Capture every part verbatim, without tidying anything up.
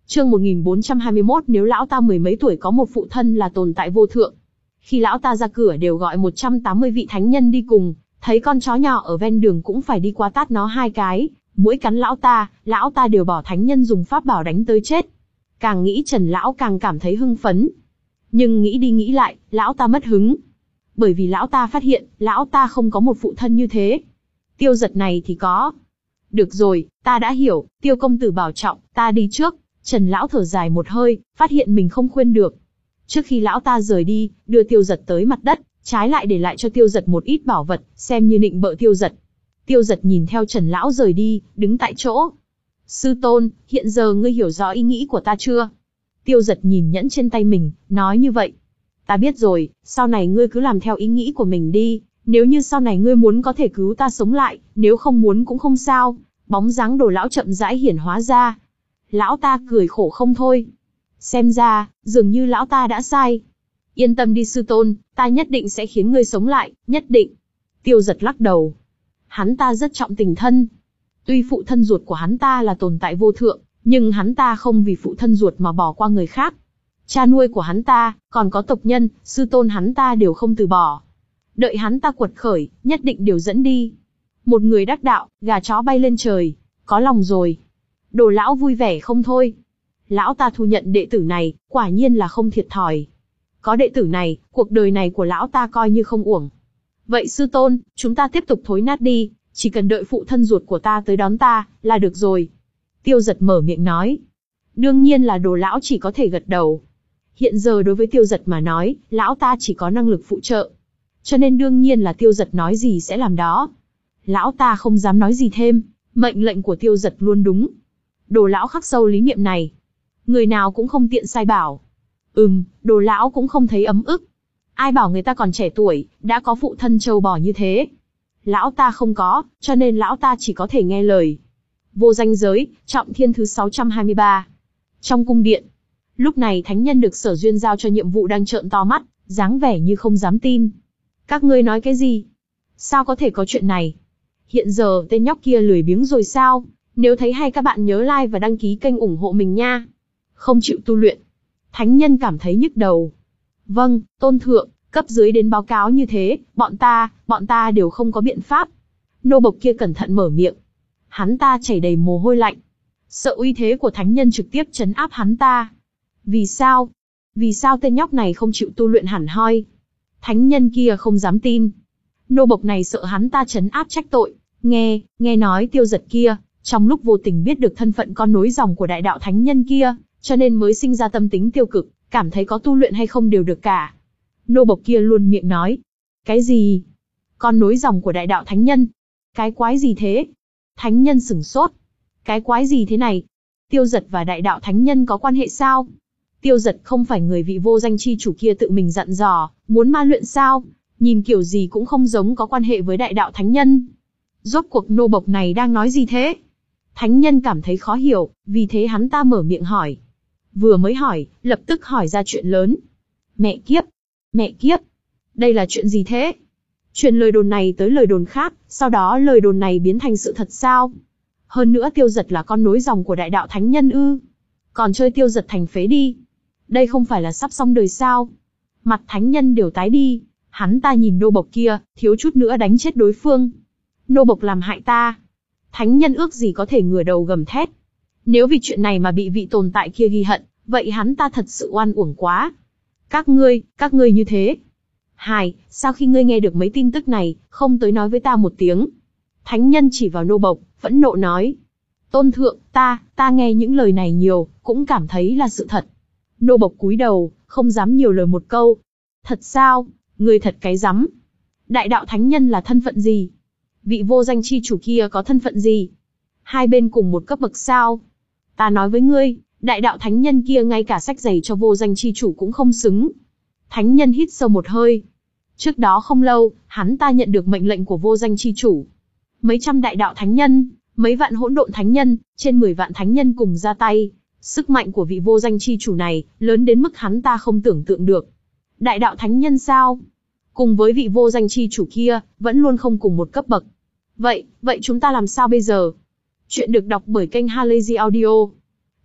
Chương một nghìn bốn trăm hai mươi mốt Nếu lão ta mười mấy tuổi có một phụ thân là tồn tại vô thượng. Khi lão ta ra cửa đều gọi một trăm tám mươi vị thánh nhân đi cùng, thấy con chó nhỏ ở ven đường cũng phải đi qua tát nó hai cái, mỗi cắn lão ta, lão ta đều bỏ thánh nhân dùng pháp bảo đánh tới chết. Càng nghĩ Trần lão càng cảm thấy hưng phấn. Nhưng nghĩ đi nghĩ lại, lão ta mất hứng. Bởi vì lão ta phát hiện, lão ta không có một phụ thân như thế. Tiêu Giật này thì có. Được rồi, ta đã hiểu, Tiêu công tử bảo trọng, ta đi trước. Trần lão thở dài một hơi, phát hiện mình không khuyên được. Trước khi lão ta rời đi, đưa Tiêu Giật tới mặt đất, trái lại để lại cho Tiêu Giật một ít bảo vật, xem như nịnh bợ Tiêu Giật. Tiêu Giật nhìn theo Trần lão rời đi, đứng tại chỗ. Sư tôn, hiện giờ ngươi hiểu rõ ý nghĩ của ta chưa? Tiêu Giật nhìn nhẫn trên tay mình, nói như vậy. Ta biết rồi, sau này ngươi cứ làm theo ý nghĩ của mình đi, nếu như sau này ngươi muốn có thể cứu ta sống lại, nếu không muốn cũng không sao. Bóng dáng Đồ lão chậm rãi hiển hóa ra. Lão ta cười khổ không thôi. Xem ra, dường như lão ta đã sai. Yên tâm đi sư tôn, ta nhất định sẽ khiến ngươi sống lại, nhất định. Tiêu Giật lắc đầu. Hắn ta rất trọng tình thân. Tuy phụ thân ruột của hắn ta là tồn tại vô thượng, nhưng hắn ta không vì phụ thân ruột mà bỏ qua người khác. Cha nuôi của hắn ta, còn có tộc nhân, sư tôn hắn ta đều không từ bỏ. Đợi hắn ta quật khởi, nhất định đều dẫn đi. Một người đắc đạo, gà chó bay lên trời, có lòng rồi. Đồ lão vui vẻ không thôi. Lão ta thu nhận đệ tử này, quả nhiên là không thiệt thòi. Có đệ tử này, cuộc đời này của lão ta coi như không uổng. Vậy sư tôn, chúng ta tiếp tục thối nát đi, chỉ cần đợi phụ thân ruột của ta tới đón ta, là được rồi. Tiêu Giật mở miệng nói. Đương nhiên là Đồ lão chỉ có thể gật đầu. Hiện giờ đối với Tiêu Giật mà nói, lão ta chỉ có năng lực phụ trợ. Cho nên đương nhiên là Tiêu Giật nói gì sẽ làm đó. Lão ta không dám nói gì thêm, mệnh lệnh của Tiêu Giật luôn đúng. Đồ lão khắc sâu lý niệm này. Người nào cũng không tiện sai bảo. Ừm, Đồ lão cũng không thấy ấm ức. Ai bảo người ta còn trẻ tuổi, đã có phụ thân trâu bò như thế. Lão ta không có, cho nên lão ta chỉ có thể nghe lời. Vô danh giới, trọng thiên thứ sáu trăm hai mươi ba. Trong cung điện. Lúc này thánh nhân được Sở Duyên giao cho nhiệm vụ đang trợn to mắt, dáng vẻ như không dám tin. Các ngươi nói cái gì? Sao có thể có chuyện này? Hiện giờ tên nhóc kia lười biếng rồi sao? Nếu thấy hay các bạn nhớ like và đăng ký kênh ủng hộ mình nha. Không chịu tu luyện. Thánh nhân cảm thấy nhức đầu. Vâng, tôn thượng, cấp dưới đến báo cáo như thế, bọn ta, bọn ta đều không có biện pháp. Nô bộc kia cẩn thận mở miệng. Hắn ta chảy đầy mồ hôi lạnh. Sợ uy thế của thánh nhân trực tiếp trấn áp hắn ta. Vì sao? Vì sao tên nhóc này không chịu tu luyện hẳn hoi? Thánh nhân kia không dám tin. Nô bộc này sợ hắn ta trấn áp trách tội. Nghe, nghe nói Tiêu Giật kia, trong lúc vô tình biết được thân phận con nối dòng của đại đạo thánh nhân kia, cho nên mới sinh ra tâm tính tiêu cực, cảm thấy có tu luyện hay không đều được cả. Nô bộc kia luôn miệng nói. Cái gì? Con nối dòng của đại đạo thánh nhân? Cái quái gì thế? Thánh nhân sửng sốt. Cái quái gì thế này? Tiêu Giật và đại đạo thánh nhân có quan hệ sao? Tiêu Giật không phải người vị vô danh chi chủ kia tự mình dặn dò, muốn ma luyện sao? Nhìn kiểu gì cũng không giống có quan hệ với đại đạo thánh nhân. Rốt cuộc nô bộc này đang nói gì thế? Thánh nhân cảm thấy khó hiểu, vì thế hắn ta mở miệng hỏi. Vừa mới hỏi, lập tức hỏi ra chuyện lớn. Mẹ kiếp! Mẹ kiếp! Đây là chuyện gì thế? Truyền lời đồn này tới lời đồn khác, sau đó lời đồn này biến thành sự thật sao? Hơn nữa Tiêu Giật là con nối dòng của đại đạo thánh nhân ư? Còn chơi Tiêu Giật thành phế đi. Đây không phải là sắp xong đời sao? Mặt thánh nhân đều tái đi, hắn ta nhìn nô bộc kia, thiếu chút nữa đánh chết đối phương. Nô bộc làm hại ta. Thánh nhân ước gì có thể ngửa đầu gầm thét. Nếu vì chuyện này mà bị vị tồn tại kia ghi hận, vậy hắn ta thật sự oan uổng quá. Các ngươi, các ngươi như thế. Hai, sau khi ngươi nghe được mấy tin tức này, không tới nói với ta một tiếng. Thánh nhân chỉ vào nô bộc, phẫn nộ nói. Tôn thượng, ta, ta nghe những lời này nhiều, cũng cảm thấy là sự thật. Nô bộc cúi đầu, không dám nhiều lời một câu. Thật sao? Ngươi thật cái rắm. Đại đạo thánh nhân là thân phận gì? Vị vô danh chi chủ kia có thân phận gì? Hai bên cùng một cấp bậc sao? Ta nói với ngươi, đại đạo thánh nhân kia ngay cả sách giày cho vô danh chi chủ cũng không xứng. Thánh nhân hít sâu một hơi. Trước đó không lâu, hắn ta nhận được mệnh lệnh của vô danh chi chủ. Mấy trăm đại đạo thánh nhân, mấy vạn hỗn độn thánh nhân, trên mười vạn thánh nhân cùng ra tay. Sức mạnh của vị vô danh chi chủ này, lớn đến mức hắn ta không tưởng tượng được. Đại đạo thánh nhân sao? Cùng với vị vô danh chi chủ kia, vẫn luôn không cùng một cấp bậc. Vậy, vậy chúng ta làm sao bây giờ? Chuyện được đọc bởi kênh Halazy Audio.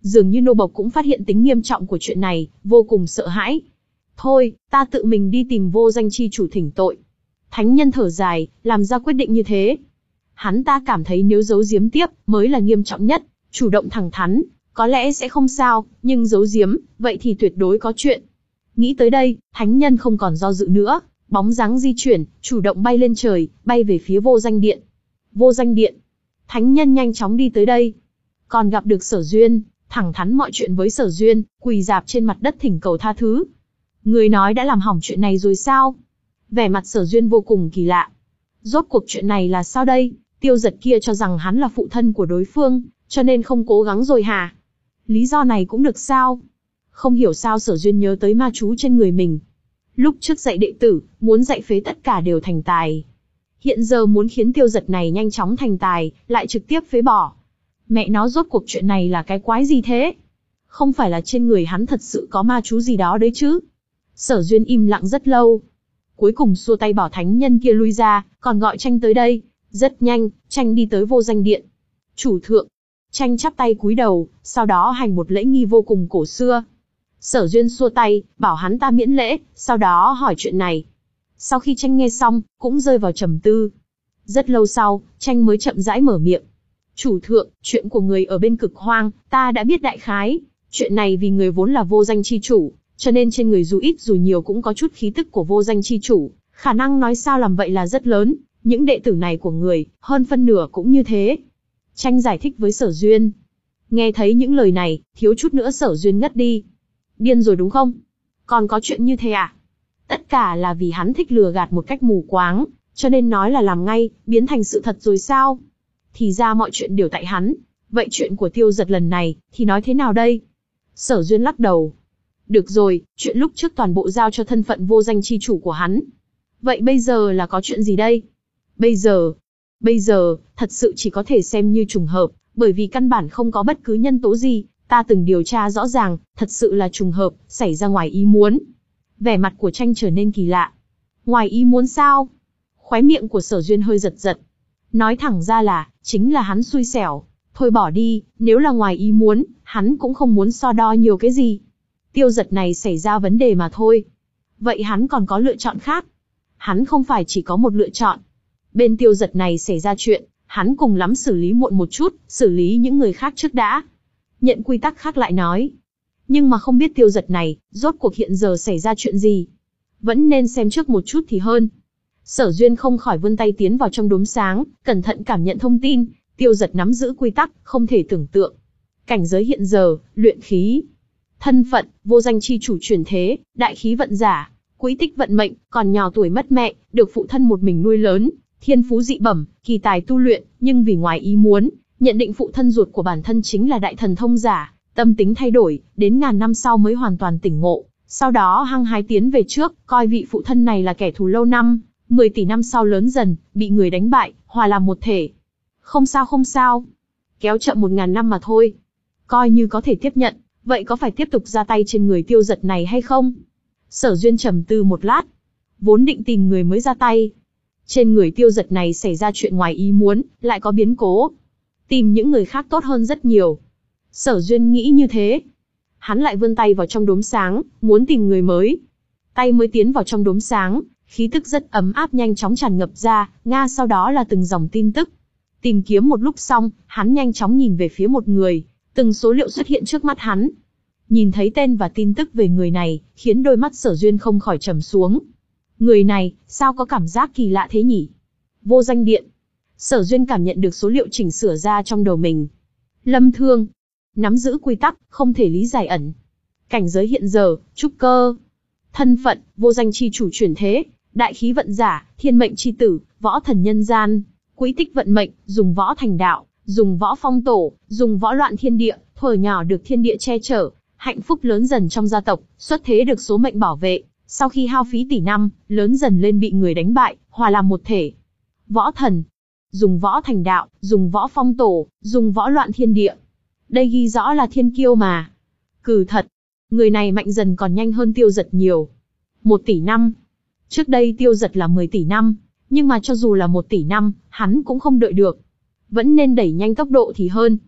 Dường như nô bộc cũng phát hiện tính nghiêm trọng của chuyện này, vô cùng sợ hãi. Thôi, ta tự mình đi tìm vô danh chi chủ thỉnh tội. Thánh nhân thở dài, làm ra quyết định như thế. Hắn ta cảm thấy nếu giấu giếm tiếp, mới là nghiêm trọng nhất, chủ động thẳng thắn, có lẽ sẽ không sao, nhưng giấu giếm, vậy thì tuyệt đối có chuyện. Nghĩ tới đây, thánh nhân không còn do dự nữa, bóng dáng di chuyển, chủ động bay lên trời, bay về phía vô danh điện. Vô danh điện. Thánh nhân nhanh chóng đi tới đây. Còn gặp được Sở Duyên, thẳng thắn mọi chuyện với Sở Duyên, quỳ rạp trên mặt đất thỉnh cầu tha thứ. Người nói đã làm hỏng chuyện này rồi sao? Vẻ mặt Sở Duyên vô cùng kỳ lạ. Rốt cuộc chuyện này là sao đây? Tiêu Giật kia cho rằng hắn là phụ thân của đối phương, cho nên không cố gắng rồi hả? Lý do này cũng được sao? Không hiểu sao Sở Duyên nhớ tới ma chú trên người mình. Lúc trước dạy đệ tử, muốn dạy phế tất cả đều thành tài. Hiện giờ muốn khiến Tiêu Giật này nhanh chóng thành tài, lại trực tiếp phế bỏ. Mẹ nó rốt cuộc chuyện này là cái quái gì thế? Không phải là trên người hắn thật sự có ma chú gì đó đấy chứ? Sở Duyên im lặng rất lâu. Cuối cùng xua tay bảo thánh nhân kia lui ra, còn gọi Tranh tới đây. Rất nhanh, Tranh đi tới vô danh điện. Chủ thượng. Tranh chắp tay cúi đầu, sau đó hành một lễ nghi vô cùng cổ xưa. Sở Duyên xua tay, bảo hắn ta miễn lễ, sau đó hỏi chuyện này. Sau khi Tranh nghe xong, cũng rơi vào trầm tư. Rất lâu sau, Tranh mới chậm rãi mở miệng. Chủ thượng, chuyện của người ở bên cực hoang, ta đã biết đại khái. Chuyện này vì người vốn là vô danh chi chủ, cho nên trên người dù ít dù nhiều cũng có chút khí tức của vô danh chi chủ. Khả năng nói sao làm vậy là rất lớn, những đệ tử này của người, hơn phân nửa cũng như thế. Tranh giải thích với Sở Duyên. Nghe thấy những lời này, thiếu chút nữa Sở Duyên ngất đi. Điên rồi đúng không? Còn có chuyện như thế à? Tất cả là vì hắn thích lừa gạt một cách mù quáng, cho nên nói là làm ngay, biến thành sự thật rồi sao? Thì ra mọi chuyện đều tại hắn. Vậy chuyện của Tiêu Giật lần này, thì nói thế nào đây? Sở Duyên lắc đầu. Được rồi, chuyện lúc trước toàn bộ giao cho thân phận vô danh chi chủ của hắn. Vậy bây giờ là có chuyện gì đây? Bây giờ, bây giờ, thật sự chỉ có thể xem như trùng hợp, bởi vì căn bản không có bất cứ nhân tố gì, ta từng điều tra rõ ràng, thật sự là trùng hợp, xảy ra ngoài ý muốn. Vẻ mặt của Tranh trở nên kỳ lạ. Ngoài ý muốn sao? Khóe miệng của Sở Duyên hơi giật giật. Nói thẳng ra là, chính là hắn xui xẻo. Thôi bỏ đi, nếu là ngoài ý muốn, hắn cũng không muốn so đo nhiều cái gì. Tiêu Giật này xảy ra vấn đề mà thôi. Vậy hắn còn có lựa chọn khác? Hắn không phải chỉ có một lựa chọn. Bên Tiêu Giật này xảy ra chuyện, hắn cùng lắm xử lý muộn một chút, xử lý những người khác trước đã. Nhận quy tắc khác lại nói. Nhưng mà không biết Tiêu Giật này, rốt cuộc hiện giờ xảy ra chuyện gì. Vẫn nên xem trước một chút thì hơn. Sở Duyên không khỏi vươn tay tiến vào trong đốm sáng, cẩn thận cảm nhận thông tin. Tiêu Giật nắm giữ quy tắc, không thể tưởng tượng. Cảnh giới hiện giờ, luyện khí. Thân phận, vô danh chi chủ chuyển thế, đại khí vận giả. Quỹ tích vận mệnh, còn nhỏ tuổi mất mẹ, được phụ thân một mình nuôi lớn. Thiên phú dị bẩm, kỳ tài tu luyện, nhưng vì ngoài ý muốn, nhận định phụ thân ruột của bản thân chính là đại thần thông giả. Tâm tính thay đổi, đến ngàn năm sau mới hoàn toàn tỉnh ngộ. Sau đó hăng hái tiến về trước, coi vị phụ thân này là kẻ thù lâu năm. mười tỷ năm sau lớn dần, bị người đánh bại, hòa làm một thể. Không sao không sao. Kéo chậm một ngàn năm mà thôi. Coi như có thể tiếp nhận, vậy có phải tiếp tục ra tay trên người Tiêu Giật này hay không? Sở Duyên trầm tư một lát. Vốn định tìm người mới ra tay. Trên người Tiêu Giật này xảy ra chuyện ngoài ý muốn, lại có biến cố. Tìm những người khác tốt hơn rất nhiều. Sở Duyên nghĩ như thế. Hắn lại vươn tay vào trong đốm sáng, muốn tìm người mới. Tay mới tiến vào trong đốm sáng, khí tức rất ấm áp nhanh chóng tràn ngập ra, nga sau đó là từng dòng tin tức. Tìm kiếm một lúc xong, hắn nhanh chóng nhìn về phía một người, từng số liệu xuất hiện trước mắt hắn. Nhìn thấy tên và tin tức về người này, khiến đôi mắt Sở Duyên không khỏi trầm xuống. Người này, sao có cảm giác kỳ lạ thế nhỉ? Vô danh điện. Sở Duyên cảm nhận được số liệu chỉnh sửa ra trong đầu mình. Lâm Thương. Nắm giữ quy tắc, không thể lý giải ẩn. Cảnh giới hiện giờ, trúc cơ. Thân phận, vô danh chi chủ chuyển thế, đại khí vận giả, thiên mệnh chi tử, võ thần nhân gian. Quỹ tích vận mệnh, dùng võ thành đạo, dùng võ phong tổ, dùng võ loạn thiên địa, thuở nhỏ được thiên địa che chở, hạnh phúc lớn dần trong gia tộc, xuất thế được số mệnh bảo vệ, sau khi hao phí tỷ năm, lớn dần lên bị người đánh bại, hòa làm một thể. Võ thần, dùng võ thành đạo, dùng võ phong tổ, dùng võ loạn thiên địa. Đây ghi rõ là thiên kiêu mà. Cừ thật, người này mạnh dần còn nhanh hơn Tiêu Giật nhiều. Một tỷ năm. Trước đây Tiêu Giật là mười tỷ năm, nhưng mà cho dù là một tỷ năm, hắn cũng không đợi được. Vẫn nên đẩy nhanh tốc độ thì hơn.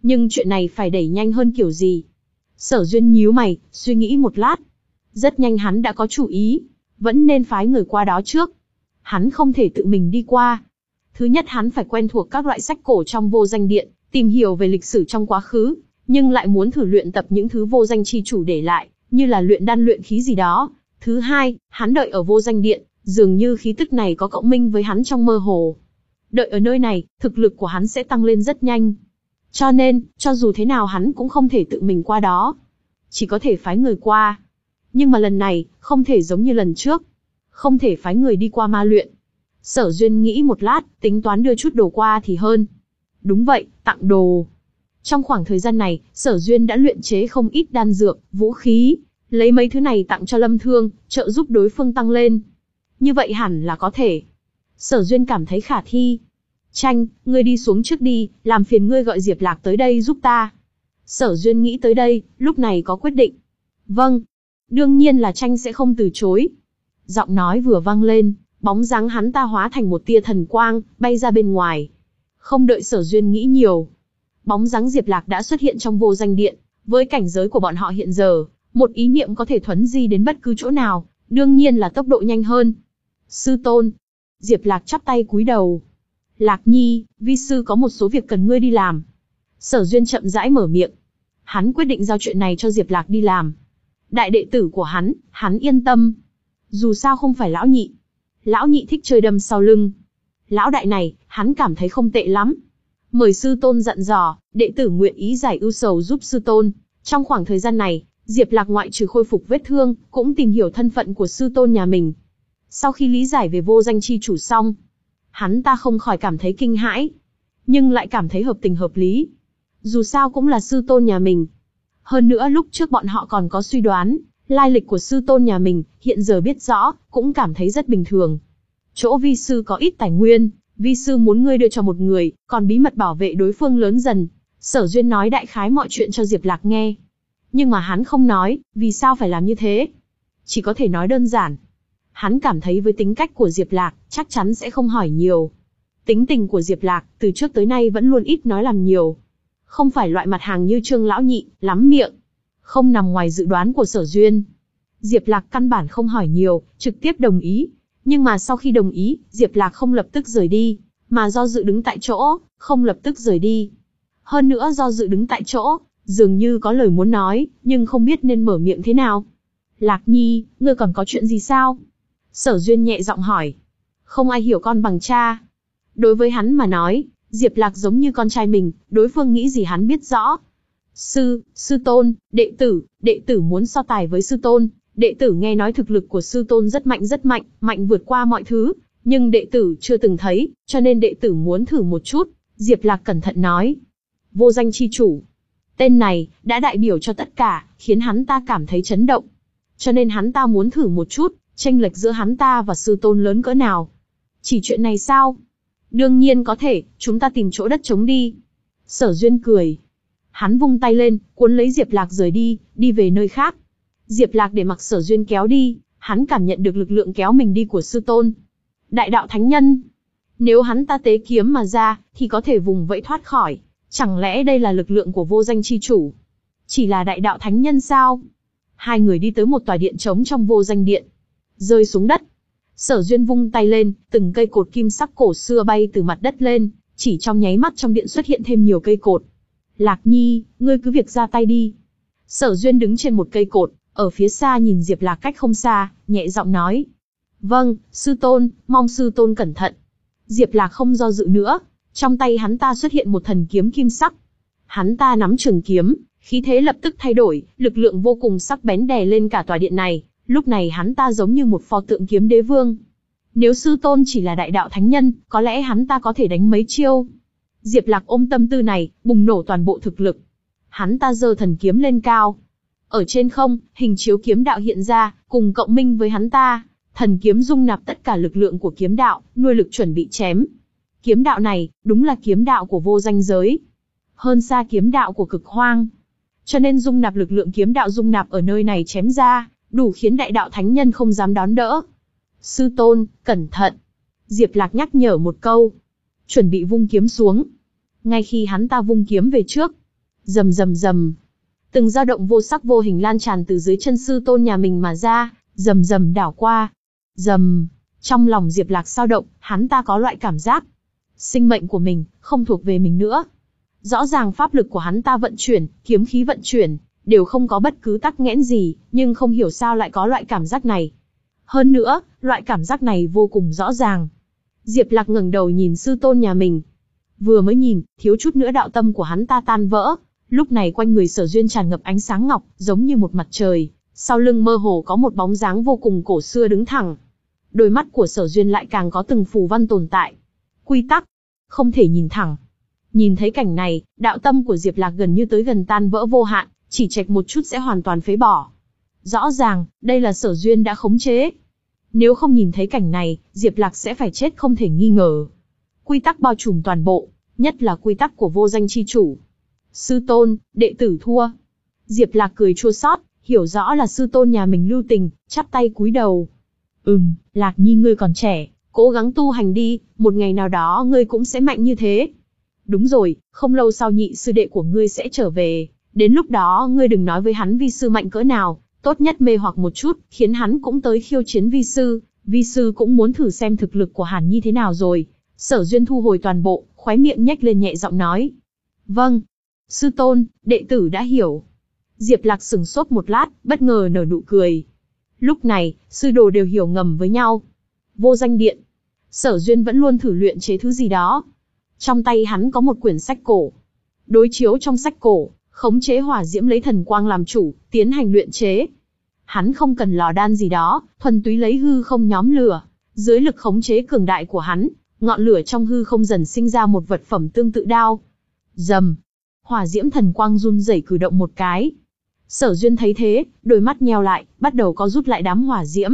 Nhưng chuyện này phải đẩy nhanh hơn kiểu gì? Sở Duyên nhíu mày, suy nghĩ một lát. Rất nhanh hắn đã có chủ ý. Vẫn nên phái người qua đó trước. Hắn không thể tự mình đi qua. Thứ nhất, hắn phải quen thuộc các loại sách cổ trong vô danh điện, tìm hiểu về lịch sử trong quá khứ, nhưng lại muốn thử luyện tập những thứ vô danh chi chủ để lại, như là luyện đan luyện khí gì đó. Thứ hai, hắn đợi ở vô danh điện, dường như khí tức này có cộng minh với hắn trong mơ hồ. Đợi ở nơi này, thực lực của hắn sẽ tăng lên rất nhanh. Cho nên, cho dù thế nào hắn cũng không thể tự mình qua đó. Chỉ có thể phái người qua. Nhưng mà lần này, không thể giống như lần trước. Không thể phái người đi qua ma luyện. Sở Duyên nghĩ một lát, tính toán đưa chút đồ qua thì hơn. Đúng vậy, tặng đồ. Trong khoảng thời gian này, Sở Duyên đã luyện chế không ít đan dược, vũ khí. Lấy mấy thứ này tặng cho Lâm Thương, trợ giúp đối phương tăng lên. Như vậy hẳn là có thể. Sở Duyên cảm thấy khả thi. Tranh, ngươi đi xuống trước đi, làm phiền ngươi gọi Diệp Lạc tới đây giúp ta. Sở Duyên nghĩ tới đây, lúc này có quyết định. Vâng. Đương nhiên là Tranh sẽ không từ chối. Giọng nói vừa vang lên, bóng dáng hắn ta hóa thành một tia thần quang, bay ra bên ngoài. Không đợi Sở Duyên nghĩ nhiều. Bóng dáng Diệp Lạc đã xuất hiện trong vô danh điện. Với cảnh giới của bọn họ hiện giờ, một ý niệm có thể thuấn di đến bất cứ chỗ nào, đương nhiên là tốc độ nhanh hơn. Sư tôn. Diệp Lạc chắp tay cúi đầu. Lạc Nhi, vi sư có một số việc cần ngươi đi làm. Sở Duyên chậm rãi mở miệng. Hắn quyết định giao chuyện này cho Diệp Lạc đi làm. Đại đệ tử của hắn, hắn yên tâm. Dù sao không phải lão nhị. Lão nhị thích chơi đâm sau lưng. Lão đại này, hắn cảm thấy không tệ lắm. Mời sư tôn dặn dò, đệ tử nguyện ý giải ưu sầu giúp sư tôn. Trong khoảng thời gian này, Diệp Lạc ngoại trừ khôi phục vết thương, cũng tìm hiểu thân phận của sư tôn nhà mình. Sau khi lý giải về vô danh chi chủ xong, hắn ta không khỏi cảm thấy kinh hãi, nhưng lại cảm thấy hợp tình hợp lý. Dù sao cũng là sư tôn nhà mình. Hơn nữa lúc trước bọn họ còn có suy đoán, lai lịch của sư tôn nhà mình, hiện giờ biết rõ, cũng cảm thấy rất bình thường. Chỗ vi sư có ít tài nguyên, vi sư muốn ngươi đưa cho một người, còn bí mật bảo vệ đối phương lớn dần. Sở Duyên nói đại khái mọi chuyện cho Diệp Lạc nghe. Nhưng mà hắn không nói, vì sao phải làm như thế. Chỉ có thể nói đơn giản. Hắn cảm thấy với tính cách của Diệp Lạc, chắc chắn sẽ không hỏi nhiều. Tính tình của Diệp Lạc, từ trước tới nay vẫn luôn ít nói làm nhiều. Không phải loại mặt hàng như Trương lão nhị, lắm miệng. Không nằm ngoài dự đoán của Sở Duyên. Diệp Lạc căn bản không hỏi nhiều, trực tiếp đồng ý. Nhưng mà sau khi đồng ý, Diệp Lạc không lập tức rời đi, mà do dự đứng tại chỗ, không lập tức rời đi. Hơn nữa do dự đứng tại chỗ, dường như có lời muốn nói, nhưng không biết nên mở miệng thế nào. Lạc Nhi, ngươi còn có chuyện gì sao? Sở Duyên nhẹ giọng hỏi. Không ai hiểu con bằng cha. Đối với hắn mà nói, Diệp Lạc giống như con trai mình, đối phương nghĩ gì hắn biết rõ. Sư, sư tôn, đệ tử, đệ tử muốn so tài với sư tôn. Đệ tử nghe nói thực lực của sư tôn rất mạnh rất mạnh, mạnh vượt qua mọi thứ, nhưng đệ tử chưa từng thấy, cho nên đệ tử muốn thử một chút. Diệp Lạc cẩn thận nói. Vô danh chi chủ. Tên này, đã đại biểu cho tất cả, khiến hắn ta cảm thấy chấn động. Cho nên hắn ta muốn thử một chút, chênh lệch giữa hắn ta và sư tôn lớn cỡ nào. Chỉ chuyện này sao? Đương nhiên có thể, chúng ta tìm chỗ đất trống đi. Sở Duyên cười. Hắn vung tay lên, cuốn lấy Diệp Lạc rời đi, đi về nơi khác. Diệp Lạc để mặc Sở Duyên kéo đi, hắn cảm nhận được lực lượng kéo mình đi của sư tôn. Đại đạo thánh nhân. Nếu hắn ta tế kiếm mà ra, thì có thể vùng vẫy thoát khỏi. Chẳng lẽ đây là lực lượng của vô danh chi chủ? Chỉ là đại đạo thánh nhân sao? Hai người đi tới một tòa điện trống trong vô danh điện. Rơi xuống đất. Sở Duyên vung tay lên, từng cây cột kim sắc cổ xưa bay từ mặt đất lên, chỉ trong nháy mắt trong điện xuất hiện thêm nhiều cây cột. Lạc Nhi, ngươi cứ việc ra tay đi. Sở Duyên đứng trên một cây cột, ở phía xa nhìn Diệp Lạc cách không xa, nhẹ giọng nói. Vâng, sư tôn, mong sư tôn cẩn thận. Diệp Lạc không do dự nữa, trong tay hắn ta xuất hiện một thần kiếm kim sắc. Hắn ta nắm trường kiếm, khí thế lập tức thay đổi, lực lượng vô cùng sắc bén đè lên cả tòa điện này. Lúc này hắn ta giống như một pho tượng kiếm đế vương. Nếu sư tôn chỉ là đại đạo thánh nhân, có lẽ hắn ta có thể đánh mấy chiêu. Diệp Lạc ôm tâm tư này, bùng nổ toàn bộ thực lực. Hắn ta giơ thần kiếm lên cao. Ở trên không, hình chiếu kiếm đạo hiện ra, cùng cộng minh với hắn ta. Thần kiếm dung nạp tất cả lực lượng của kiếm đạo, nuôi lực chuẩn bị chém. Kiếm đạo này, đúng là kiếm đạo của vô danh giới. Hơn xa kiếm đạo của cực hoang. Cho nên dung nạp lực lượng kiếm đạo dung nạp ở nơi này chém ra, đủ khiến đại đạo thánh nhân không dám đón đỡ. Sư tôn, cẩn thận. Diệp Lạc nhắc nhở một câu. Chuẩn bị vung kiếm xuống. Ngay khi hắn ta vung kiếm về trước, Rầm rầm rầm. Từng dao động vô sắc vô hình lan tràn từ dưới chân sư tôn nhà mình mà ra, rầm rầm đảo qua. Rầm. Trong lòng Diệp Lạc dao động, hắn ta có loại cảm giác sinh mệnh của mình không thuộc về mình nữa. Rõ ràng pháp lực của hắn ta vận chuyển, kiếm khí vận chuyển, đều không có bất cứ tắc nghẽn gì, nhưng không hiểu sao lại có loại cảm giác này. Hơn nữa, loại cảm giác này vô cùng rõ ràng. Diệp Lạc ngẩng đầu nhìn sư tôn nhà mình. Vừa mới nhìn, thiếu chút nữa đạo tâm của hắn ta tan vỡ. Lúc này quanh người Sở Duyên tràn ngập ánh sáng ngọc, giống như một mặt trời. Sau lưng mơ hồ có một bóng dáng vô cùng cổ xưa đứng thẳng. Đôi mắt của Sở Duyên lại càng có từng phù văn tồn tại. Quy tắc, không thể nhìn thẳng. Nhìn thấy cảnh này, đạo tâm của Diệp Lạc gần như tới gần tan vỡ vô hạn, chỉ chệch một chút sẽ hoàn toàn phế bỏ. Rõ ràng, đây là Sở Duyên đã khống chế. Nếu không nhìn thấy cảnh này, Diệp Lạc sẽ phải chết không thể nghi ngờ. Quy tắc bao trùm toàn bộ, nhất là quy tắc của vô danh chi chủ. Sư tôn, đệ tử thua. Diệp Lạc cười chua xót, hiểu rõ là sư tôn nhà mình lưu tình, chắp tay cúi đầu. Ừm, Lạc Nhi ngươi còn trẻ, cố gắng tu hành đi, một ngày nào đó ngươi cũng sẽ mạnh như thế. Đúng rồi, không lâu sau nhị sư đệ của ngươi sẽ trở về, đến lúc đó ngươi đừng nói với hắn vi sư mạnh cỡ nào, tốt nhất mê hoặc một chút, khiến hắn cũng tới khiêu chiến vi sư, vi sư cũng muốn thử xem thực lực của Hàn Nhi thế nào rồi. Sở Duyên thu hồi toàn bộ, khóe miệng nhếch lên nhẹ giọng nói. Vâng, sư tôn, đệ tử đã hiểu. Diệp Lạc sững sốt một lát, bất ngờ nở nụ cười. Lúc này, sư đồ đều hiểu ngầm với nhau. Vô danh điện. Sở Duyên vẫn luôn thử luyện chế thứ gì đó. Trong tay hắn có một quyển sách cổ. Đối chiếu trong sách cổ, khống chế hỏa diễm lấy thần quang làm chủ, tiến hành luyện chế. Hắn không cần lò đan gì đó, thuần túy lấy hư không nhóm lửa. Dưới lực khống chế cường đại của hắn, ngọn lửa trong hư không dần sinh ra một vật phẩm tương tự đao. Rầm. Hỏa diễm thần quang run rẩy cử động một cái. Sở Duyên thấy thế, đôi mắt nheo lại, bắt đầu có rút lại đám hỏa diễm.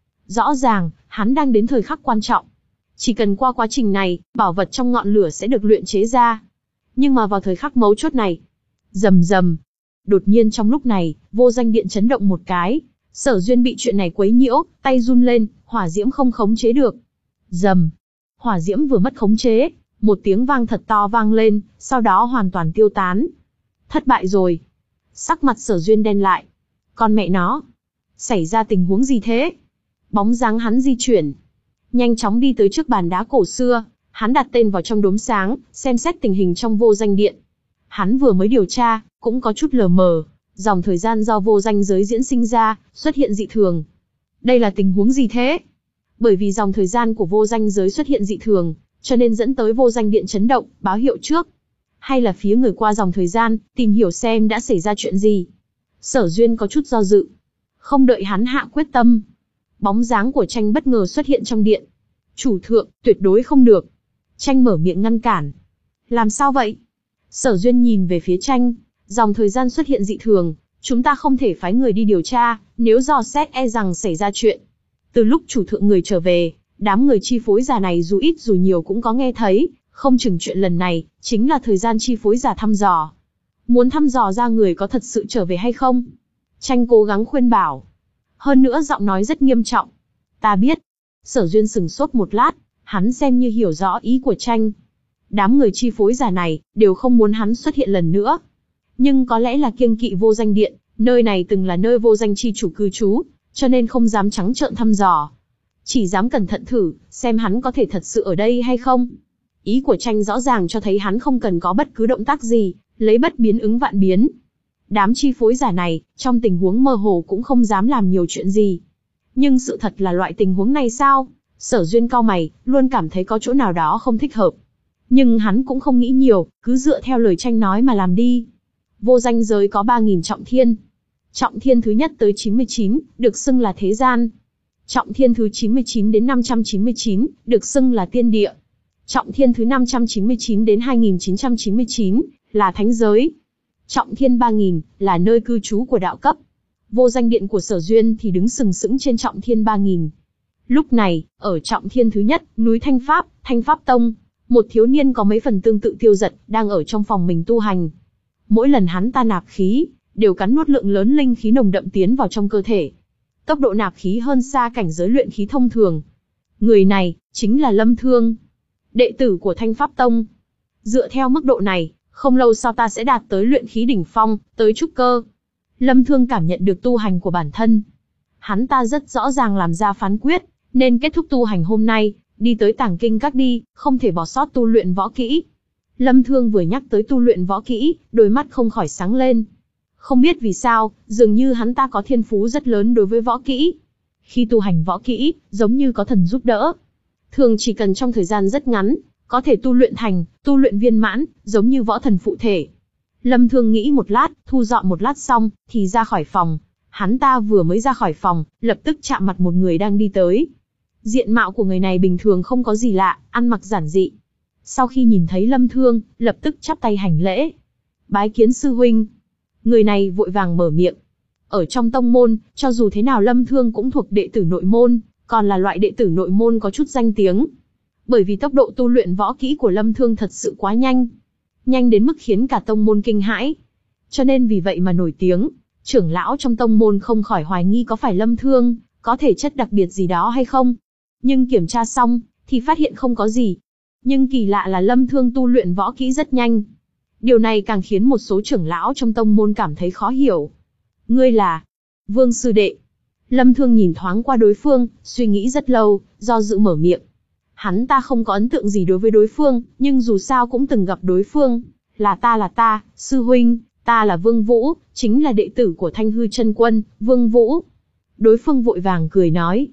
Rõ ràng, hắn đang đến thời khắc quan trọng. Chỉ cần qua quá trình này, bảo vật trong ngọn lửa sẽ được luyện chế ra. Nhưng mà vào thời khắc mấu chốt này, rầm rầm. Đột nhiên trong lúc này, vô danh điện chấn động một cái. Sở Duyên bị chuyện này quấy nhiễu, tay run lên, hỏa diễm không khống chế được. Rầm. Hỏa diễm vừa mất khống chế, một tiếng vang thật to vang lên, sau đó hoàn toàn tiêu tán. Thất bại rồi. Sắc mặt Sở Duyên đen lại. Con mẹ nó. Xảy ra tình huống gì thế? Bóng dáng hắn di chuyển. Nhanh chóng đi tới trước bàn đá cổ xưa, hắn đặt tên vào trong đốm sáng, xem xét tình hình trong vô danh điện. Hắn vừa mới điều tra, cũng có chút lờ mờ, dòng thời gian do vô danh giới diễn sinh ra, xuất hiện dị thường. Đây là tình huống gì thế? Bởi vì dòng thời gian của vô danh giới xuất hiện dị thường, cho nên dẫn tới vô danh điện chấn động, báo hiệu trước. Hay là phía người qua dòng thời gian, tìm hiểu xem đã xảy ra chuyện gì. Sở Duyên có chút do dự. Không đợi hắn hạ quyết tâm. Bóng dáng của Tranh bất ngờ xuất hiện trong điện. Chủ thượng, tuyệt đối không được. Tranh mở miệng ngăn cản. Làm sao vậy? Sở Duyên nhìn về phía Tranh. Dòng thời gian xuất hiện dị thường. Chúng ta không thể phái người đi điều tra, nếu dò xét e rằng xảy ra chuyện. Từ lúc chủ thượng người trở về, đám người chi phối giả này dù ít dù nhiều cũng có nghe thấy. Không chừng chuyện lần này, chính là thời gian chi phối giả thăm dò. Muốn thăm dò ra người có thật sự trở về hay không? Tranh cố gắng khuyên bảo. Hơn nữa giọng nói rất nghiêm trọng. Ta biết. Sở Duyên sừng sốt một lát, hắn xem như hiểu rõ ý của Tranh. Đám người chi phối giả này, đều không muốn hắn xuất hiện lần nữa. Nhưng có lẽ là kiêng kỵ vô danh điện, nơi này từng là nơi vô danh chi chủ cư trú, cho nên không dám trắng trợn thăm dò. Chỉ dám cẩn thận thử, xem hắn có thể thật sự ở đây hay không. Ý của Tranh rõ ràng cho thấy hắn không cần có bất cứ động tác gì, lấy bất biến ứng vạn biến. Đám chi phối giả này, trong tình huống mơ hồ cũng không dám làm nhiều chuyện gì. Nhưng sự thật là loại tình huống này sao? Sở Duyên cau mày, luôn cảm thấy có chỗ nào đó không thích hợp. Nhưng hắn cũng không nghĩ nhiều, cứ dựa theo lời Tranh nói mà làm đi. Vô danh giới có ba nghìn trọng thiên. Trọng thiên thứ nhất tới chín mươi chín, được xưng là thế gian. Trọng thiên thứ chín mươi chín đến năm trăm chín mươi chín, được xưng là tiên địa. Trọng thiên thứ năm trăm chín mươi chín đến hai nghìn chín trăm chín mươi chín, là thánh giới. Trọng thiên ba nghìn, là nơi cư trú của đạo cấp. Vô danh điện của Sở Duyên thì đứng sừng sững trên trọng thiên ba nghìn. Lúc này, ở trọng thiên thứ nhất, núi Thanh Pháp, Thanh Pháp Tông, một thiếu niên có mấy phần tương tự Tiêu Dật, đang ở trong phòng mình tu hành. Mỗi lần hắn ta nạp khí, đều cắn nuốt lượng lớn linh khí nồng đậm tiến vào trong cơ thể. Tốc độ nạp khí hơn xa cảnh giới luyện khí thông thường. Người này, chính là Lâm Thương, đệ tử của Thanh Pháp Tông. Dựa theo mức độ này, Không lâu sau ta sẽ đạt tới luyện khí đỉnh phong, tới trúc cơ. Lâm Thương cảm nhận được tu hành của bản thân. Hắn ta rất rõ ràng làm ra phán quyết, nên kết thúc tu hành hôm nay, đi tới Tàng Kinh Các đi, không thể bỏ sót tu luyện võ kỹ. Lâm Thương vừa nhắc tới tu luyện võ kỹ, đôi mắt không khỏi sáng lên. Không biết vì sao, dường như hắn ta có thiên phú rất lớn đối với võ kỹ. Khi tu hành võ kỹ, giống như có thần giúp đỡ. Thường chỉ cần trong thời gian rất ngắn, có thể tu luyện thành, tu luyện viên mãn, giống như võ thần phụ thể. Lâm Thương nghĩ một lát, thu dọn một lát xong, thì ra khỏi phòng. Hắn ta vừa mới ra khỏi phòng, lập tức chạm mặt một người đang đi tới. Diện mạo của người này bình thường không có gì lạ, ăn mặc giản dị. Sau khi nhìn thấy Lâm Thương, lập tức chắp tay hành lễ. Bái kiến sư huynh. Người này vội vàng mở miệng. Ở trong tông môn, cho dù thế nào Lâm Thương cũng thuộc đệ tử nội môn, còn là loại đệ tử nội môn có chút danh tiếng. Bởi vì tốc độ tu luyện võ kỹ của Lâm Thương thật sự quá nhanh. Nhanh đến mức khiến cả tông môn kinh hãi. Cho nên vì vậy mà nổi tiếng, trưởng lão trong tông môn không khỏi hoài nghi có phải Lâm Thương có thể chất đặc biệt gì đó hay không. Nhưng kiểm tra xong, thì phát hiện không có gì. Nhưng kỳ lạ là Lâm Thương tu luyện võ kỹ rất nhanh. Điều này càng khiến một số trưởng lão trong tông môn cảm thấy khó hiểu. Ngươi là Vương sư đệ. Lâm Thương nhìn thoáng qua đối phương, suy nghĩ rất lâu, do dự mở miệng. Hắn ta không có ấn tượng gì đối với đối phương, nhưng dù sao cũng từng gặp đối phương. Là ta là ta, sư huynh, ta là Vương Vũ, chính là đệ tử của Thanh Hư Chân Quân, Vương Vũ. Đối phương vội vàng cười nói.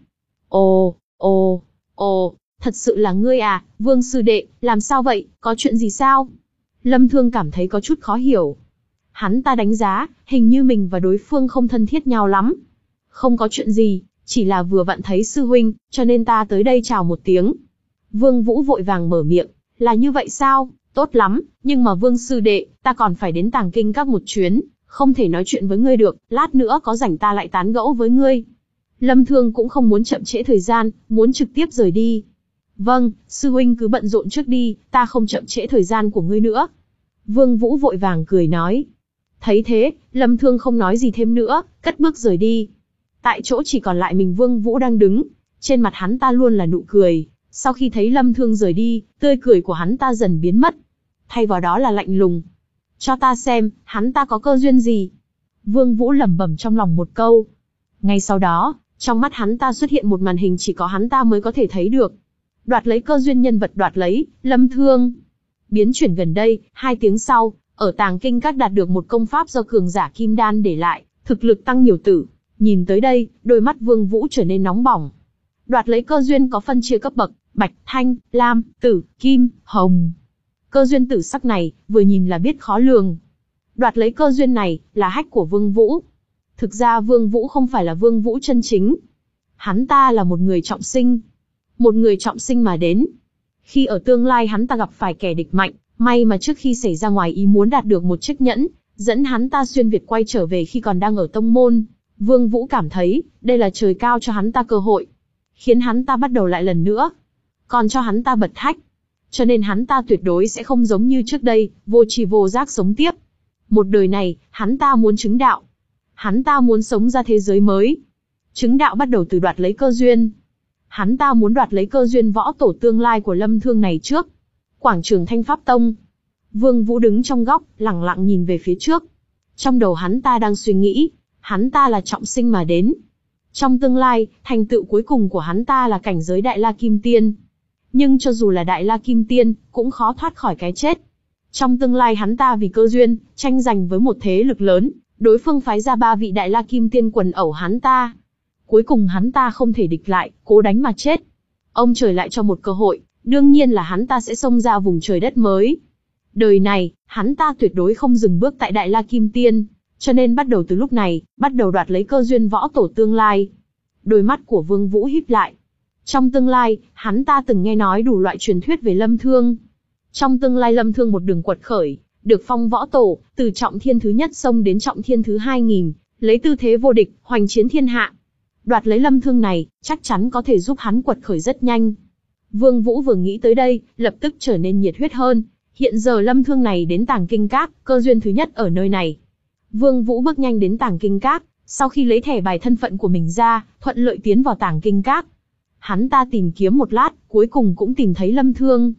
Ồ, ồ, ồ, thật sự là ngươi à, Vương sư đệ, làm sao vậy, có chuyện gì sao? Lâm Thương cảm thấy có chút khó hiểu. Hắn ta đánh giá, hình như mình và đối phương không thân thiết nhau lắm. Không có chuyện gì, chỉ là vừa vặn thấy sư huynh, cho nên ta tới đây chào một tiếng. Vương Vũ vội vàng mở miệng, là như vậy sao, tốt lắm, nhưng mà Vương sư đệ, ta còn phải đến Tàng Kinh Các một chuyến, không thể nói chuyện với ngươi được, lát nữa có rảnh ta lại tán gẫu với ngươi. Lâm Thương cũng không muốn chậm trễ thời gian, muốn trực tiếp rời đi. Vâng, sư huynh cứ bận rộn trước đi, ta không chậm trễ thời gian của ngươi nữa. Vương Vũ vội vàng cười nói. Thấy thế, Lâm Thương không nói gì thêm nữa, cất bước rời đi. Tại chỗ chỉ còn lại mình Vương Vũ đang đứng, trên mặt hắn ta luôn là nụ cười. Sau khi thấy Lâm Thương rời đi, tươi cười của hắn ta dần biến mất. Thay vào đó là lạnh lùng. Cho ta xem, hắn ta có cơ duyên gì? Vương Vũ lẩm bẩm trong lòng một câu. Ngay sau đó, trong mắt hắn ta xuất hiện một màn hình chỉ có hắn ta mới có thể thấy được. Đoạt lấy cơ duyên nhân vật đoạt lấy, Lâm Thương. Biến chuyển gần đây, hai tiếng sau, ở Tàng Kinh Các đạt được một công pháp do cường giả Kim Đan để lại, thực lực tăng nhiều tử. Nhìn tới đây, đôi mắt Vương Vũ trở nên nóng bỏng. Đoạt lấy cơ duyên có phân chia cấp bậc, bạch, thanh, lam, tử, kim, hồng. Cơ duyên tử sắc này, vừa nhìn là biết khó lường. Đoạt lấy cơ duyên này, là hách của Vương Vũ. Thực ra Vương Vũ không phải là Vương Vũ chân chính. Hắn ta là một người trọng sinh. Một người trọng sinh mà đến. Khi ở tương lai hắn ta gặp phải kẻ địch mạnh, may mà trước khi xảy ra ngoài ý muốn đạt được một chiếc nhẫn, dẫn hắn ta xuyên Việt quay trở về khi còn đang ở tông môn. Vương Vũ cảm thấy, đây là trời cao cho hắn ta cơ hội. Khiến hắn ta bắt đầu lại lần nữa. Còn cho hắn ta bật hách. Cho nên hắn ta tuyệt đối sẽ không giống như trước đây, vô tri vô giác sống tiếp. Một đời này, hắn ta muốn chứng đạo. Hắn ta muốn sống ra thế giới mới. Chứng đạo bắt đầu từ đoạt lấy cơ duyên. Hắn ta muốn đoạt lấy cơ duyên võ tổ tương lai của Lâm Thương này trước. Quảng trường Thanh Pháp Tông. Vương Vũ đứng trong góc, lặng lặng nhìn về phía trước. Trong đầu hắn ta đang suy nghĩ, hắn ta là trọng sinh mà đến. Trong tương lai, thành tựu cuối cùng của hắn ta là cảnh giới Đại La Kim Tiên. Nhưng cho dù là Đại La Kim Tiên, cũng khó thoát khỏi cái chết. Trong tương lai hắn ta vì cơ duyên, tranh giành với một thế lực lớn, đối phương phái ra ba vị Đại La Kim Tiên quần ẩu hắn ta. Cuối cùng hắn ta không thể địch lại, cố đánh mà chết. Ông trời lại cho một cơ hội, đương nhiên là hắn ta sẽ xông ra vùng trời đất mới. Đời này, hắn ta tuyệt đối không dừng bước tại Đại La Kim Tiên, cho nên bắt đầu từ lúc này, bắt đầu đoạt lấy cơ duyên võ tổ tương lai. Đôi mắt của Vương Vũ híp lại. Trong tương lai, hắn ta từng nghe nói đủ loại truyền thuyết về Lâm Thương. Trong tương lai Lâm Thương một đường quật khởi, được phong võ tổ, từ trọng thiên thứ nhất xông đến trọng thiên thứ hai nghìn, lấy tư thế vô địch, hoành chiến thiên hạ. Đoạt lấy Lâm Thương này, chắc chắn có thể giúp hắn quật khởi rất nhanh. Vương Vũ vừa nghĩ tới đây, lập tức trở nên nhiệt huyết hơn. Hiện giờ Lâm Thương này đến Tàng Kinh Các, cơ duyên thứ nhất ở nơi này. Vương Vũ bước nhanh đến Tàng Kinh Các, sau khi lấy thẻ bài thân phận của mình ra, thuận lợi tiến vào Tàng Kinh Các. Hắn ta tìm kiếm một lát, cuối cùng cũng tìm thấy Lâm Thương.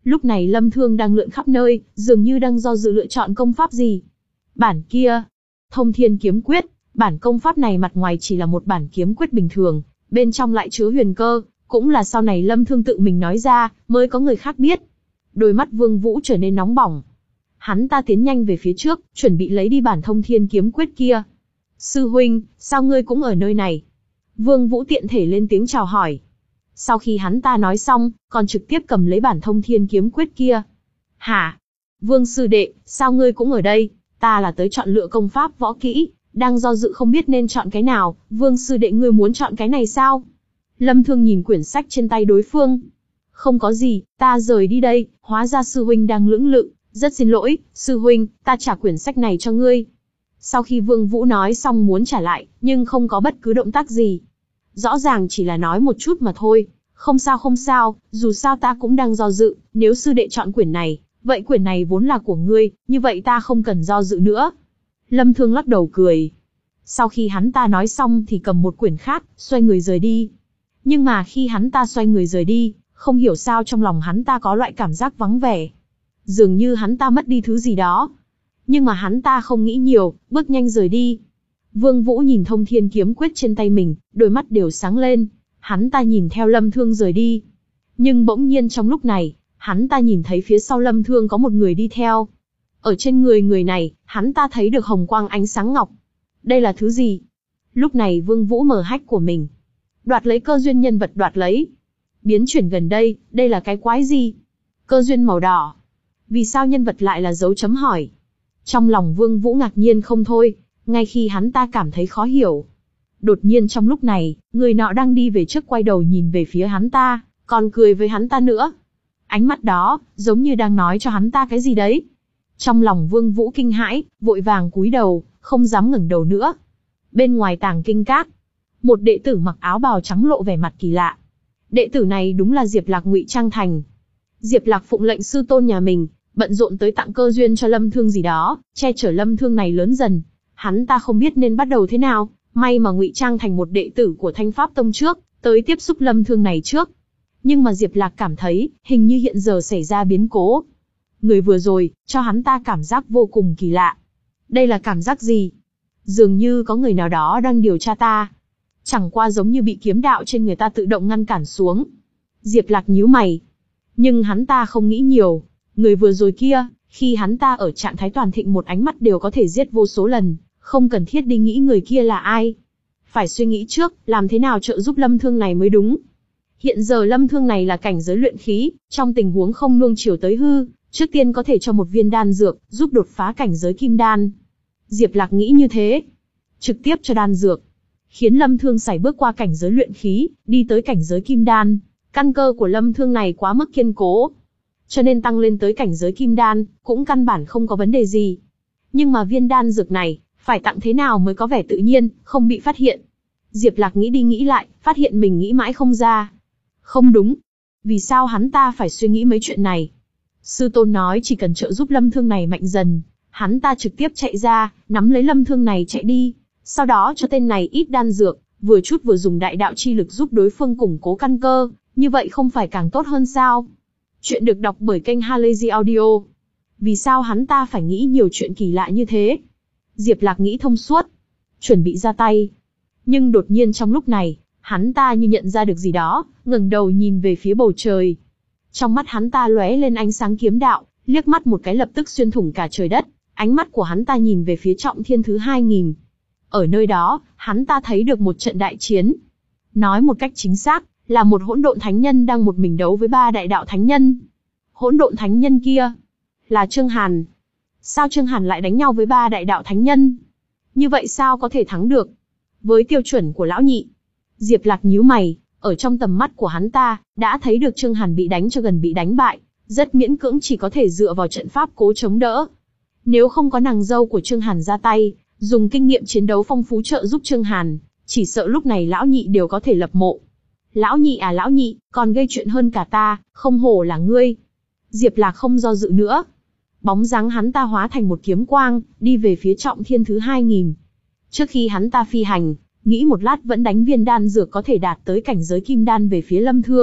Lúc này Lâm Thương đang lượn khắp nơi, dường như đang do dự lựa chọn công pháp gì. Bản kia, Thông Thiên Kiếm Quyết, bản công pháp này mặt ngoài chỉ là một bản kiếm quyết bình thường, bên trong lại chứa huyền cơ, cũng là sau này Lâm Thương tự mình nói ra, mới có người khác biết. Đôi mắt Vương Vũ trở nên nóng bỏng. Hắn ta tiến nhanh về phía trước, chuẩn bị lấy đi bản Thông Thiên Kiếm Quyết kia. Sư huynh, sao ngươi cũng ở nơi này? Vương Vũ tiện thể lên tiếng chào hỏi. Sau khi hắn ta nói xong, còn trực tiếp cầm lấy bản Thông Thiên Kiếm Quyết kia. Hả? Vương sư đệ, sao ngươi cũng ở đây? Ta là tới chọn lựa công pháp võ kỹ, đang do dự không biết nên chọn cái nào, Vương sư đệ ngươi muốn chọn cái này sao? Lâm Thương nhìn quyển sách trên tay đối phương. Không có gì, ta rời đi đây, hóa ra sư huynh đang lưỡng lự, rất xin lỗi, sư huynh, ta trả quyển sách này cho ngươi. Sau khi Vương Vũ nói xong muốn trả lại, nhưng không có bất cứ động tác gì. Rõ ràng chỉ là nói một chút mà thôi, không sao không sao, dù sao ta cũng đang do dự, nếu sư đệ chọn quyển này, vậy quyển này vốn là của ngươi, như vậy ta không cần do dự nữa. Lâm Thương lắc đầu cười. Sau khi hắn ta nói xong thì cầm một quyển khác, xoay người rời đi. Nhưng mà khi hắn ta xoay người rời đi, không hiểu sao trong lòng hắn ta có loại cảm giác vắng vẻ. Dường như hắn ta mất đi thứ gì đó. Nhưng mà hắn ta không nghĩ nhiều, bước nhanh rời đi. Vương Vũ nhìn Thông Thiên Kiếm Quyết trên tay mình, đôi mắt đều sáng lên. Hắn ta nhìn theo Lâm Thương rời đi. Nhưng bỗng nhiên trong lúc này, hắn ta nhìn thấy phía sau Lâm Thương có một người đi theo. Ở trên người người này, hắn ta thấy được hồng quang ánh sáng ngọc. Đây là thứ gì? Lúc này Vương Vũ mở hách của mình. Đoạt lấy cơ duyên nhân vật đoạt lấy. Biến chuyển gần đây, đây là cái quái gì? Cơ duyên màu đỏ. Vì sao nhân vật lại là dấu chấm hỏi? Trong lòng Vương Vũ ngạc nhiên không thôi, ngay khi hắn ta cảm thấy khó hiểu. Đột nhiên trong lúc này, người nọ đang đi về trước quay đầu nhìn về phía hắn ta, còn cười với hắn ta nữa. Ánh mắt đó, giống như đang nói cho hắn ta cái gì đấy. Trong lòng Vương Vũ kinh hãi, vội vàng cúi đầu, không dám ngẩng đầu nữa. Bên ngoài tàng kinh các, một đệ tử mặc áo bào trắng lộ vẻ mặt kỳ lạ. Đệ tử này đúng là Diệp Lạc ngụy trang thành. Diệp Lạc phụng lệnh sư tôn nhà mình, bận rộn tới tặng cơ duyên cho Lâm Thương gì đó, che chở Lâm Thương này lớn dần. Hắn ta không biết nên bắt đầu thế nào, may mà ngụy trang thành một đệ tử của Thanh Pháp Tông trước, tới tiếp xúc Lâm Thương này trước. Nhưng mà Diệp Lạc cảm thấy, hình như hiện giờ xảy ra biến cố. Người vừa rồi, cho hắn ta cảm giác vô cùng kỳ lạ. Đây là cảm giác gì? Dường như có người nào đó đang điều tra ta. Chẳng qua giống như bị kiếm đạo trên người ta tự động ngăn cản xuống. Diệp Lạc nhíu mày. Nhưng hắn ta không nghĩ nhiều. Người vừa rồi kia, khi hắn ta ở trạng thái toàn thịnh một ánh mắt đều có thể giết vô số lần, không cần thiết đi nghĩ người kia là ai. Phải suy nghĩ trước, làm thế nào trợ giúp Lâm Thương này mới đúng. Hiện giờ Lâm Thương này là cảnh giới luyện khí, trong tình huống không nuông chiều tới hư, trước tiên có thể cho một viên đan dược, giúp đột phá cảnh giới kim đan. Diệp Lạc nghĩ như thế. Trực tiếp cho đan dược, khiến Lâm Thương sải bước qua cảnh giới luyện khí, đi tới cảnh giới kim đan. Căn cơ của Lâm Thương này quá mức kiên cố, cho nên tăng lên tới cảnh giới kim đan, cũng căn bản không có vấn đề gì. Nhưng mà viên đan dược này, phải tặng thế nào mới có vẻ tự nhiên, không bị phát hiện. Diệp Lạc nghĩ đi nghĩ lại, phát hiện mình nghĩ mãi không ra. Không đúng. Vì sao hắn ta phải suy nghĩ mấy chuyện này? Sư tôn nói chỉ cần trợ giúp Lâm Thương này mạnh dần, hắn ta trực tiếp chạy ra, nắm lấy Lâm Thương này chạy đi. Sau đó cho tên này ít đan dược, vừa chút vừa dùng đại đạo chi lực giúp đối phương củng cố căn cơ, như vậy không phải càng tốt hơn sao? Chuyện được đọc bởi kênh Halazy Audio. Vì sao hắn ta phải nghĩ nhiều chuyện kỳ lạ như thế? Diệp Lạc nghĩ thông suốt, chuẩn bị ra tay. Nhưng đột nhiên trong lúc này, hắn ta như nhận ra được gì đó, ngẩng đầu nhìn về phía bầu trời. Trong mắt hắn ta lóe lên ánh sáng kiếm đạo, liếc mắt một cái lập tức xuyên thủng cả trời đất. Ánh mắt của hắn ta nhìn về phía Trọng Thiên thứ hai nghìn. Ở nơi đó, hắn ta thấy được một trận đại chiến. Nói một cách chính xác, là một hỗn độn thánh nhân đang một mình đấu với ba đại đạo thánh nhân. Hỗn độn thánh nhân kia là Trương Hàn. Sao Trương Hàn lại đánh nhau với ba đại đạo thánh nhân? Như vậy sao có thể thắng được? Với tiêu chuẩn của lão nhị, Diệp Lạc nhíu mày, ở trong tầm mắt của hắn ta, đã thấy được Trương Hàn bị đánh cho gần bị đánh bại, rất miễn cưỡng chỉ có thể dựa vào trận pháp cố chống đỡ. Nếu không có nàng dâu của Trương Hàn ra tay, dùng kinh nghiệm chiến đấu phong phú trợ giúp Trương Hàn, chỉ sợ lúc này lão nhị đều có thể lập mộ. Lão nhị à lão nhị, còn gây chuyện hơn cả ta, không hổ là ngươi. Diệp Lạc không do dự nữa. Bóng dáng hắn ta hóa thành một kiếm quang, đi về phía Trọng Thiên thứ hai nghìn. Trước khi hắn ta phi hành, nghĩ một lát vẫn đánh viên đan dược có thể đạt tới cảnh giới kim đan về phía Lâm Thương.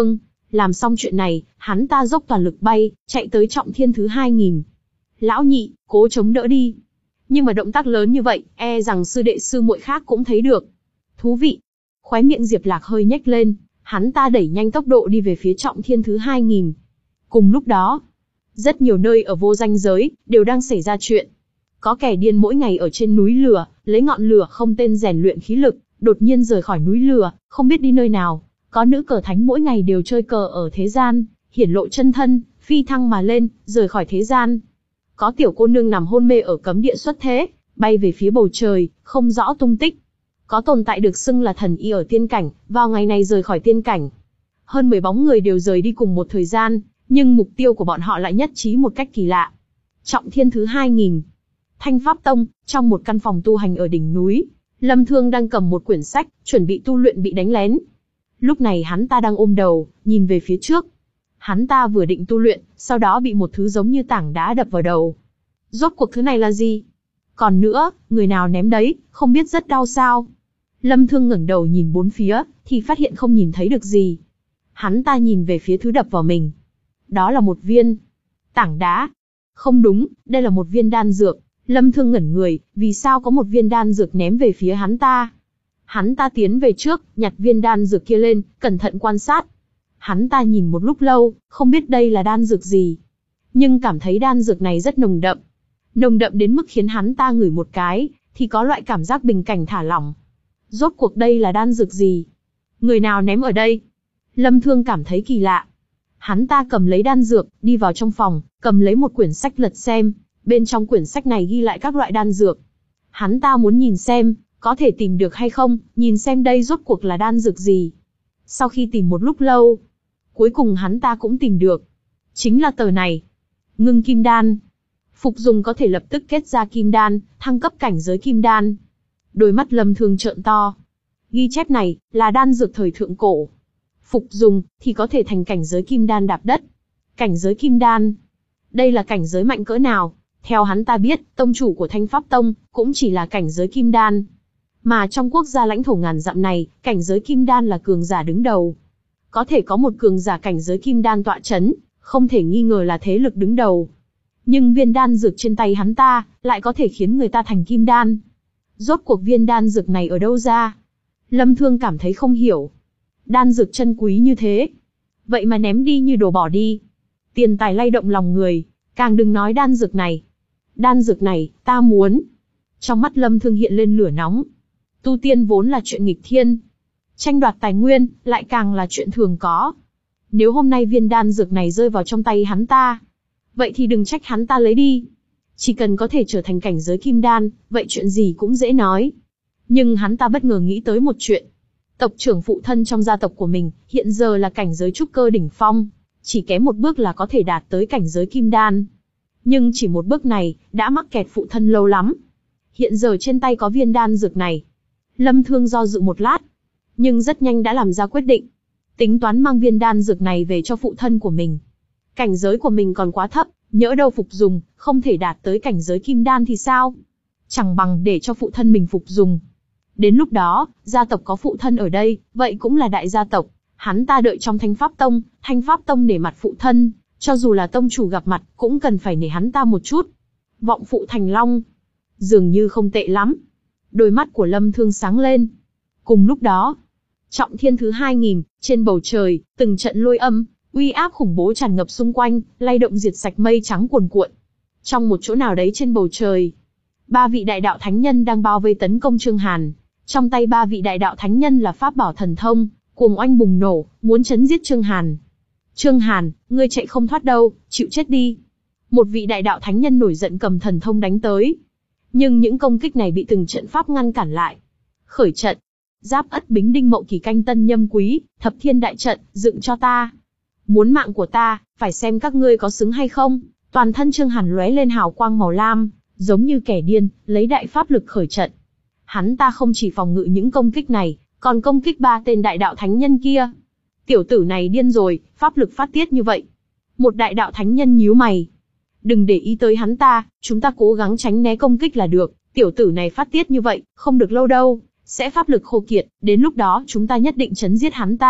Làm xong chuyện này, hắn ta dốc toàn lực bay, chạy tới trọng thiên thứ hai nghìn. Lão nhị, cố chống đỡ đi. Nhưng mà động tác lớn như vậy, e rằng sư đệ sư muội khác cũng thấy được. Thú vị. Khóe miệng Diệp Lạc hơi nhếch lên, hắn ta đẩy nhanh tốc độ đi về phía trọng thiên thứ hai nghìn. Cùng lúc đó, rất nhiều nơi ở vô danh giới, đều đang xảy ra chuyện. Có kẻ điên mỗi ngày ở trên núi lửa, lấy ngọn lửa không tên rèn luyện khí lực, đột nhiên rời khỏi núi lửa, không biết đi nơi nào. Có nữ cờ thánh mỗi ngày đều chơi cờ ở thế gian, hiển lộ chân thân, phi thăng mà lên, rời khỏi thế gian. Có tiểu cô nương nằm hôn mê ở cấm địa xuất thế, bay về phía bầu trời, không rõ tung tích. Có tồn tại được xưng là thần y ở tiên cảnh, vào ngày này rời khỏi tiên cảnh. Hơn mười bóng người đều rời đi cùng một thời gian, nhưng mục tiêu của bọn họ lại nhất trí một cách kỳ lạ. Trọng thiên thứ hai nghìn. Thanh Pháp Tông, trong một căn phòng tu hành ở đỉnh núi, Lâm Thương đang cầm một quyển sách, chuẩn bị tu luyện bị đánh lén. Lúc này hắn ta đang ôm đầu, nhìn về phía trước. Hắn ta vừa định tu luyện, sau đó bị một thứ giống như tảng đá đập vào đầu. Rốt cuộc thứ này là gì? Còn nữa, người nào ném đấy, không biết rất đau sao? Lâm Thương ngẩng đầu nhìn bốn phía, thì phát hiện không nhìn thấy được gì. Hắn ta nhìn về phía thứ đập vào mình. Đó là một viên tảng đá. Không đúng, đây là một viên đan dược. Lâm Thương ngẩn người, vì sao có một viên đan dược ném về phía hắn ta? Hắn ta tiến về trước, nhặt viên đan dược kia lên, cẩn thận quan sát. Hắn ta nhìn một lúc lâu, không biết đây là đan dược gì. Nhưng cảm thấy đan dược này rất nồng đậm. Nồng đậm đến mức khiến hắn ta ngửi một cái, thì có loại cảm giác bình cảnh thả lỏng. Rốt cuộc đây là đan dược gì? Người nào ném ở đây? Lâm Thương cảm thấy kỳ lạ. Hắn ta cầm lấy đan dược, đi vào trong phòng, cầm lấy một quyển sách lật xem. Bên trong quyển sách này ghi lại các loại đan dược. Hắn ta muốn nhìn xem, có thể tìm được hay không, nhìn xem đây rốt cuộc là đan dược gì. Sau khi tìm một lúc lâu, cuối cùng hắn ta cũng tìm được. Chính là tờ này. Ngưng kim đan. Phục dùng có thể lập tức kết ra kim đan, thăng cấp cảnh giới kim đan. Đôi mắt Lâm Thương trợn to. Ghi chép này, là đan dược thời thượng cổ. Phục dùng, thì có thể thành cảnh giới kim đan đạp đất. Cảnh giới kim đan. Đây là cảnh giới mạnh cỡ nào? Theo hắn ta biết, tông chủ của Thanh Pháp Tông, cũng chỉ là cảnh giới kim đan. Mà trong quốc gia lãnh thổ ngàn dặm này, cảnh giới kim đan là cường giả đứng đầu. Có thể có một cường giả cảnh giới kim đan tọa chấn, không thể nghi ngờ là thế lực đứng đầu. Nhưng viên đan dược trên tay hắn ta, lại có thể khiến người ta thành kim đan. Rốt cuộc viên đan dược này ở đâu ra? Lâm Thương cảm thấy không hiểu. Đan dược chân quý như thế, vậy mà ném đi như đồ bỏ đi. Tiền tài lay động lòng người, càng đừng nói đan dược này. Đan dược này, ta muốn. Trong mắt Lâm Thương hiện lên lửa nóng. Tu tiên vốn là chuyện nghịch thiên. Tranh đoạt tài nguyên, lại càng là chuyện thường có. Nếu hôm nay viên đan dược này rơi vào trong tay hắn ta, vậy thì đừng trách hắn ta lấy đi. Chỉ cần có thể trở thành cảnh giới kim đan, vậy chuyện gì cũng dễ nói. Nhưng hắn ta bất ngờ nghĩ tới một chuyện. Tộc trưởng phụ thân trong gia tộc của mình, hiện giờ là cảnh giới trúc cơ đỉnh phong. Chỉ kém một bước là có thể đạt tới cảnh giới kim đan. Nhưng chỉ một bước này, đã mắc kẹt phụ thân lâu lắm. Hiện giờ trên tay có viên đan dược này. Lâm Thương do dự một lát, nhưng rất nhanh đã làm ra quyết định. Tính toán mang viên đan dược này về cho phụ thân của mình. Cảnh giới của mình còn quá thấp, nhỡ đâu phục dùng, không thể đạt tới cảnh giới kim đan thì sao? Chẳng bằng để cho phụ thân mình phục dùng. Đến lúc đó, gia tộc có phụ thân ở đây, vậy cũng là đại gia tộc. Hắn ta đợi trong Thanh Pháp Tông, Thanh Pháp Tông nể mặt phụ thân, cho dù là tông chủ gặp mặt, cũng cần phải nể hắn ta một chút. Vọng phụ thành long, dường như không tệ lắm. Đôi mắt của Lâm Thương sáng lên. Cùng lúc đó, trọng thiên thứ hai nghìn, trên bầu trời, từng trận lôi âm, uy áp khủng bố tràn ngập xung quanh, lay động diệt sạch mây trắng cuồn cuộn. Trong một chỗ nào đấy trên bầu trời, ba vị đại đạo thánh nhân đang bao vây tấn công Trương Hàn. Trong tay ba vị đại đạo thánh nhân là pháp bảo thần thông, cuồng oanh bùng nổ, muốn chấn giết Trương Hàn. Trương Hàn, ngươi chạy không thoát đâu, chịu chết đi. Một vị đại đạo thánh nhân nổi giận cầm thần thông đánh tới. Nhưng những công kích này bị từng trận pháp ngăn cản lại. Khởi trận. Giáp Ất Bính Đinh Mậu Kỳ Canh Tân Nhâm Quý, thập thiên đại trận, dựng cho ta. Muốn mạng của ta, phải xem các ngươi có xứng hay không. Toàn thân Trương Hàn lóe lên hào quang màu lam, giống như kẻ điên, lấy đại pháp lực khởi trận. Hắn ta không chỉ phòng ngự những công kích này, còn công kích ba tên đại đạo thánh nhân kia. Tiểu tử này điên rồi, pháp lực phát tiết như vậy. Một đại đạo thánh nhân nhíu mày. Đừng để ý tới hắn ta, chúng ta cố gắng tránh né công kích là được. Tiểu tử này phát tiết như vậy, không được lâu đâu, sẽ pháp lực khô kiệt, đến lúc đó chúng ta nhất định chấn giết hắn ta.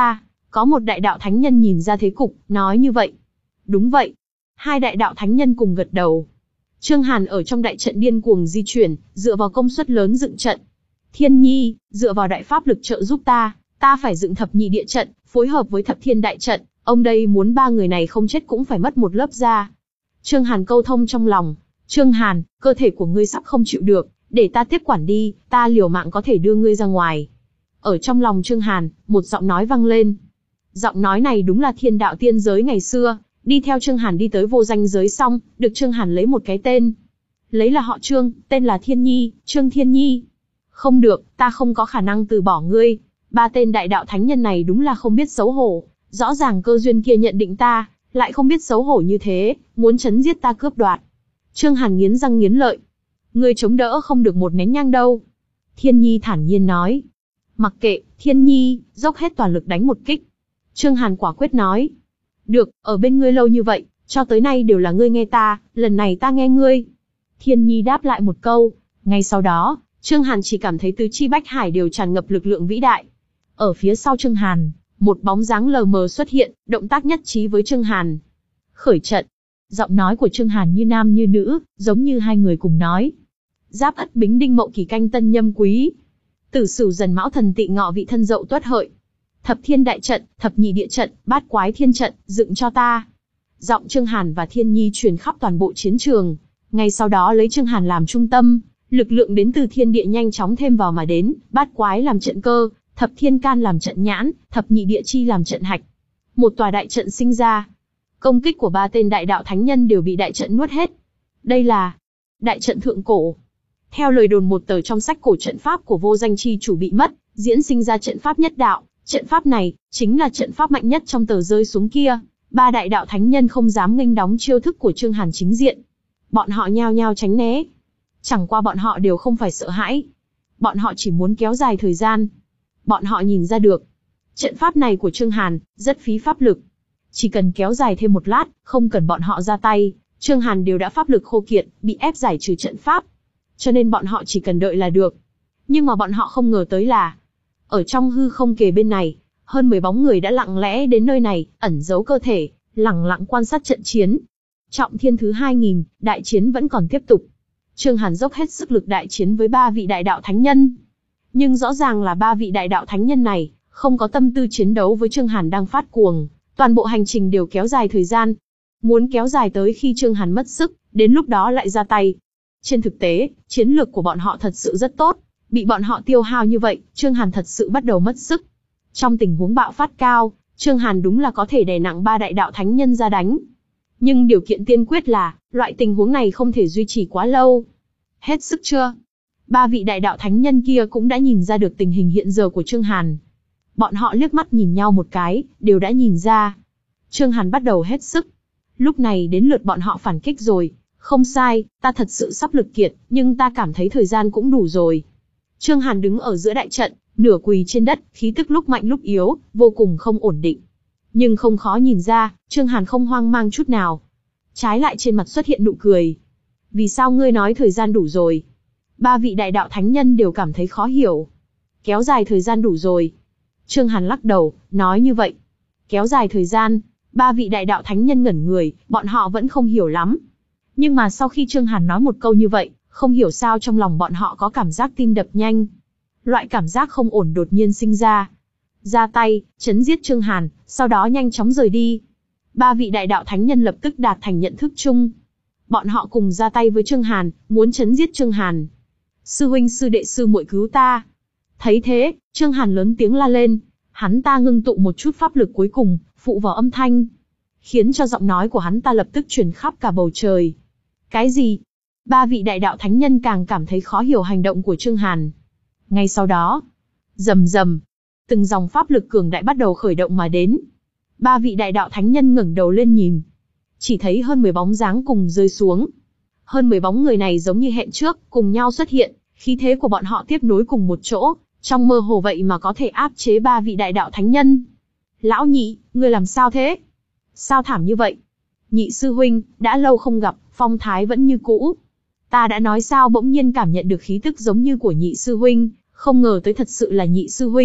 Có một đại đạo thánh nhân nhìn ra thế cục, nói như vậy. Đúng vậy. Hai đại đạo thánh nhân cùng gật đầu. Trương Hàn ở trong đại trận điên cuồng di chuyển, dựa vào công suất lớn dựng trận. Thiên Nhi, dựa vào đại pháp lực trợ giúp ta, ta phải dựng thập nhị địa trận, phối hợp với thập thiên đại trận, ông đây muốn ba người này không chết cũng phải mất một lớp da. Trương Hàn câu thông trong lòng. Trương Hàn, cơ thể của ngươi sắp không chịu được, để ta tiếp quản đi, ta liều mạng có thể đưa ngươi ra ngoài. Ở trong lòng Trương Hàn, một giọng nói vang lên. Giọng nói này đúng là thiên đạo tiên giới ngày xưa, đi theo Trương Hàn đi tới vô danh giới xong, được Trương Hàn lấy một cái tên. Lấy là họ Trương, tên là Thiên Nhi, Trương Thiên Nhi. Không được, ta không có khả năng từ bỏ ngươi. Ba tên đại đạo thánh nhân này đúng là không biết xấu hổ, rõ ràng cơ duyên kia nhận định ta, lại không biết xấu hổ như thế, muốn chấn giết ta cướp đoạt. Trương Hàn nghiến răng nghiến lợi. Ngươi chống đỡ không được một nén nhang đâu. Thiên Nhi thản nhiên nói. Mặc kệ, Thiên Nhi, dốc hết toàn lực đánh một kích. Trương Hàn quả quyết nói. Được, ở bên ngươi lâu như vậy, cho tới nay đều là ngươi nghe ta, lần này ta nghe ngươi. Thiên Nhi đáp lại một câu. Ngay sau đó, Trương Hàn chỉ cảm thấy tứ chi bách hải đều tràn ngập lực lượng vĩ đại. Ở phía sau Trương Hàn, một bóng dáng lờ mờ xuất hiện, động tác nhất trí với Trương Hàn. Khởi trận. Giọng nói của Trương Hàn như nam như nữ, giống như hai người cùng nói. Giáp Ất Bính Đinh Mậu Kỳ Canh Tân Nhâm Quý. Tử Sửu Dần Mão Thần Tỵ Ngọ Vị Thân Dậu Tuất Hợi. Thập Thiên Đại Trận, Thập Nhị Địa Trận, Bát Quái Thiên Trận, dựng cho ta. Giọng Trương Hàn và Thiên Nhi truyền khắp toàn bộ chiến trường. Ngay sau đó lấy Trương Hàn làm trung tâm, lực lượng đến từ thiên địa nhanh chóng thêm vào mà đến, Bát Quái làm trận cơ, Thập Thiên Can làm trận nhãn, Thập Nhị Địa Chi làm trận hạch. Một tòa đại trận sinh ra. Công kích của ba tên đại đạo thánh nhân đều bị đại trận nuốt hết. Đây là đại trận thượng cổ. Theo lời đồn một tờ trong sách cổ trận pháp của vô danh chi chủ bị mất, diễn sinh ra trận pháp nhất đạo. Trận pháp này chính là trận pháp mạnh nhất trong tờ rơi xuống kia. Ba đại đạo thánh nhân không dám nghênh đóng chiêu thức của Trương Hàn chính diện. Bọn họ nhao nhao tránh né. Chẳng qua bọn họ đều không phải sợ hãi. Bọn họ chỉ muốn kéo dài thời gian. Bọn họ nhìn ra được. Trận pháp này của Trương Hàn rất phí pháp lực. Chỉ cần kéo dài thêm một lát, không cần bọn họ ra tay, Trương Hàn đều đã pháp lực khô kiệt, bị ép giải trừ trận pháp. Cho nên bọn họ chỉ cần đợi là được. Nhưng mà bọn họ không ngờ tới là, ở trong hư không kề bên này, hơn mười bóng người đã lặng lẽ đến nơi này, ẩn giấu cơ thể, lẳng lặng quan sát trận chiến. Trọng thiên thứ hai nghìn, đại chiến vẫn còn tiếp tục. Trương Hàn dốc hết sức lực đại chiến với ba vị đại đạo thánh nhân. Nhưng rõ ràng là ba vị đại đạo thánh nhân này, không có tâm tư chiến đấu với Trương Hàn đang phát cuồng. Toàn bộ hành trình đều kéo dài thời gian. Muốn kéo dài tới khi Trương Hàn mất sức, đến lúc đó lại ra tay. Trên thực tế, chiến lược của bọn họ thật sự rất tốt. Bị bọn họ tiêu hao như vậy, Trương Hàn thật sự bắt đầu mất sức. Trong tình huống bạo phát cao, Trương Hàn đúng là có thể đè nặng ba đại đạo thánh nhân ra đánh. Nhưng điều kiện tiên quyết là, loại tình huống này không thể duy trì quá lâu. Hết sức chưa? Ba vị đại đạo thánh nhân kia cũng đã nhìn ra được tình hình hiện giờ của Trương Hàn. Bọn họ liếc mắt nhìn nhau một cái, đều đã nhìn ra. Trương Hàn bắt đầu hết sức. Lúc này đến lượt bọn họ phản kích rồi. Không sai, ta thật sự sắp lực kiệt, nhưng ta cảm thấy thời gian cũng đủ rồi. Trương Hàn đứng ở giữa đại trận, nửa quỳ trên đất, khí tức lúc mạnh lúc yếu, vô cùng không ổn định. Nhưng không khó nhìn ra, Trương Hàn không hoang mang chút nào. Trái lại trên mặt xuất hiện nụ cười. Vì sao ngươi nói thời gian đủ rồi? Ba vị đại đạo thánh nhân đều cảm thấy khó hiểu. Kéo dài thời gian đủ rồi. Trương Hàn lắc đầu, nói như vậy. Kéo dài thời gian, ba vị đại đạo thánh nhân ngẩn người, bọn họ vẫn không hiểu lắm. Nhưng mà sau khi Trương Hàn nói một câu như vậy, không hiểu sao trong lòng bọn họ có cảm giác tim đập nhanh. Loại cảm giác không ổn đột nhiên sinh ra. Ra tay, chấn giết Trương Hàn, sau đó nhanh chóng rời đi. Ba vị đại đạo thánh nhân lập tức đạt thành nhận thức chung. Bọn họ cùng ra tay với Trương Hàn, muốn chấn giết Trương Hàn. Sư huynh sư đệ sư muội cứu ta. Thấy thế, Trương Hàn lớn tiếng la lên. Hắn ta ngưng tụ một chút pháp lực cuối cùng, phụ vào âm thanh. Khiến cho giọng nói của hắn ta lập tức truyền khắp cả bầu trời. Cái gì? Ba vị đại đạo thánh nhân càng cảm thấy khó hiểu hành động của Trương Hàn. Ngay sau đó, rầm rầm, từng dòng pháp lực cường đại bắt đầu khởi động mà đến. Ba vị đại đạo thánh nhân ngẩng đầu lên nhìn. Chỉ thấy hơn mười bóng dáng cùng rơi xuống. Hơn mười bóng người này giống như hẹn trước, cùng nhau xuất hiện, khí thế của bọn họ tiếp nối cùng một chỗ, trong mơ hồ vậy mà có thể áp chế ba vị đại đạo thánh nhân. Lão nhị, ngươi làm sao thế? Sao thảm như vậy? Nhị sư huynh, đã lâu không gặp, phong thái vẫn như cũ. Ta đã nói sao bỗng nhiên cảm nhận được khí tức giống như của nhị sư huynh, không ngờ tới thật sự là nhị sư huynh,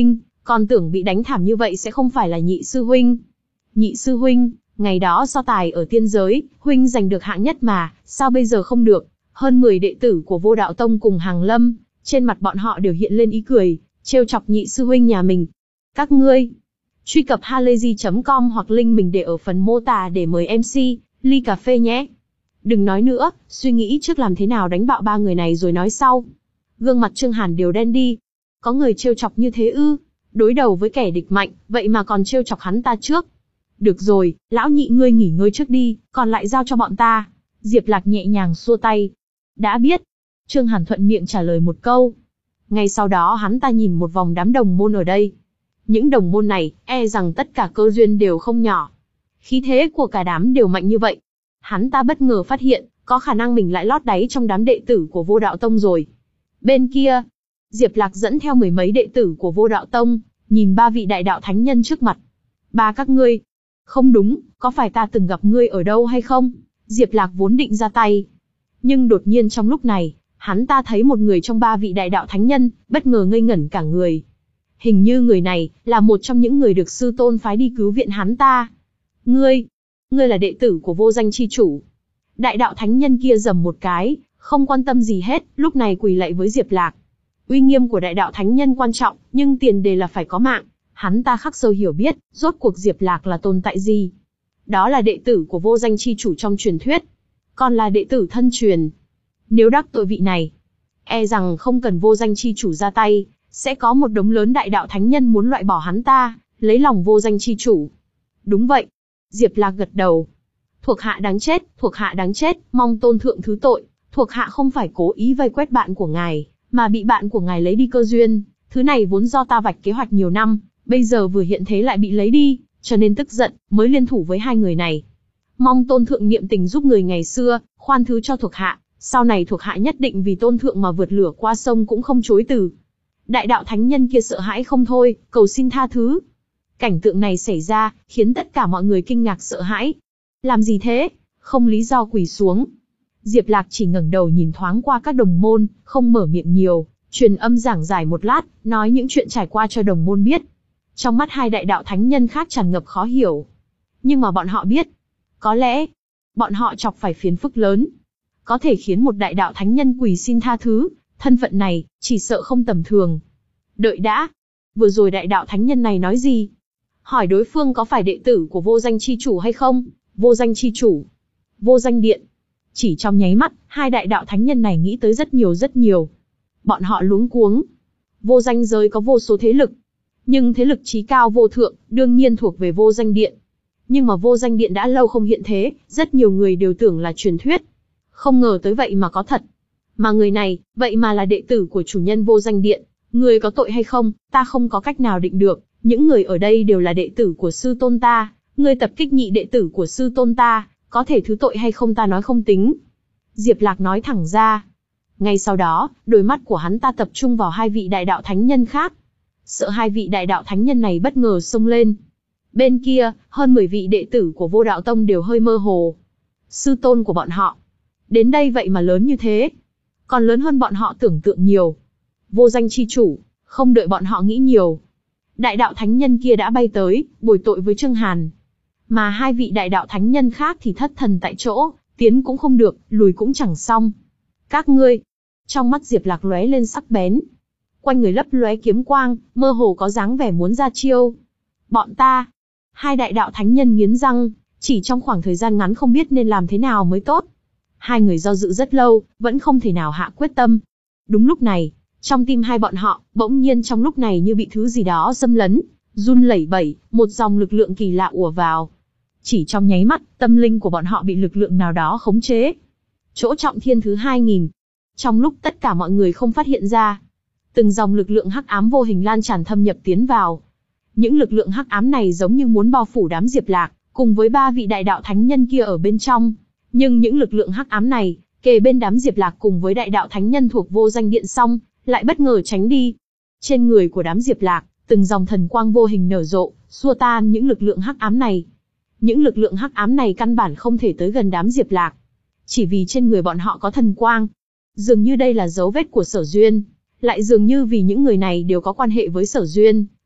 Còn tưởng bị đánh thảm như vậy sẽ không phải là Nhị sư huynh. Nhị sư huynh, ngày đó so tài ở tiên giới, huynh giành được hạng nhất mà, sao bây giờ không được? Hơn mười đệ tử của Vô Đạo Tông cùng Hàng Lâm, trên mặt bọn họ đều hiện lên ý cười, trêu chọc nhị sư huynh nhà mình. Các ngươi, truy cập halayzi chấm com hoặc link mình để ở phần mô tả để mời em xê, ly cà phê nhé. Đừng nói nữa, suy nghĩ trước làm thế nào đánh bạo ba người này rồi nói sau. Gương mặt Trương Hàn đều đen đi. Có người trêu chọc như thế ư? Đối đầu với kẻ địch mạnh, vậy mà còn trêu chọc hắn ta trước. Được rồi, lão nhị ngươi nghỉ ngơi trước đi, còn lại giao cho bọn ta. Diệp Lạc nhẹ nhàng xua tay. Đã biết. Trương Hàn thuận miệng trả lời một câu. Ngay sau đó hắn ta nhìn một vòng đám đồng môn ở đây. Những đồng môn này, e rằng tất cả cơ duyên đều không nhỏ. Khí thế của cả đám đều mạnh như vậy. Hắn ta bất ngờ phát hiện, có khả năng mình lại lót đáy trong đám đệ tử của Vô Đạo Tông rồi. Bên kia, Diệp Lạc dẫn theo mười mấy đệ tử của Vô Đạo Tông, nhìn ba vị đại đạo thánh nhân trước mặt. Ba các ngươi. Không đúng, có phải ta từng gặp ngươi ở đâu hay không? Diệp Lạc vốn định ra tay. Nhưng đột nhiên trong lúc này, hắn ta thấy một người trong ba vị đại đạo thánh nhân, bất ngờ ngây ngẩn cả người. Hình như người này, là một trong những người được sư tôn phái đi cứu viện hắn ta. Ngươi, ngươi là đệ tử của Vô Danh chi chủ. Đại đạo thánh nhân kia rầm một cái, không quan tâm gì hết, lúc này quỳ lạy với Diệp Lạc. Uy nghiêm của đại đạo thánh nhân quan trọng, nhưng tiền đề là phải có mạng. Hắn ta khắc sâu hiểu biết, rốt cuộc Diệp Lạc là tồn tại gì. Đó là đệ tử của Vô Danh chi chủ trong truyền thuyết. Còn là đệ tử thân truyền. Nếu đắc tội vị này, e rằng không cần Vô Danh chi chủ ra tay, sẽ có một đống lớn đại đạo thánh nhân muốn loại bỏ hắn ta, lấy lòng Vô Danh chi chủ. Đúng vậy. Diệp Lạc gật đầu. Thuộc hạ đáng chết, thuộc hạ đáng chết, mong tôn thượng thứ tội. Thuộc hạ không phải cố ý vây quét bạn của ngài, mà bị bạn của ngài lấy đi cơ duyên. Thứ này vốn do ta vạch kế hoạch nhiều năm, bây giờ vừa hiện thế lại bị lấy đi, cho nên tức giận, mới liên thủ với hai người này. Mong tôn thượng niệm tình giúp người ngày xưa, khoan thứ cho thuộc hạ, sau này thuộc hạ nhất định vì tôn thượng mà vượt lửa qua sông cũng không chối từ. Đại đạo thánh nhân kia sợ hãi không thôi, cầu xin tha thứ. Cảnh tượng này xảy ra, khiến tất cả mọi người kinh ngạc sợ hãi. Làm gì thế? Không lý do quỳ xuống. Diệp Lạc chỉ ngẩng đầu nhìn thoáng qua các đồng môn, không mở miệng nhiều, truyền âm giảng giải một lát, nói những chuyện trải qua cho đồng môn biết. Trong mắt hai đại đạo thánh nhân khác tràn ngập khó hiểu. Nhưng mà bọn họ biết, có lẽ, bọn họ chọc phải phiền phức lớn. Có thể khiến một đại đạo thánh nhân quỳ xin tha thứ, thân phận này, chỉ sợ không tầm thường. Đợi đã, vừa rồi đại đạo thánh nhân này nói gì? Hỏi đối phương có phải đệ tử của Vô Danh chi chủ hay không? Vô Danh chi chủ, Vô Danh điện. Chỉ trong nháy mắt, hai đại đạo thánh nhân này nghĩ tới rất nhiều rất nhiều. Bọn họ luống cuống. Vô Danh giới có vô số thế lực, nhưng thế lực chí cao vô thượng, đương nhiên thuộc về Vô Danh điện. Nhưng mà Vô Danh điện đã lâu không hiện thế, rất nhiều người đều tưởng là truyền thuyết. Không ngờ tới vậy mà có thật. Mà người này, vậy mà là đệ tử của chủ nhân Vô Danh điện. Người có tội hay không, ta không có cách nào định được. Những người ở đây đều là đệ tử của sư tôn ta. Người tập kích nhị đệ tử của sư tôn ta, có thể thứ tội hay không ta nói không tính. Diệp Lạc nói thẳng ra. Ngay sau đó, đôi mắt của hắn ta tập trung vào hai vị đại đạo thánh nhân khác. Sợ hai vị đại đạo thánh nhân này bất ngờ xông lên. Bên kia, hơn mười vị đệ tử của Vô Đạo Tông đều hơi mơ hồ. Sư tôn của bọn họ, đến đây vậy mà lớn như thế. Còn lớn hơn bọn họ tưởng tượng nhiều. Vô Danh chi chủ, không đợi bọn họ nghĩ nhiều. Đại đạo thánh nhân kia đã bay tới, bồi tội với Trương Hàn. Mà hai vị đại đạo thánh nhân khác thì thất thần tại chỗ, tiến cũng không được, lùi cũng chẳng xong. Các ngươi, trong mắt Diệp Lạc lóe lên sắc bén. Quanh người lấp lóe kiếm quang, mơ hồ có dáng vẻ muốn ra chiêu. Bọn ta, hai đại đạo thánh nhân nghiến răng, chỉ trong khoảng thời gian ngắn không biết nên làm thế nào mới tốt. Hai người do dự rất lâu, vẫn không thể nào hạ quyết tâm. Đúng lúc này, trong tim hai bọn họ, bỗng nhiên trong lúc này như bị thứ gì đó xâm lấn, run lẩy bẩy, một dòng lực lượng kỳ lạ ùa vào. Chỉ trong nháy mắt, tâm linh của bọn họ bị lực lượng nào đó khống chế. Chỗ trọng thiên thứ hai nghìn. Trong lúc tất cả mọi người không phát hiện ra, từng dòng lực lượng hắc ám vô hình lan tràn thâm nhập tiến vào. Những lực lượng hắc ám này giống như muốn bao phủ đám Diệp Lạc, cùng với ba vị đại đạo thánh nhân kia ở bên trong. Nhưng những lực lượng hắc ám này, kề bên đám Diệp Lạc cùng với đại đạo thánh nhân thuộc Vô Danh điện xong, lại bất ngờ tránh đi. Trên người của đám Diệp Lạc, từng dòng thần quang vô hình nở rộ, xua tan những lực lượng hắc ám này. Những lực lượng hắc ám này căn bản không thể tới gần đám Diệp Lạc, chỉ vì trên người bọn họ có thần quang. Dường như đây là dấu vết của Sở Duyên, lại dường như vì những người này đều có quan hệ với Sở Duyên,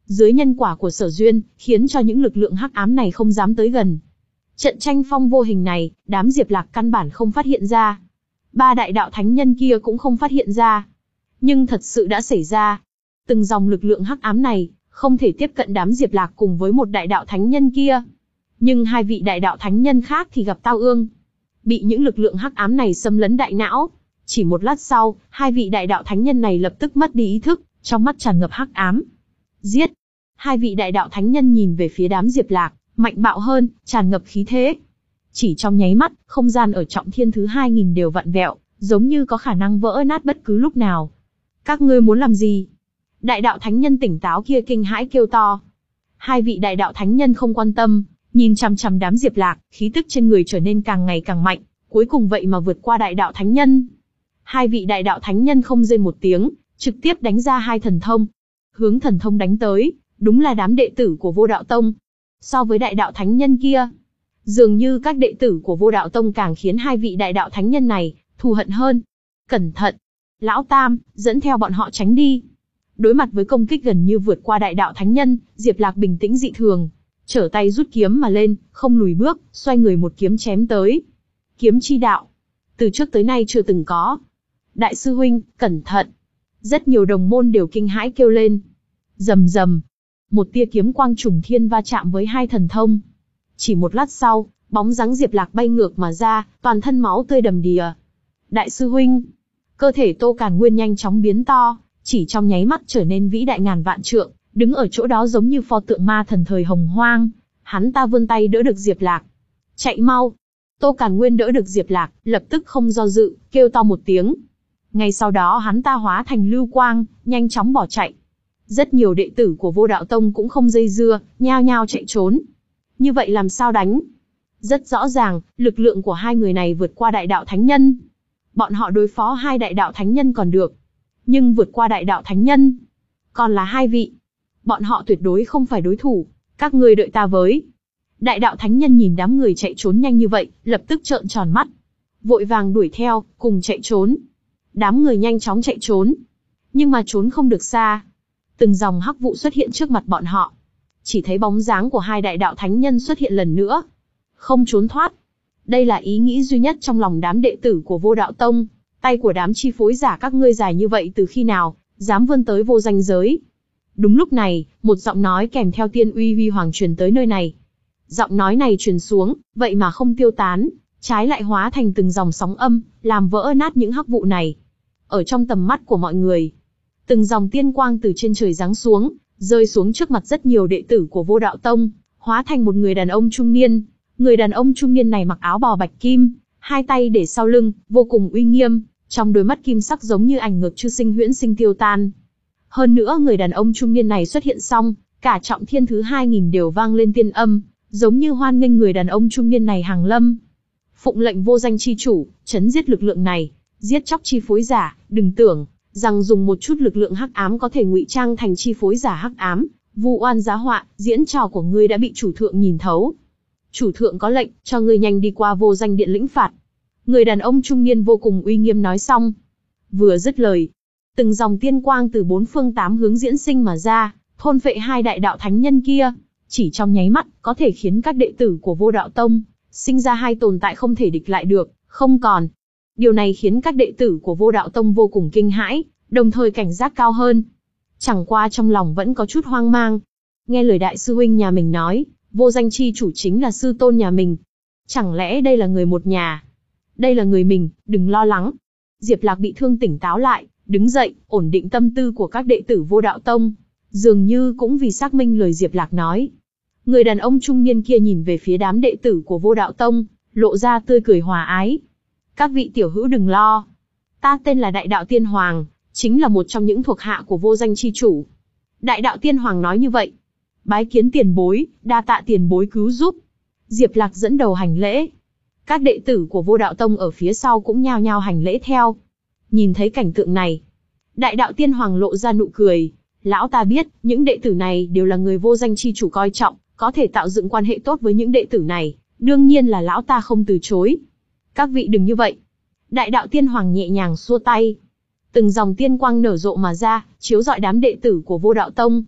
Dưới nhân quả của sở duyên, khiến cho những lực lượng hắc ám này không dám tới gần. Trận tranh phong vô hình này, đám Diệp Lạc căn bản không phát hiện ra. Ba đại đạo thánh nhân kia cũng không phát hiện ra. Nhưng thật sự đã xảy ra. Từng dòng lực lượng hắc ám này, không thể tiếp cận đám Diệp Lạc cùng với một đại đạo thánh nhân kia. Nhưng hai vị đại đạo thánh nhân khác thì gặp tao ương. Bị những lực lượng hắc ám này xâm lấn đại não. Chỉ một lát sau, hai vị đại đạo thánh nhân này lập tức mất đi ý thức, trong mắt tràn ngập hắc ám. Giết! Hai vị đại đạo thánh nhân nhìn về phía đám Diệp Lạc, mạnh bạo hơn, tràn ngập khí thế. Chỉ trong nháy mắt, không gian ở trọng thiên thứ hai nghìn đều vặn vẹo, giống như có khả năng vỡ nát bất cứ lúc nào. Các ngươi muốn làm gì? Đại đạo thánh nhân tỉnh táo kia kinh hãi kêu to. Hai vị đại đạo thánh nhân không quan tâm, nhìn chằm chằm đám Diệp Lạc, khí tức trên người trở nên càng ngày càng mạnh, cuối cùng vậy mà vượt qua đại đạo thánh nhân. Hai vị đại đạo thánh nhân không rên một tiếng, trực tiếp đánh ra hai thần thông. Hướng thần thông đánh tới, đúng là đám đệ tử của Vô Đạo Tông. So với đại đạo thánh nhân kia, dường như các đệ tử của Vô Đạo Tông càng khiến hai vị đại đạo thánh nhân này thù hận hơn. Cẩn thận! Lão Tam, dẫn theo bọn họ tránh đi. Đối mặt với công kích gần như vượt qua đại đạo thánh nhân, Diệp Lạc bình tĩnh dị thường, trở tay rút kiếm mà lên, không lùi bước, xoay người một kiếm chém tới. Kiếm chi đạo, từ trước tới nay chưa từng có. Đại sư huynh, cẩn thận! Rất nhiều đồng môn đều kinh hãi kêu lên. Rầm rầm, một tia kiếm quang trùng thiên va chạm với hai thần thông. Chỉ một lát sau, bóng dáng Diệp Lạc bay ngược mà ra, toàn thân máu tươi đầm đìa. Đại sư huynh! Cơ thể Tô Càn Nguyên nhanh chóng biến to, chỉ trong nháy mắt trở nên vĩ đại ngàn vạn trượng, đứng ở chỗ đó giống như pho tượng ma thần thời hồng hoang. Hắn ta vươn tay đỡ được Diệp Lạc. Chạy mau! Tô Càn Nguyên đỡ được Diệp Lạc, lập tức không do dự, kêu to một tiếng. Ngay sau đó hắn ta hóa thành lưu quang, nhanh chóng bỏ chạy. Rất nhiều đệ tử của Vô Đạo Tông cũng không dây dưa, nhao nhao chạy trốn. Như vậy làm sao đánh? Rất rõ ràng, lực lượng của hai người này vượt qua đại đạo thánh nhân. Bọn họ đối phó hai đại đạo thánh nhân còn được. Nhưng vượt qua đại đạo thánh nhân, còn là hai vị. Bọn họ tuyệt đối không phải đối thủ, các ngươi đợi ta với. Đại đạo thánh nhân nhìn đám người chạy trốn nhanh như vậy, lập tức trợn tròn mắt. Vội vàng đuổi theo, cùng chạy trốn. Đám người nhanh chóng chạy trốn. Nhưng mà trốn không được xa. Từng dòng hắc vụ xuất hiện trước mặt bọn họ. Chỉ thấy bóng dáng của hai đại đạo thánh nhân xuất hiện lần nữa. Không trốn thoát. Đây là ý nghĩ duy nhất trong lòng đám đệ tử của Vô Đạo Tông. Tay của đám chi phối giả các ngươi dài như vậy từ khi nào, dám vươn tới vô danh giới. Đúng lúc này, một giọng nói kèm theo tiên uy huy hoàng truyền tới nơi này. Giọng nói này truyền xuống, vậy mà không tiêu tán, trái lại hóa thành từng dòng sóng âm, làm vỡ nát những hắc vụ này. Ở trong tầm mắt của mọi người, từng dòng tiên quang từ trên trời giáng xuống, rơi xuống trước mặt rất nhiều đệ tử của Vô Đạo Tông, hóa thành một người đàn ông trung niên. Người đàn ông trung niên này mặc áo bào bạch kim, hai tay để sau lưng, vô cùng uy nghiêm, trong đôi mắt kim sắc giống như ảnh ngược chư sinh huyễn sinh tiêu tan. Hơn nữa người đàn ông trung niên này xuất hiện xong, cả trọng thiên thứ hai nghìn đều vang lên tiên âm, giống như hoan nghênh người đàn ông trung niên này hàng lâm. Phụng lệnh vô danh chi chủ, chấn giết lực lượng này, giết chóc chi phối giả, đừng tưởng rằng dùng một chút lực lượng hắc ám có thể ngụy trang thành chi phối giả hắc ám, vu oan giá họa, diễn trò của ngươi đã bị chủ thượng nhìn thấu. Chủ thượng có lệnh, cho ngươi nhanh đi qua vô danh điện lĩnh phạt. Người đàn ông trung niên vô cùng uy nghiêm nói xong. Vừa dứt lời, từng dòng tiên quang từ bốn phương tám hướng diễn sinh mà ra, thôn phệ hai đại đạo thánh nhân kia. Chỉ trong nháy mắt, có thể khiến các đệ tử của Vô Đạo Tông sinh ra hai tồn tại không thể địch lại được, không còn. Điều này khiến các đệ tử của Vô Đạo Tông vô cùng kinh hãi, đồng thời cảnh giác cao hơn. Chẳng qua trong lòng vẫn có chút hoang mang. Nghe lời đại sư huynh nhà mình nói, vô danh chi chủ chính là sư tôn nhà mình. Chẳng lẽ đây là người một nhà? Đây là người mình, đừng lo lắng. Diệp Lạc bị thương tỉnh táo lại, đứng dậy, ổn định tâm tư của các đệ tử Vô Đạo Tông. Dường như cũng vì xác minh lời Diệp Lạc nói. Người đàn ông trung niên kia nhìn về phía đám đệ tử của Vô Đạo Tông, lộ ra tươi cười hòa ái. Các vị tiểu hữu đừng lo. Ta tên là Đại Đạo Tiên Hoàng, chính là một trong những thuộc hạ của vô danh chi chủ. Đại Đạo Tiên Hoàng nói như vậy. Bái kiến tiền bối, đa tạ tiền bối cứu giúp. Diệp Lạc dẫn đầu hành lễ. Các đệ tử của Vô Đạo Tông ở phía sau cũng nhao nhao hành lễ theo. Nhìn thấy cảnh tượng này, Đại Đạo Tiên Hoàng lộ ra nụ cười. Lão ta biết, những đệ tử này đều là người vô danh chi chủ coi trọng, có thể tạo dựng quan hệ tốt với những đệ tử này, đương nhiên là lão ta không từ chối. Các vị đừng như vậy. Đại Đạo Tiên Hoàng nhẹ nhàng xua tay. Từng dòng tiên quang nở rộ mà ra, chiếu rọi đám đệ tử của Vô Đạo Tông.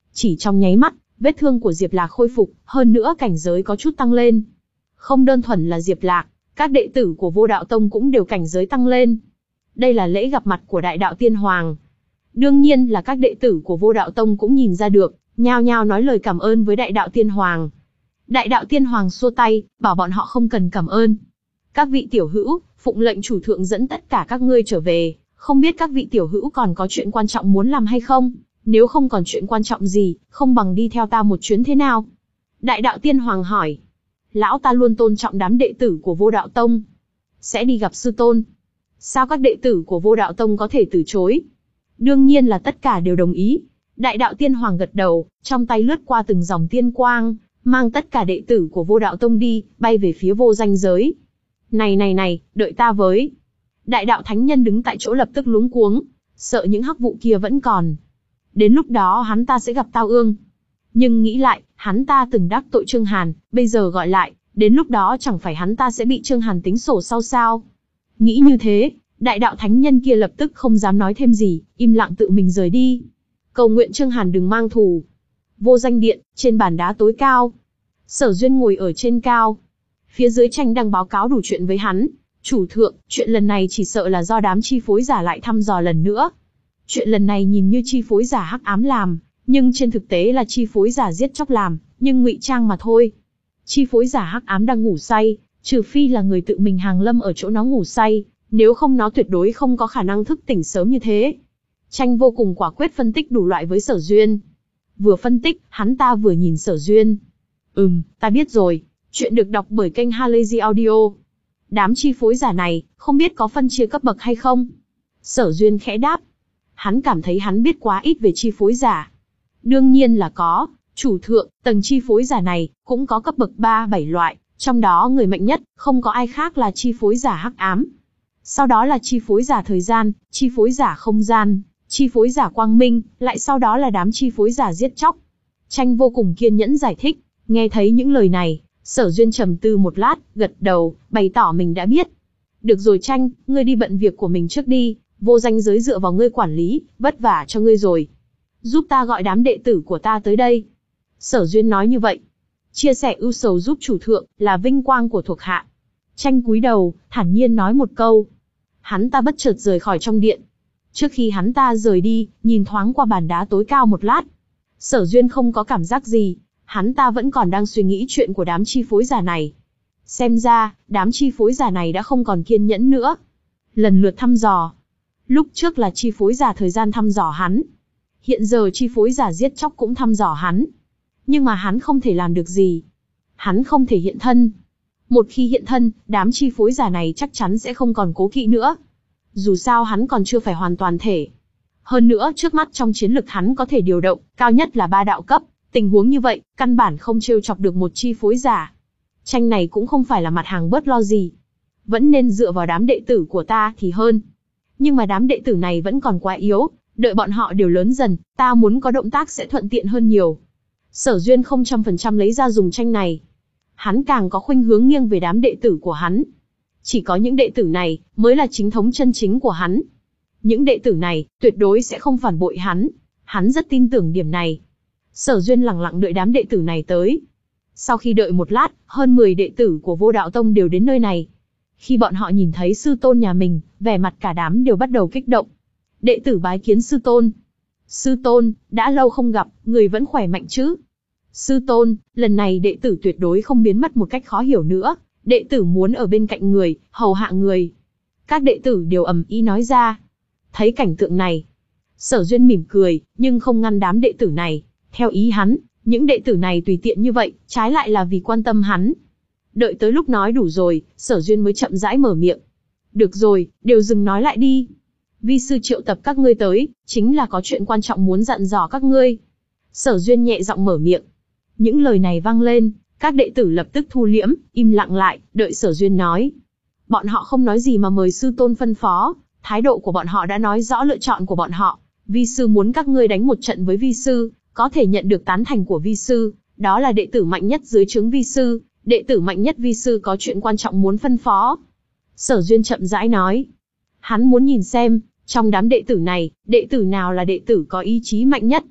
Chỉ trong nháy mắt, vết thương của Diệp Lạc khôi phục, hơn nữa cảnh giới có chút tăng lên. Không đơn thuần là Diệp Lạc, các đệ tử của Vô Đạo Tông cũng đều cảnh giới tăng lên. Đây là lễ gặp mặt của Đại Đạo Tiên Hoàng. Đương nhiên là các đệ tử của Vô Đạo Tông cũng nhìn ra được, nhao nhao nói lời cảm ơn với Đại Đạo Tiên Hoàng. Đại Đạo Tiên Hoàng xua tay, bảo bọn họ không cần cảm ơn. Các vị tiểu hữu, phụng lệnh chủ thượng dẫn tất cả các ngươi trở về, không biết các vị tiểu hữu còn có chuyện quan trọng muốn làm hay không? Nếu không còn chuyện quan trọng gì, không bằng đi theo ta một chuyến thế nào? Đại Đạo Tiên Hoàng hỏi. Lão ta luôn tôn trọng đám đệ tử của Vô Đạo Tông. Sẽ đi gặp sư tôn. Sao các đệ tử của Vô Đạo Tông có thể từ chối? Đương nhiên là tất cả đều đồng ý. Đại Đạo Tiên Hoàng gật đầu, trong tay lướt qua từng dòng tiên quang, mang tất cả đệ tử của Vô Đạo Tông đi, bay về phía vô danh giới. Này này này, đợi ta với. Đại đạo thánh nhân đứng tại chỗ lập tức luống cuống, sợ những hắc vụ kia vẫn còn. Đến lúc đó hắn ta sẽ gặp tao ương. Nhưng nghĩ lại, hắn ta từng đắc tội Trương Hàn, bây giờ gọi lại, đến lúc đó chẳng phải hắn ta sẽ bị Trương Hàn tính sổ sau sao? Nghĩ như thế, đại đạo thánh nhân kia lập tức không dám nói thêm gì, im lặng tự mình rời đi. Cầu nguyện Trương Hàn đừng mang thù. Vô danh điện, trên bàn đá tối cao. Sở Duyên ngồi ở trên cao. Phía dưới Tranh đang báo cáo đủ chuyện với hắn. Chủ thượng, chuyện lần này chỉ sợ là do đám chi phối giả lại thăm dò lần nữa. Chuyện lần này nhìn như chi phối giả hắc ám làm, nhưng trên thực tế là chi phối giả giết chóc làm, nhưng ngụy trang mà thôi. Chi phối giả hắc ám đang ngủ say, trừ phi là người tự mình hàng lâm ở chỗ nó ngủ say, nếu không nó tuyệt đối không có khả năng thức tỉnh sớm như thế. Tranh vô cùng quả quyết phân tích đủ loại với Sở Duyên. Vừa phân tích, hắn ta vừa nhìn Sở Duyên. Ừm, ta biết rồi, chuyện được đọc bởi kênh Halazy Audio. Đám chi phối giả này, không biết có phân chia cấp bậc hay không? Sở Duyên khẽ đáp. Hắn cảm thấy hắn biết quá ít về chi phối giả. Đương nhiên là có, chủ thượng, tầng chi phối giả này, cũng có cấp bậc ba bảy loại, trong đó người mạnh nhất, không có ai khác là chi phối giả hắc ám. Sau đó là chi phối giả thời gian, chi phối giả không gian, chi phối giả quang minh, lại sau đó là đám chi phối giả giết chóc. Tranh vô cùng kiên nhẫn giải thích, nghe thấy những lời này, Sở Duyên trầm tư một lát, gật đầu, bày tỏ mình đã biết. Được rồi Tranh, ngươi đi bận việc của mình trước đi, vô danh giới dựa vào ngươi quản lý, vất vả cho ngươi rồi. Giúp ta gọi đám đệ tử của ta tới đây. Sở Duyên nói như vậy. Chia sẻ ưu sầu giúp chủ thượng, là vinh quang của thuộc hạ. Tranh cúi đầu, thản nhiên nói một câu. Hắn ta bất chợt rời khỏi trong điện. Trước khi hắn ta rời đi, nhìn thoáng qua bàn đá tối cao một lát. Sở Duyên không có cảm giác gì, hắn ta vẫn còn đang suy nghĩ chuyện của đám chi phối giả này. Xem ra, đám chi phối giả này đã không còn kiên nhẫn nữa. Lần lượt thăm dò. Lúc trước là chi phối giả thời gian thăm dò hắn. Hiện giờ chi phối giả giết chóc cũng thăm dò hắn. Nhưng mà hắn không thể làm được gì. Hắn không thể hiện thân. Một khi hiện thân, đám chi phối giả này chắc chắn sẽ không còn cố kỵ nữa. Dù sao hắn còn chưa phải hoàn toàn thể. Hơn nữa trước mắt trong chiến lực hắn có thể điều động, cao nhất là ba đạo cấp. Tình huống như vậy, căn bản không trêu chọc được một chi phối giả. Tranh này cũng không phải là mặt hàng bớt lo gì. Vẫn nên dựa vào đám đệ tử của ta thì hơn. Nhưng mà đám đệ tử này vẫn còn quá yếu, đợi bọn họ đều lớn dần, ta muốn có động tác sẽ thuận tiện hơn nhiều. Sở Duyên không trăm phần trăm lấy ra dùng Tranh này. Hắn càng có khuynh hướng nghiêng về đám đệ tử của hắn. Chỉ có những đệ tử này, mới là chính thống chân chính của hắn. Những đệ tử này, tuyệt đối sẽ không phản bội hắn. Hắn rất tin tưởng điểm này. Sở Duyên lặng lặng đợi đám đệ tử này tới. Sau khi đợi một lát, hơn mười đệ tử của Vô Đạo Tông đều đến nơi này. Khi bọn họ nhìn thấy sư tôn nhà mình, vẻ mặt cả đám đều bắt đầu kích động. Đệ tử bái kiến sư tôn. Sư tôn, đã lâu không gặp, người vẫn khỏe mạnh chứ? Sư tôn, lần này đệ tử tuyệt đối không biến mất một cách khó hiểu nữa. Đệ tử muốn ở bên cạnh người, hầu hạ người. Các đệ tử đều ầm ĩ nói ra. Thấy cảnh tượng này, Sở Duyên mỉm cười, nhưng không ngăn đám đệ tử này. Theo ý hắn, những đệ tử này tùy tiện như vậy, trái lại là vì quan tâm hắn. Đợi tới lúc nói đủ rồi, Sở Duyên mới chậm rãi mở miệng. Được rồi, đều dừng nói lại đi. Vi sư triệu tập các ngươi tới, chính là có chuyện quan trọng muốn dặn dò các ngươi. Sở Duyên nhẹ giọng mở miệng. Những lời này vang lên, các đệ tử lập tức thu liễm, im lặng lại, đợi Sở Duyên nói. Bọn họ không nói gì mà mời sư tôn phân phó, thái độ của bọn họ đã nói rõ lựa chọn của bọn họ. Vi sư muốn các ngươi đánh một trận với vi sư, có thể nhận được tán thành của vi sư, đó là đệ tử mạnh nhất dưới trướng vi sư, đệ tử mạnh nhất vi sư có chuyện quan trọng muốn phân phó. Sở Duyên chậm rãi nói. Hắn muốn nhìn xem, trong đám đệ tử này, đệ tử nào là đệ tử có ý chí mạnh nhất.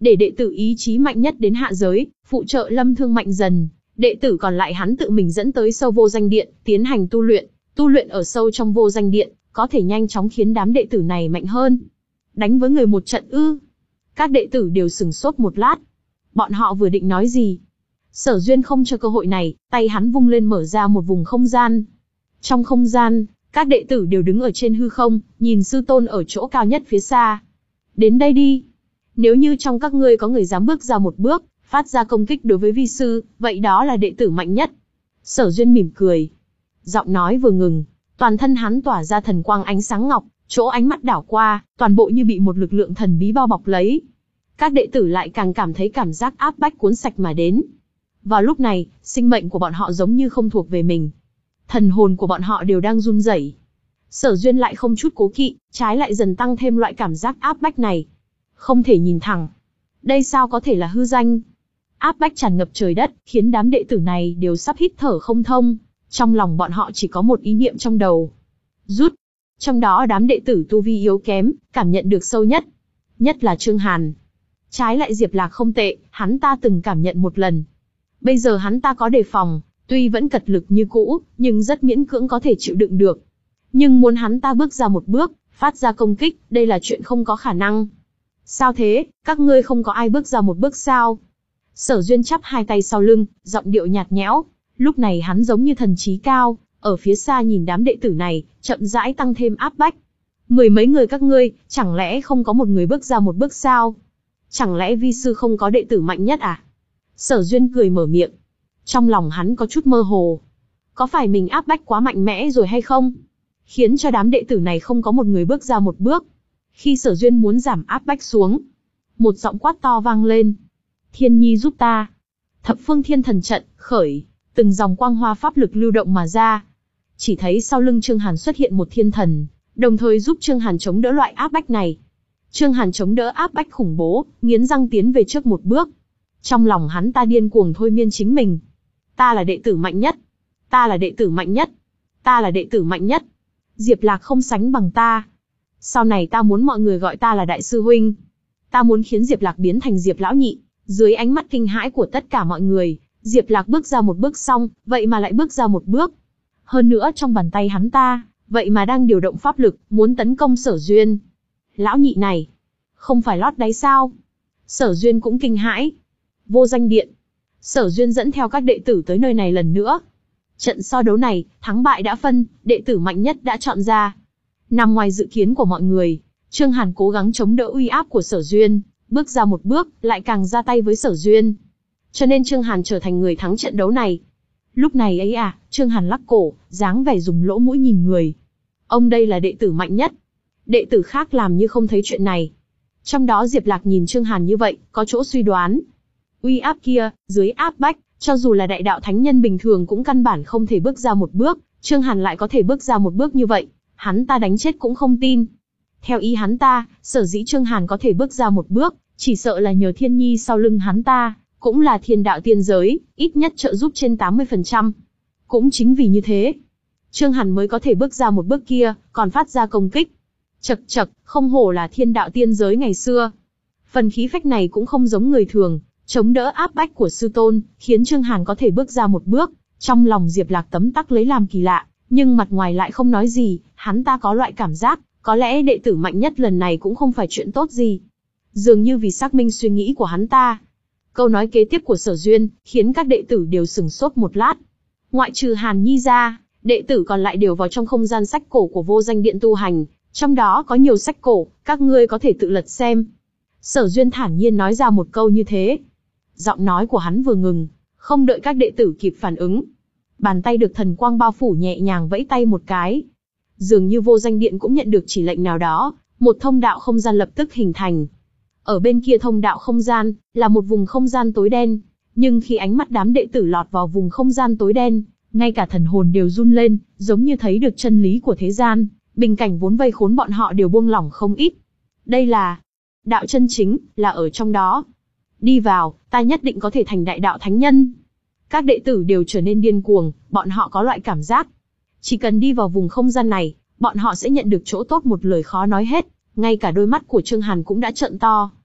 để đệ tử ý chí mạnh nhất đến hạ giới, phụ trợ Lâm Thương mạnh dần, đệ tử còn lại hắn tự mình dẫn tới sâu vô danh điện, tiến hành tu luyện, tu luyện ở sâu trong vô danh điện, có thể nhanh chóng khiến đám đệ tử này mạnh hơn. Đánh với người một trận ư? Các đệ tử đều sửng sốt một lát. Bọn họ vừa định nói gì? Sở Duyên không cho cơ hội này, tay hắn vung lên mở ra một vùng không gian. Trong không gian, các đệ tử đều đứng ở trên hư không, nhìn sư tôn ở chỗ cao nhất phía xa. Đến đây đi. Nếu như trong các ngươi có người dám bước ra một bước, phát ra công kích đối với vi sư, vậy đó là đệ tử mạnh nhất. Sở Duyên mỉm cười. Giọng nói vừa ngừng, toàn thân hắn tỏa ra thần quang ánh sáng ngọc, chỗ ánh mắt đảo qua, toàn bộ như bị một lực lượng thần bí bao bọc lấy. Các đệ tử lại càng cảm thấy cảm giác áp bách cuốn sạch mà đến. Vào lúc này, sinh mệnh của bọn họ giống như không thuộc về mình. Thần hồn của bọn họ đều đang run rẩy. Sở Duyên lại không chút cố kỵ, trái lại dần tăng thêm loại cảm giác áp bách này. Không thể nhìn thẳng. Đây sao có thể là hư danh? Áp bách tràn ngập trời đất, khiến đám đệ tử này đều sắp hít thở không thông. Trong lòng bọn họ chỉ có một ý niệm trong đầu. Rút. Trong đó đám đệ tử tu vi yếu kém, cảm nhận được sâu nhất. Nhất là Trương Hàn. Trái lại Diệp Lạc không tệ, hắn ta từng cảm nhận một lần. Bây giờ hắn ta có đề phòng, tuy vẫn cật lực như cũ, nhưng rất miễn cưỡng có thể chịu đựng được. Nhưng muốn hắn ta bước ra một bước, phát ra công kích, đây là chuyện không có khả năng. Sao thế, các ngươi không có ai bước ra một bước sao? Sở Duyên chắp hai tay sau lưng, giọng điệu nhạt nhẽo. Lúc này hắn giống như thần trí cao, ở phía xa nhìn đám đệ tử này, chậm rãi tăng thêm áp bách. Mười mấy người các ngươi, chẳng lẽ không có một người bước ra một bước sao? Chẳng lẽ vi sư không có đệ tử mạnh nhất à? Sở Duyên cười mở miệng. Trong lòng hắn có chút mơ hồ. Có phải mình áp bách quá mạnh mẽ rồi hay không? Khiến cho đám đệ tử này không có một người bước ra một bước. Khi Sở Duyên muốn giảm áp bách xuống, một giọng quát to vang lên. Thiên Nhi giúp ta. Thập phương thiên thần trận, khởi. Từng dòng quang hoa pháp lực lưu động mà ra. Chỉ thấy sau lưng Trương Hàn xuất hiện một thiên thần, đồng thời giúp Trương Hàn chống đỡ loại áp bách này. Trương Hàn chống đỡ áp bách khủng bố, nghiến răng tiến về trước một bước. Trong lòng hắn ta điên cuồng thôi miên chính mình. Ta là đệ tử mạnh nhất. Ta là đệ tử mạnh nhất. Ta là đệ tử mạnh nhất. Diệp Lạc không sánh bằng ta. Sau này ta muốn mọi người gọi ta là đại sư huynh. Ta muốn khiến Diệp Lạc biến thành Diệp lão nhị. Dưới ánh mắt kinh hãi của tất cả mọi người, Diệp Lạc bước ra một bước xong, vậy mà lại bước ra một bước. Hơn nữa trong bàn tay hắn ta, vậy mà đang điều động pháp lực, muốn tấn công Sở Duyên. Lão nhị này, không phải lót đáy sao? Sở Duyên cũng kinh hãi. Vô danh điện. Sở Duyên dẫn theo các đệ tử tới nơi này lần nữa. Trận so đấu này, thắng bại đã phân, đệ tử mạnh nhất đã chọn ra. Nằm ngoài dự kiến của mọi người, Trương Hàn cố gắng chống đỡ uy áp của Sở Duyên, bước ra một bước, lại càng ra tay với Sở Duyên. Cho nên Trương Hàn trở thành người thắng trận đấu này. Lúc này ấy à, Trương Hàn lắc cổ, dáng vẻ dùng lỗ mũi nhìn người. Ông đây là đệ tử mạnh nhất. Đệ tử khác làm như không thấy chuyện này. Trong đó Diệp Lạc nhìn Trương Hàn như vậy, có chỗ suy đoán. Uy áp kia, dưới áp bách, cho dù là đại đạo thánh nhân bình thường cũng căn bản không thể bước ra một bước, Trương Hàn lại có thể bước ra một bước như vậy, hắn ta đánh chết cũng không tin. Theo ý hắn ta, sở dĩ Trương Hàn có thể bước ra một bước, chỉ sợ là nhờ Thiên Nhi sau lưng hắn ta, cũng là thiên đạo tiên giới, ít nhất trợ giúp trên tám mươi phần trăm. Cũng chính vì như thế, Trương Hàn mới có thể bước ra một bước kia, còn phát ra công kích. Chậc chậc, không hổ là thiên đạo tiên giới ngày xưa. Phần khí phách này cũng không giống người thường, chống đỡ áp bách của sư tôn, khiến Trương Hàn có thể bước ra một bước. Trong lòng Diệp Lạc tấm tắc lấy làm kỳ lạ, nhưng mặt ngoài lại không nói gì, hắn ta có loại cảm giác, có lẽ đệ tử mạnh nhất lần này cũng không phải chuyện tốt gì. Dường như vì xác minh suy nghĩ của hắn ta. Câu nói kế tiếp của Sở Duyên, khiến các đệ tử đều sửng sốt một lát. Ngoại trừ Hàn Nhi ra, đệ tử còn lại đều vào trong không gian sách cổ của vô danh điện tu hành, trong đó có nhiều sách cổ, các ngươi có thể tự lật xem. Sở Duyên thản nhiên nói ra một câu như thế. Giọng nói của hắn vừa ngừng, không đợi các đệ tử kịp phản ứng. Bàn tay được thần quang bao phủ nhẹ nhàng vẫy tay một cái. Dường như vô danh điện cũng nhận được chỉ lệnh nào đó, một thông đạo không gian lập tức hình thành. Ở bên kia thông đạo không gian, là một vùng không gian tối đen. Nhưng khi ánh mắt đám đệ tử lọt vào vùng không gian tối đen, ngay cả thần hồn đều run lên, giống như thấy được chân lý của thế gian. Bình cảnh vốn vây khốn bọn họ đều buông lỏng không ít. Đây là đạo chân chính, là ở trong đó. Đi vào, ta nhất định có thể thành đại đạo thánh nhân. Các đệ tử đều trở nên điên cuồng, bọn họ có loại cảm giác. Chỉ cần đi vào vùng không gian này, bọn họ sẽ nhận được chỗ tốt một lời khó nói hết. Ngay cả đôi mắt của Trương Hàn cũng đã trợn to.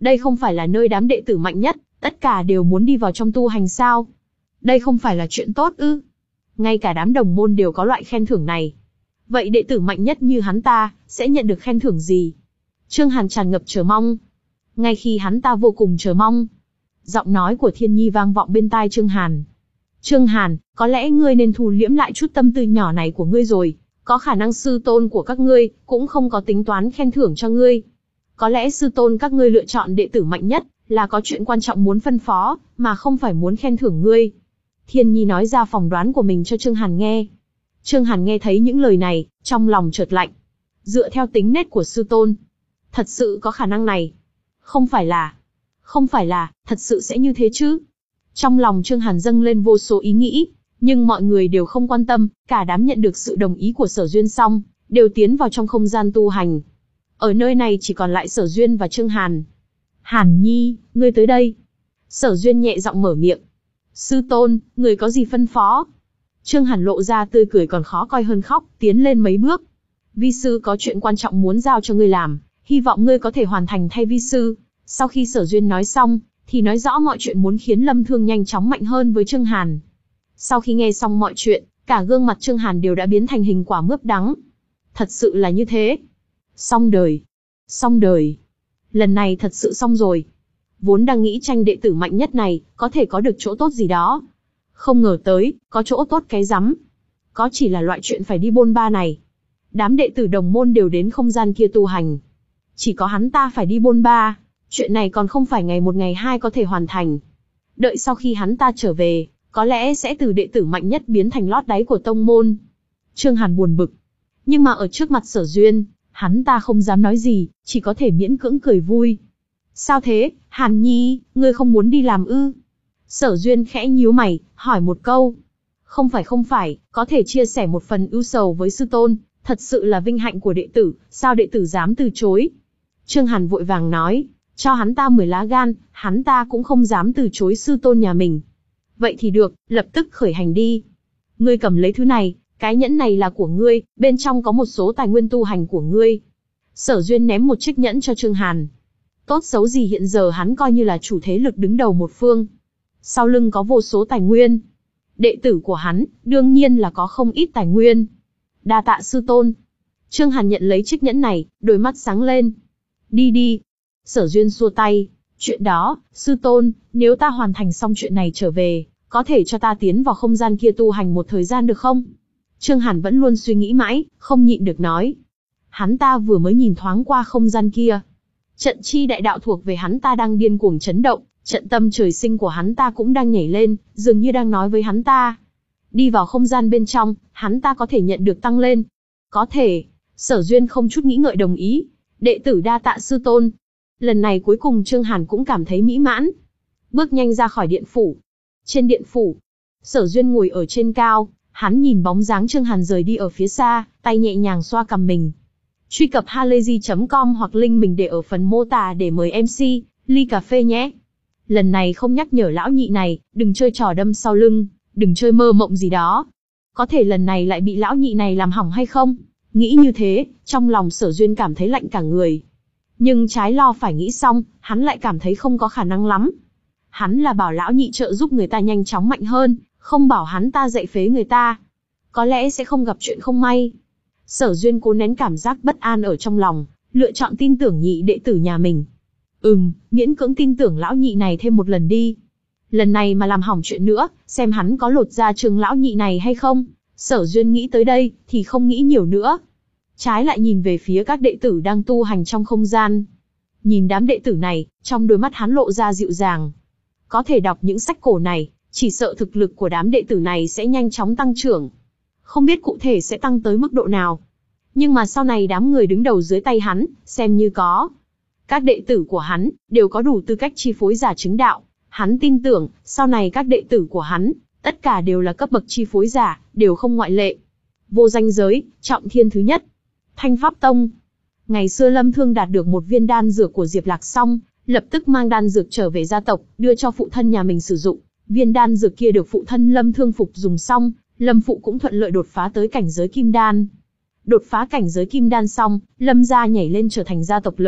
Đây không phải là nơi đám đệ tử mạnh nhất, tất cả đều muốn đi vào trong tu hành sao? Đây không phải là chuyện tốt ư? Ngay cả đám đồng môn đều có loại khen thưởng này. Vậy đệ tử mạnh nhất như hắn ta, sẽ nhận được khen thưởng gì? Trương Hàn tràn ngập chờ mong. Ngay khi hắn ta vô cùng chờ mong, giọng nói của Thiên Nhi vang vọng bên tai Trương Hàn. Trương Hàn, có lẽ ngươi nên thu liễm lại chút tâm tư nhỏ này của ngươi rồi. Có khả năng sư tôn của các ngươi cũng không có tính toán khen thưởng cho ngươi. Có lẽ sư tôn các ngươi lựa chọn đệ tử mạnh nhất là có chuyện quan trọng muốn phân phó, mà không phải muốn khen thưởng ngươi. Thiên Nhi nói ra phỏng đoán của mình cho Trương Hàn nghe. Trương Hàn nghe thấy những lời này, trong lòng chợt lạnh. Dựa theo tính nết của sư tôn, thật sự có khả năng này. Không phải là, không phải là, thật sự sẽ như thế chứ. Trong lòng Trương Hàn dâng lên vô số ý nghĩ, nhưng mọi người đều không quan tâm, cả đám nhận được sự đồng ý của Sở Duyên xong, đều tiến vào trong không gian tu hành. Ở nơi này chỉ còn lại Sở Duyên và Trương Hàn. Hàn Nhi, ngươi tới đây. Sở Duyên nhẹ giọng mở miệng. Sư tôn, người có gì phân phó? Trương Hàn lộ ra tươi cười còn khó coi hơn khóc, tiến lên mấy bước. Vi sư có chuyện quan trọng muốn giao cho ngươi làm, hy vọng ngươi có thể hoàn thành thay vi sư. Sau khi Sở Duyên nói xong, thì nói rõ mọi chuyện muốn khiến Lâm Thương nhanh chóng mạnh hơn với Trương Hàn. Sau khi nghe xong mọi chuyện, cả gương mặt Trương Hàn đều đã biến thành hình quả mướp đắng. Thật sự là như thế. Xong đời. Xong đời. Lần này thật sự xong rồi. Vốn đang nghĩ tranh đệ tử mạnh nhất này, có thể có được chỗ tốt gì đó. Không ngờ tới, có chỗ tốt cái rắm. Có chỉ là loại chuyện phải đi bôn ba này. Đám đệ tử đồng môn đều đến không gian kia tu hành. Chỉ có hắn ta phải đi bôn ba. Chuyện này còn không phải ngày một ngày hai có thể hoàn thành. Đợi sau khi hắn ta trở về, có lẽ sẽ từ đệ tử mạnh nhất biến thành lót đáy của tông môn. Trương Hàn buồn bực. Nhưng mà ở trước mặt Sở Duyên, hắn ta không dám nói gì, chỉ có thể miễn cưỡng cười vui. Sao thế, Hàn Nhi, ngươi không muốn đi làm ư? Sở Duyên khẽ nhíu mày, hỏi một câu. Không phải không phải, có thể chia sẻ một phần ưu sầu với sư tôn, thật sự là vinh hạnh của đệ tử, sao đệ tử dám từ chối? Trương Hàn vội vàng nói, cho hắn ta mười lá gan, hắn ta cũng không dám từ chối sư tôn nhà mình. Vậy thì được, lập tức khởi hành đi. Ngươi cầm lấy thứ này, cái nhẫn này là của ngươi, bên trong có một số tài nguyên tu hành của ngươi. Sở Duyên ném một chiếc nhẫn cho Trương Hàn. Tốt xấu gì hiện giờ hắn coi như là chủ thế lực đứng đầu một phương. Sau lưng có vô số tài nguyên. Đệ tử của hắn, đương nhiên là có không ít tài nguyên. Đa tạ sư tôn. Trương Hàn nhận lấy chiếc nhẫn này, đôi mắt sáng lên. Đi đi. Sở Duyên xua tay. Chuyện đó, sư tôn, nếu ta hoàn thành xong chuyện này trở về, có thể cho ta tiến vào không gian kia tu hành một thời gian được không? Trương Hàn vẫn luôn suy nghĩ mãi, không nhịn được nói. Hắn ta vừa mới nhìn thoáng qua không gian kia. Trận chi đại đạo thuộc về hắn ta đang điên cuồng chấn động, trận tâm trời sinh của hắn ta cũng đang nhảy lên, dường như đang nói với hắn ta. Đi vào không gian bên trong, hắn ta có thể nhận được tăng lên. Có thể, Sở Duyên không chút nghĩ ngợi đồng ý. Đệ tử đa tạ sư tôn. Lần này cuối cùng Trương Hàn cũng cảm thấy mỹ mãn. Bước nhanh ra khỏi điện phủ. Trên điện phủ, Sở Duyên ngồi ở trên cao, hắn nhìn bóng dáng Trương Hàn rời đi ở phía xa, tay nhẹ nhàng xoa cằm mình. Truy cập halayzi chấm com hoặc link mình để ở phần mô tả để mời em xê, ly cà phê nhé. Lần này không nhắc nhở lão nhị này, đừng chơi trò đâm sau lưng, đừng chơi mơ mộng gì đó. Có thể lần này lại bị lão nhị này làm hỏng hay không? Nghĩ như thế, trong lòng Sở Duyên cảm thấy lạnh cả người. Nhưng trái lo phải nghĩ xong, hắn lại cảm thấy không có khả năng lắm. Hắn là bảo lão nhị trợ giúp người ta nhanh chóng mạnh hơn, không bảo hắn ta dạy phế người ta. Có lẽ sẽ không gặp chuyện không may. Sở Duyên cố nén cảm giác bất an ở trong lòng, lựa chọn tin tưởng nhị đệ tử nhà mình. Ừm, miễn cưỡng tin tưởng lão nhị này thêm một lần đi. Lần này mà làm hỏng chuyện nữa, xem hắn có lột ra trường lão nhị này hay không. Sở Duyên nghĩ tới đây, thì không nghĩ nhiều nữa. Trái lại nhìn về phía các đệ tử đang tu hành trong không gian. Nhìn đám đệ tử này, trong đôi mắt hắn lộ ra dịu dàng. Có thể đọc những sách cổ này, chỉ sợ thực lực của đám đệ tử này sẽ nhanh chóng tăng trưởng. Không biết cụ thể sẽ tăng tới mức độ nào. Nhưng mà sau này đám người đứng đầu dưới tay hắn, xem như có. Các đệ tử của hắn, đều có đủ tư cách chi phối giả chứng đạo. Hắn tin tưởng, sau này các đệ tử của hắn, tất cả đều là cấp bậc chi phối giả, đều không ngoại lệ. Vô danh giới, trọng thiên thứ nhất. Thanh Pháp Tông. Ngày xưa Lâm Thương đạt được một viên đan dược của Diệp Lạc xong, lập tức mang đan dược trở về gia tộc, đưa cho phụ thân nhà mình sử dụng. Viên đan dược kia được phụ thân Lâm Thương phục dùng xong, Lâm phụ cũng thuận lợi đột phá tới cảnh giới kim đan. Đột phá cảnh giới kim đan xong, Lâm gia nhảy lên trở thành gia tộc lớn,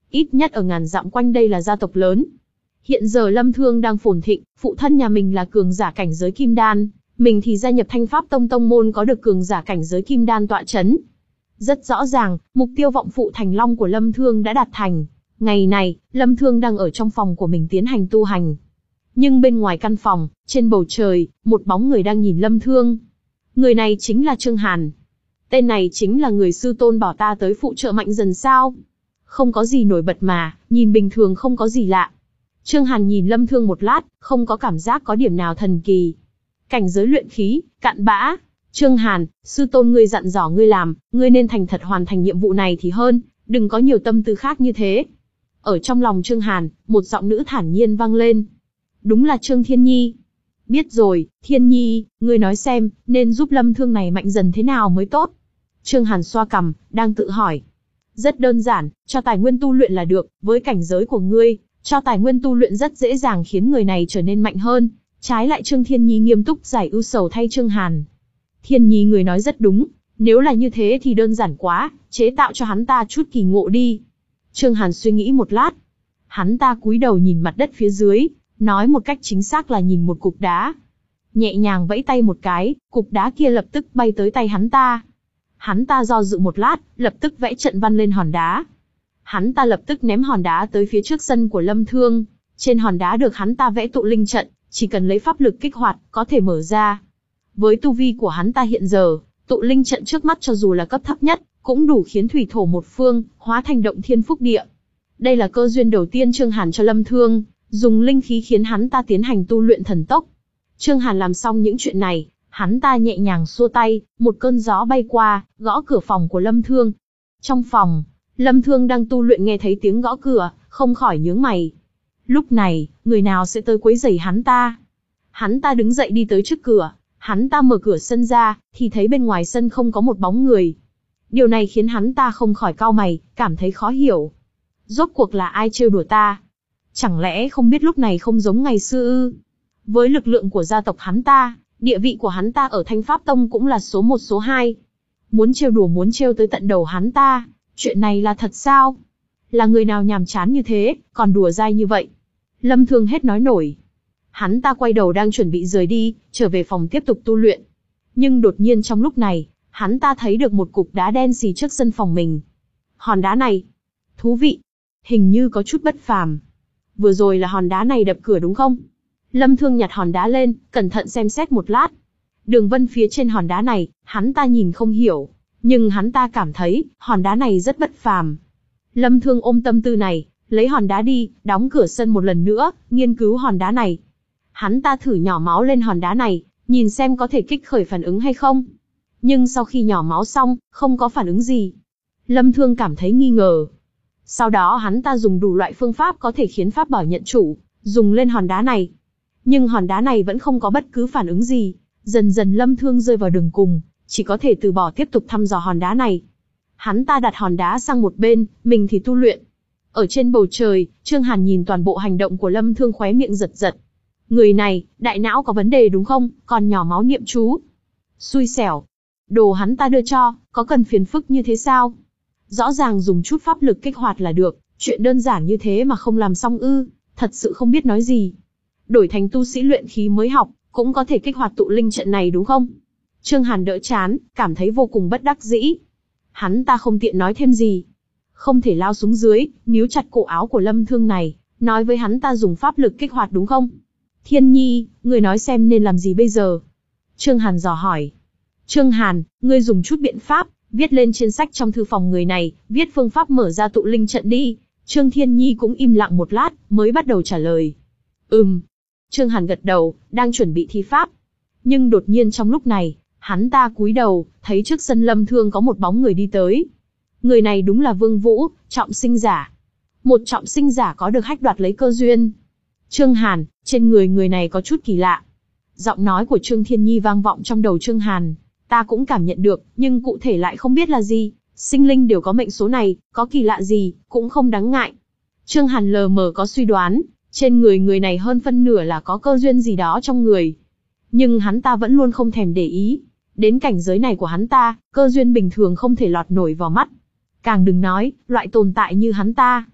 Ít nhất ở ngàn dặm quanh đây là gia tộc lớn. Hiện giờ Lâm Thương đang phồn thịnh, phụ thân nhà mình là cường giả cảnh giới kim đan, mình thì gia nhập Thanh Pháp Tông tông môn có được cường giả cảnh giới kim đan tọa chấn. Rất rõ ràng, mục tiêu vọng phụ thành long của Lâm Thương đã đạt thành. Ngày này, Lâm Thương đang ở trong phòng của mình tiến hành tu hành. Nhưng bên ngoài căn phòng, trên bầu trời, một bóng người đang nhìn Lâm Thương. Người này chính là Trương Hàn. Tên này chính là người sư tôn bảo ta tới phụ trợ Mạnh Dần sao? Không có gì nổi bật mà, nhìn bình thường không có gì lạ. Trương Hàn nhìn Lâm Thương một lát, không có cảm giác có điểm nào thần kỳ. Cảnh giới luyện khí, cạn bã. Trương Hàn, sư tôn ngươi dặn dò ngươi làm, ngươi nên thành thật hoàn thành nhiệm vụ này thì hơn, đừng có nhiều tâm tư khác như thế. Ở trong lòng Trương Hàn, một giọng nữ thản nhiên vang lên. Đúng là Trương Thiên Nhi. Biết rồi, Thiên Nhi, ngươi nói xem, nên giúp Lâm Thương này mạnh dần thế nào mới tốt? Trương Hàn xoa cằm, đang tự hỏi. Rất đơn giản, cho tài nguyên tu luyện là được, với cảnh giới của ngươi, cho tài nguyên tu luyện rất dễ dàng khiến người này trở nên mạnh hơn. Trái lại Trương Thiên Nhi nghiêm túc giải ưu sầu thay Trương Hàn. Thiên Nhi người nói rất đúng, nếu là như thế thì đơn giản quá, chế tạo cho hắn ta chút kỳ ngộ đi. Trương Hàn suy nghĩ một lát. Hắn ta cúi đầu nhìn mặt đất phía dưới, nói một cách chính xác là nhìn một cục đá. Nhẹ nhàng vẫy tay một cái, cục đá kia lập tức bay tới tay hắn ta. Hắn ta do dự một lát, lập tức vẽ trận văn lên hòn đá. Hắn ta lập tức ném hòn đá tới phía trước sân của Lâm Thương. Trên hòn đá được hắn ta vẽ tụ linh trận, chỉ cần lấy pháp lực kích hoạt, có thể mở ra. Với tu vi của hắn ta hiện giờ, tụ linh trận trước mắt cho dù là cấp thấp nhất, cũng đủ khiến thủy thổ một phương, hóa thành động thiên phúc địa. Đây là cơ duyên đầu tiên Trương Hàn cho Lâm Thương, dùng linh khí khiến hắn ta tiến hành tu luyện thần tốc. Trương Hàn làm xong những chuyện này, hắn ta nhẹ nhàng xua tay, một cơn gió bay qua, gõ cửa phòng của Lâm Thương. Trong phòng, Lâm Thương đang tu luyện nghe thấy tiếng gõ cửa, không khỏi nhướng mày. Lúc này, người nào sẽ tới quấy rầy hắn ta? Hắn ta đứng dậy đi tới trước cửa, hắn ta mở cửa sân ra, thì thấy bên ngoài sân không có một bóng người. Điều này khiến hắn ta không khỏi cau mày, cảm thấy khó hiểu. Rốt cuộc là ai trêu đùa ta? Chẳng lẽ không biết lúc này không giống ngày xưa ư? Với lực lượng của gia tộc hắn ta, địa vị của hắn ta ở Thanh Pháp Tông cũng là số một số hai. Muốn trêu đùa muốn trêu tới tận đầu hắn ta, chuyện này là thật sao? Là người nào nhàm chán như thế, còn đùa dai như vậy? Lâm Thương hết nói nổi. Hắn ta quay đầu đang chuẩn bị rời đi, trở về phòng tiếp tục tu luyện. Nhưng đột nhiên trong lúc này, hắn ta thấy được một cục đá đen xì trước sân phòng mình. Hòn đá này, thú vị, hình như có chút bất phàm. Vừa rồi là hòn đá này đập cửa đúng không? Lâm Thương nhặt hòn đá lên, cẩn thận xem xét một lát. Đường vân phía trên hòn đá này, hắn ta nhìn không hiểu, nhưng hắn ta cảm thấy, hòn đá này rất bất phàm. Lâm Thương ôm tâm tư này, lấy hòn đá đi, đóng cửa sân một lần nữa, nghiên cứu hòn đá này. Hắn ta thử nhỏ máu lên hòn đá này, nhìn xem có thể kích khởi phản ứng hay không. Nhưng sau khi nhỏ máu xong, không có phản ứng gì. Lâm Thương cảm thấy nghi ngờ. Sau đó hắn ta dùng đủ loại phương pháp có thể khiến pháp bảo nhận chủ, dùng lên hòn đá này. Nhưng hòn đá này vẫn không có bất cứ phản ứng gì. Dần dần Lâm Thương rơi vào đường cùng, chỉ có thể từ bỏ tiếp tục thăm dò hòn đá này. Hắn ta đặt hòn đá sang một bên, mình thì tu luyện. Ở trên bầu trời, Trương Hàn nhìn toàn bộ hành động của Lâm Thương khóe miệng giật giật. Người này, đại não có vấn đề đúng không, còn nhỏ máu niệm chú. Xui xẻo. Đồ hắn ta đưa cho, có cần phiền phức như thế sao? Rõ ràng dùng chút pháp lực kích hoạt là được, chuyện đơn giản như thế mà không làm xong ư, thật sự không biết nói gì. Đổi thành tu sĩ luyện khí mới học, cũng có thể kích hoạt tụ linh trận này đúng không? Trương Hàn đỡ chán, cảm thấy vô cùng bất đắc dĩ. Hắn ta không tiện nói thêm gì. Không thể lao xuống dưới, níu chặt cổ áo của Lâm Thương này, nói với hắn ta dùng pháp lực kích hoạt đúng không? Thiên Nhi, người nói xem nên làm gì bây giờ? Trương Hàn dò hỏi. Trương Hàn, ngươi dùng chút biện pháp, viết lên trên sách trong thư phòng người này, viết phương pháp mở ra tụ linh trận đi. Trương Thiên Nhi cũng im lặng một lát, mới bắt đầu trả lời. Ừm. Trương Hàn gật đầu, đang chuẩn bị thi pháp. Nhưng đột nhiên trong lúc này, hắn ta cúi đầu, thấy trước sân Lâm Thương có một bóng người đi tới. Người này đúng là Vương Vũ, trọng sinh giả. Một trọng sinh giả có được hách đoạt lấy cơ duyên. Trương Hàn, trên người người này có chút kỳ lạ. Giọng nói của Trương Thiên Nhi vang vọng trong đầu Trương Hàn. Ta cũng cảm nhận được, nhưng cụ thể lại không biết là gì. Sinh linh đều có mệnh số này, có kỳ lạ gì, cũng không đáng ngại. Trương Hàn lờ mờ có suy đoán, trên người người này hơn phân nửa là có cơ duyên gì đó trong người. Nhưng hắn ta vẫn luôn không thèm để ý. Đến cảnh giới này của hắn ta, cơ duyên bình thường không thể lọt nổi vào mắt. Càng đừng nói, loại tồn tại như hắn ta.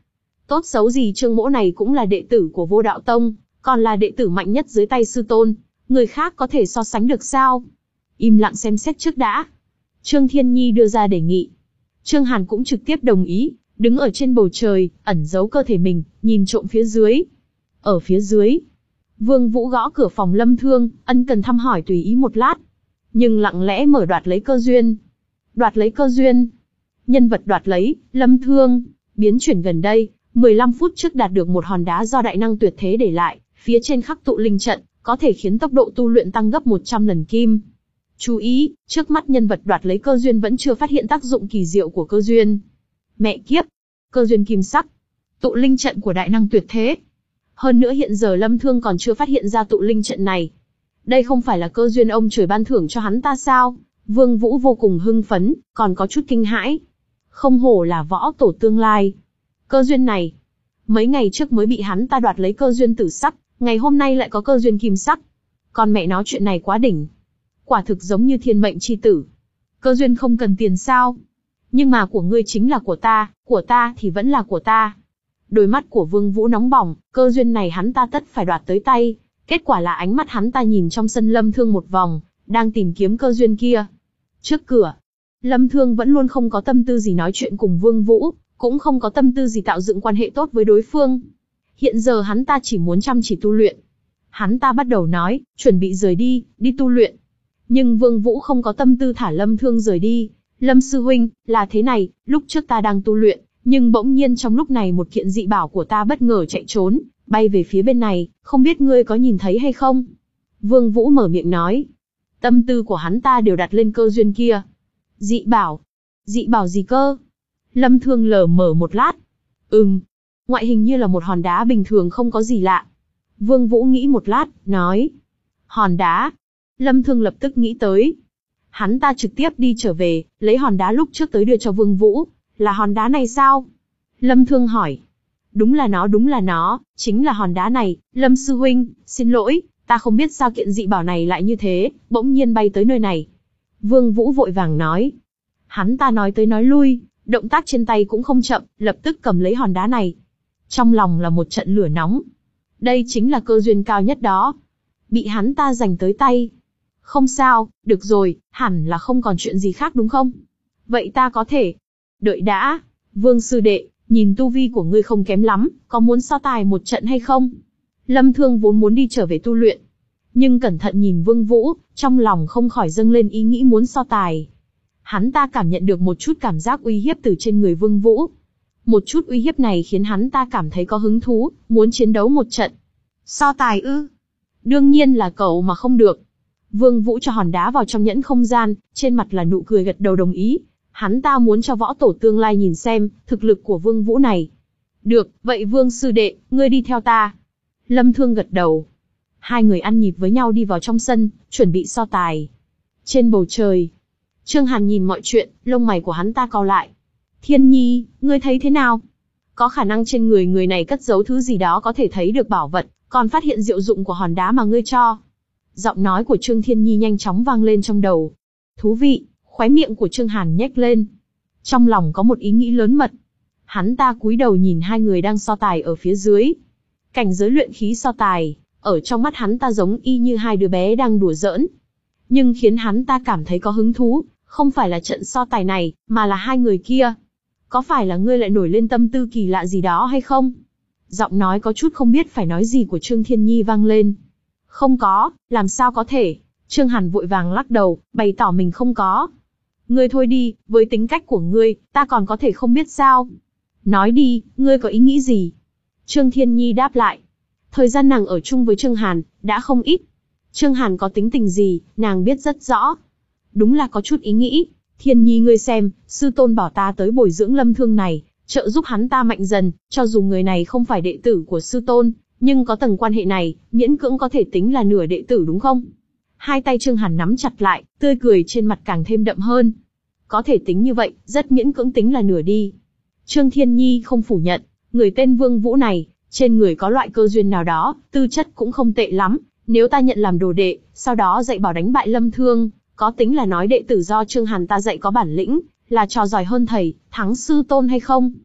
Tốt xấu gì Trương Mỗ này cũng là đệ tử của Vô Đạo Tông, còn là đệ tử mạnh nhất dưới tay sư tôn, người khác có thể so sánh được sao? Im lặng xem xét trước đã. Trương Thiên Nhi đưa ra đề nghị. Trương Hàn cũng trực tiếp đồng ý, đứng ở trên bầu trời, ẩn giấu cơ thể mình, nhìn trộm phía dưới. Ở phía dưới, Vương Vũ gõ cửa phòng Lâm Thương, ân cần thăm hỏi tùy ý một lát, nhưng lặng lẽ mở đoạt lấy cơ duyên. Đoạt lấy cơ duyên. Nhân vật đoạt lấy, Lâm Thương, biến chuyển gần đây, mười lăm phút trước đạt được một hòn đá do đại năng tuyệt thế để lại, phía trên khắc tụ linh trận, có thể khiến tốc độ tu luyện tăng gấp một trăm lần kim. Chú ý, trước mắt nhân vật đoạt lấy cơ duyên vẫn chưa phát hiện tác dụng kỳ diệu của cơ duyên. Mẹ kiếp, cơ duyên kim sắc, tụ linh trận của đại năng tuyệt thế. Hơn nữa hiện giờ Lâm Thương còn chưa phát hiện ra tụ linh trận này. Đây không phải là cơ duyên ông trời ban thưởng cho hắn ta sao? Vương Vũ vô cùng hưng phấn, còn có chút kinh hãi. Không hổ là võ tổ tương lai. Cơ duyên này, mấy ngày trước mới bị hắn ta đoạt lấy cơ duyên tử sắc, ngày hôm nay lại có cơ duyên kim sắc. Còn mẹ nó chuyện này quá đỉnh. Quả thực giống như thiên mệnh chi tử. Cơ duyên không cần tiền sao? Nhưng mà của ngươi chính là của ta, của ta thì vẫn là của ta. Đôi mắt của Vương Vũ nóng bỏng, cơ duyên này hắn ta tất phải đoạt tới tay. Kết quả là ánh mắt hắn ta nhìn trong sân Lâm Thương một vòng, đang tìm kiếm cơ duyên kia. Trước cửa, Lâm Thương vẫn luôn không có tâm tư gì nói chuyện cùng Vương Vũ, cũng không có tâm tư gì tạo dựng quan hệ tốt với đối phương. Hiện giờ hắn ta chỉ muốn chăm chỉ tu luyện. Hắn ta bắt đầu nói, chuẩn bị rời đi, đi tu luyện. Nhưng Vương Vũ không có tâm tư thả Lâm Thương rời đi. Lâm sư huynh, là thế này, lúc trước ta đang tu luyện, nhưng bỗng nhiên trong lúc này một kiện dị bảo của ta bất ngờ chạy trốn, bay về phía bên này, không biết ngươi có nhìn thấy hay không? Vương Vũ mở miệng nói. Tâm tư của hắn ta đều đặt lên cơ duyên kia. Dị bảo? Dị bảo gì cơ? Lâm Thương lờ mờ một lát. Ừm, ngoại hình như là một hòn đá bình thường không có gì lạ. Vương Vũ nghĩ một lát, nói. Hòn đá? Lâm Thương lập tức nghĩ tới. Hắn ta trực tiếp đi trở về, lấy hòn đá lúc trước tới đưa cho Vương Vũ. Là hòn đá này sao? Lâm Thương hỏi. Đúng là nó, đúng là nó, chính là hòn đá này. Lâm sư huynh, xin lỗi, ta không biết sao kiện dị bảo này lại như thế, bỗng nhiên bay tới nơi này. Vương Vũ vội vàng nói. Hắn ta nói tới nói lui, động tác trên tay cũng không chậm, lập tức cầm lấy hòn đá này. Trong lòng là một trận lửa nóng. Đây chính là cơ duyên cao nhất đó. Bị hắn ta giành tới tay. Không sao, được rồi, hẳn là không còn chuyện gì khác đúng không? Vậy ta có thể... Đợi đã, Vương sư đệ, nhìn tu vi của ngươi không kém lắm, có muốn so tài một trận hay không? Lâm Thương vốn muốn đi trở về tu luyện. Nhưng cẩn thận nhìn Vương Vũ, trong lòng không khỏi dâng lên ý nghĩ muốn so tài. Hắn ta cảm nhận được một chút cảm giác uy hiếp từ trên người Vương Vũ. Một chút uy hiếp này khiến hắn ta cảm thấy có hứng thú, muốn chiến đấu một trận. So tài ư? Đương nhiên là cậu mà không được. Vương Vũ cho hòn đá vào trong nhẫn không gian, trên mặt là nụ cười gật đầu đồng ý. Hắn ta muốn cho võ tổ tương lai nhìn xem, thực lực của Vương Vũ này. Được, vậy Vương sư đệ, ngươi đi theo ta. Lâm Thương gật đầu. Hai người ăn nhịp với nhau đi vào trong sân, chuẩn bị so tài. Trên bầu trời, Trương Hàn nhìn mọi chuyện, lông mày của hắn ta cau lại. Thiên Nhi, ngươi thấy thế nào? Có khả năng trên người người này cất giấu thứ gì đó có thể thấy được bảo vật, còn phát hiện diệu dụng của hòn đá mà ngươi cho. Giọng nói của Trương Thiên Nhi nhanh chóng vang lên trong đầu. Thú vị, khóe miệng của Trương Hàn nhếch lên. Trong lòng có một ý nghĩ lớn mật. Hắn ta cúi đầu nhìn hai người đang so tài ở phía dưới. Cảnh giới luyện khí so tài, ở trong mắt hắn ta giống y như hai đứa bé đang đùa giỡn. Nhưng khiến hắn ta cảm thấy có hứng thú, không phải là trận so tài này, mà là hai người kia. Có phải là ngươi lại nổi lên tâm tư kỳ lạ gì đó hay không? Giọng nói có chút không biết phải nói gì của Trương Thiên Nhi vang lên. Không có, làm sao có thể? Trương Hàn vội vàng lắc đầu, bày tỏ mình không có. Ngươi thôi đi, với tính cách của ngươi, ta còn có thể không biết sao? Nói đi, ngươi có ý nghĩ gì? Trương Thiên Nhi đáp lại. Thời gian nàng ở chung với Trương Hàn, đã không ít. Trương Hàn có tính tình gì, nàng biết rất rõ. Đúng là có chút ý nghĩ. Thiên Nhi ngươi xem, sư tôn bảo ta tới bồi dưỡng Lâm Thương này, trợ giúp hắn ta mạnh dần, cho dù người này không phải đệ tử của sư tôn, nhưng có tầng quan hệ này, miễn cưỡng có thể tính là nửa đệ tử đúng không? Hai tay Trương Hàn nắm chặt lại, tươi cười trên mặt càng thêm đậm hơn. Có thể tính như vậy, rất miễn cưỡng tính là nửa đi. Trương Thiên Nhi không phủ nhận, người tên Vương Vũ này, trên người có loại cơ duyên nào đó, tư chất cũng không tệ lắm. Nếu ta nhận làm đồ đệ, sau đó dạy bảo đánh bại Lâm Thương, có tính là nói đệ tử do Trương Hàn ta dạy có bản lĩnh, là trò giỏi hơn thầy, thắng sư tôn hay không?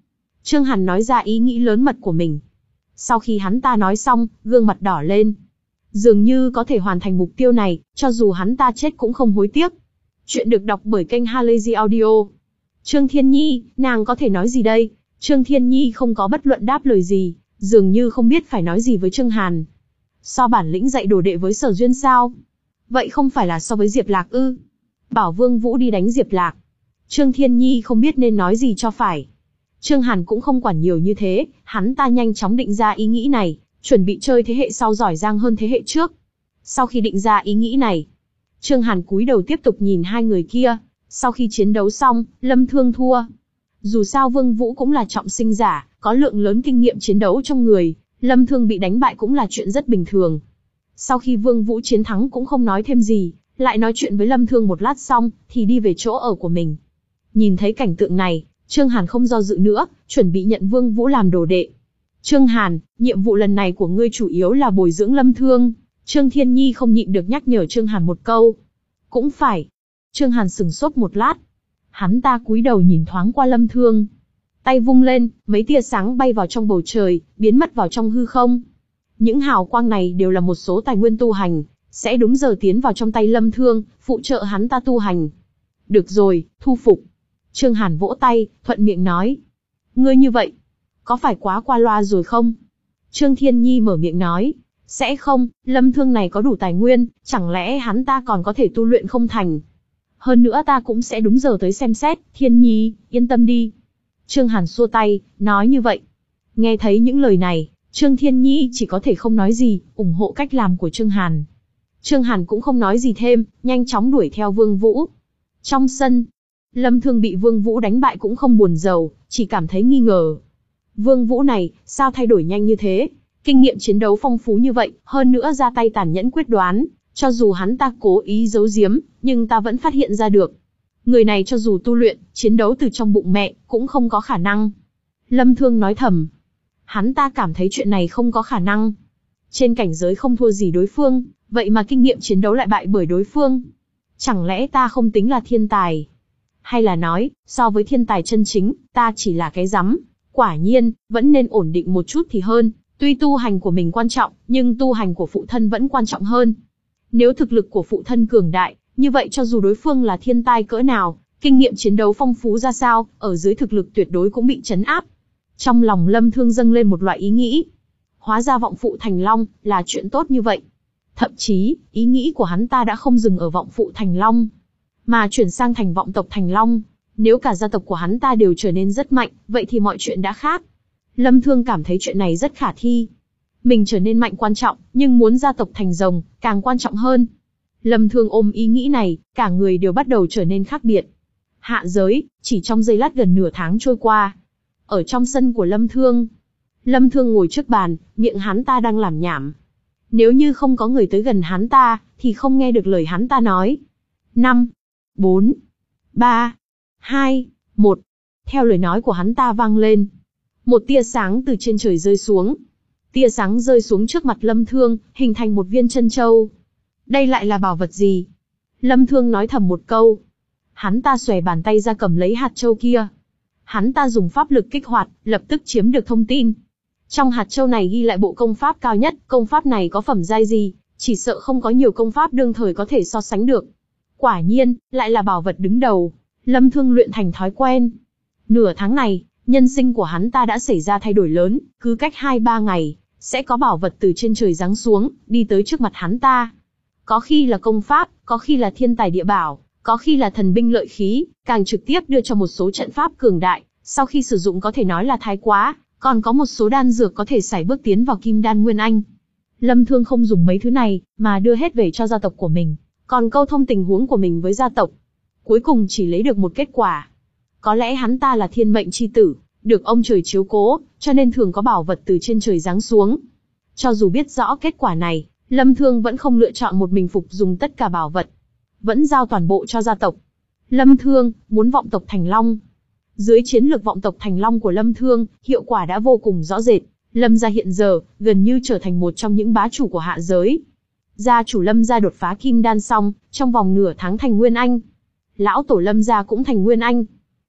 Trương Hàn nói ra ý nghĩ lớn mật của mình. Sau khi hắn ta nói xong, gương mặt đỏ lên. Dường như có thể hoàn thành mục tiêu này, cho dù hắn ta chết cũng không hối tiếc. Chuyện được đọc bởi kênh Halazy Audio. Trương Thiên Nhi, nàng có thể nói gì đây? Trương Thiên Nhi không có bất luận đáp lời gì, dường như không biết phải nói gì với Trương Hàn. So bản lĩnh dạy đồ đệ với Sở Duyên sao? Vậy không phải là so với Diệp Lạc ư? Bảo Vương Vũ đi đánh Diệp Lạc. Trương Thiên Nhi không biết nên nói gì cho phải. Trương Hàn cũng không quản nhiều như thế, hắn ta nhanh chóng định ra ý nghĩ này, chuẩn bị chơi thế hệ sau giỏi giang hơn thế hệ trước. Sau khi định ra ý nghĩ này, Trương Hàn cúi đầu tiếp tục nhìn hai người kia. Sau khi chiến đấu xong, Lâm Thương thua. Dù sao Vương Vũ cũng là trọng sinh giả, có lượng lớn kinh nghiệm chiến đấu trong người, Lâm Thương bị đánh bại cũng là chuyện rất bình thường. Sau khi Vương Vũ chiến thắng cũng không nói thêm gì, lại nói chuyện với Lâm Thương một lát xong, thì đi về chỗ ở của mình. Nhìn thấy cảnh tượng này, Trương Hàn không do dự nữa, chuẩn bị nhận Vương Vũ làm đồ đệ. Trương Hàn, nhiệm vụ lần này của ngươi chủ yếu là bồi dưỡng Lâm Thương. Trương Thiên Nhi không nhịn được nhắc nhở Trương Hàn một câu. Cũng phải. Trương Hàn sừng sốt một lát. Hắn ta cúi đầu nhìn thoáng qua Lâm Thương. Tay vung lên, mấy tia sáng bay vào trong bầu trời, biến mất vào trong hư không. Những hào quang này đều là một số tài nguyên tu hành, sẽ đúng giờ tiến vào trong tay Lâm Thương, phụ trợ hắn ta tu hành. Được rồi, thu phục. Trương Hàn vỗ tay, thuận miệng nói. Ngươi như vậy, có phải quá qua loa rồi không? Trương Thiên Nhi mở miệng nói. Sẽ không, Lâm Thương này có đủ tài nguyên, chẳng lẽ hắn ta còn có thể tu luyện không thành? Hơn nữa ta cũng sẽ đúng giờ tới xem xét, Thiên Nhi, yên tâm đi. Trương Hàn xua tay, nói như vậy. Nghe thấy những lời này, Trương Thiên Nhi chỉ có thể không nói gì, ủng hộ cách làm của Trương Hàn. Trương Hàn cũng không nói gì thêm, nhanh chóng đuổi theo Vương Vũ. Trong sân, Lâm Thương bị Vương Vũ đánh bại cũng không buồn rầu, chỉ cảm thấy nghi ngờ. Vương Vũ này, sao thay đổi nhanh như thế? Kinh nghiệm chiến đấu phong phú như vậy, hơn nữa ra tay tàn nhẫn quyết đoán, cho dù hắn ta cố ý giấu giếm, nhưng ta vẫn phát hiện ra được. Người này cho dù tu luyện, chiến đấu từ trong bụng mẹ, cũng không có khả năng. Lâm Thương nói thầm. Hắn ta cảm thấy chuyện này không có khả năng. Trên cảnh giới không thua gì đối phương, vậy mà kinh nghiệm chiến đấu lại bại bởi đối phương. Chẳng lẽ ta không tính là thiên tài? Hay là nói, so với thiên tài chân chính, ta chỉ là cái rắm? Quả nhiên, vẫn nên ổn định một chút thì hơn. Tuy tu hành của mình quan trọng, nhưng tu hành của phụ thân vẫn quan trọng hơn. Nếu thực lực của phụ thân cường đại, như vậy cho dù đối phương là thiên tài cỡ nào, kinh nghiệm chiến đấu phong phú ra sao, ở dưới thực lực tuyệt đối cũng bị trấn áp. Trong lòng Lâm Thương dâng lên một loại ý nghĩ. Hóa ra vọng phụ thành long, là chuyện tốt như vậy. Thậm chí, ý nghĩ của hắn ta đã không dừng ở vọng phụ thành long, mà chuyển sang thành vọng tộc thành long. Nếu cả gia tộc của hắn ta đều trở nên rất mạnh, vậy thì mọi chuyện đã khác. Lâm Thương cảm thấy chuyện này rất khả thi. Mình trở nên mạnh quan trọng, nhưng muốn gia tộc thành rồng, càng quan trọng hơn. Lâm Thương ôm ý nghĩ này, cả người đều bắt đầu trở nên khác biệt. Hạ giới, chỉ trong giây lát gần nửa tháng trôi qua. Ở trong sân của Lâm Thương, Lâm Thương ngồi trước bàn, miệng hắn ta đang làm nhảm. Nếu như không có người tới gần hắn ta, thì không nghe được lời hắn ta nói. năm, bốn, ba, hai, một. Theo lời nói của hắn ta vang lên. Một tia sáng từ trên trời rơi xuống. Tia sáng rơi xuống trước mặt Lâm Thương, hình thành một viên chân châu. Đây lại là bảo vật gì? Lâm Thương nói thầm một câu. Hắn ta xòe bàn tay ra cầm lấy hạt châu kia. Hắn ta dùng pháp lực kích hoạt, lập tức chiếm được thông tin. Trong hạt châu này ghi lại bộ công pháp cao nhất, công pháp này có phẩm giai gì, chỉ sợ không có nhiều công pháp đương thời có thể so sánh được. Quả nhiên, lại là bảo vật đứng đầu. Lâm Thương luyện thành thói quen. Nửa tháng này, nhân sinh của hắn ta đã xảy ra thay đổi lớn, cứ cách hai ba ngày, sẽ có bảo vật từ trên trời giáng xuống, đi tới trước mặt hắn ta. Có khi là công pháp, có khi là thiên tài địa bảo, có khi là thần binh lợi khí, càng trực tiếp đưa cho một số trận pháp cường đại, sau khi sử dụng có thể nói là thái quá, còn có một số đan dược có thể sải bước tiến vào kim đan nguyên anh. Lâm Thương không dùng mấy thứ này, mà đưa hết về cho gia tộc của mình, còn câu thông tình huống của mình với gia tộc. Cuối cùng chỉ lấy được một kết quả. Có lẽ hắn ta là thiên mệnh chi tử, được ông trời chiếu cố, cho nên thường có bảo vật từ trên trời giáng xuống. Cho dù biết rõ kết quả này, Lâm Thương vẫn không lựa chọn một mình phục dùng tất cả bảo vật, vẫn giao toàn bộ cho gia tộc. Lâm Thương muốn vọng tộc thành long. Dưới chiến lược vọng tộc thành long của Lâm Thương, hiệu quả đã vô cùng rõ rệt. Lâm gia hiện giờ gần như trở thành một trong những bá chủ của hạ giới. Gia chủ Lâm gia đột phá kim đan xong, trong vòng nửa tháng thành nguyên anh. Lão tổ Lâm gia cũng thành nguyên anh.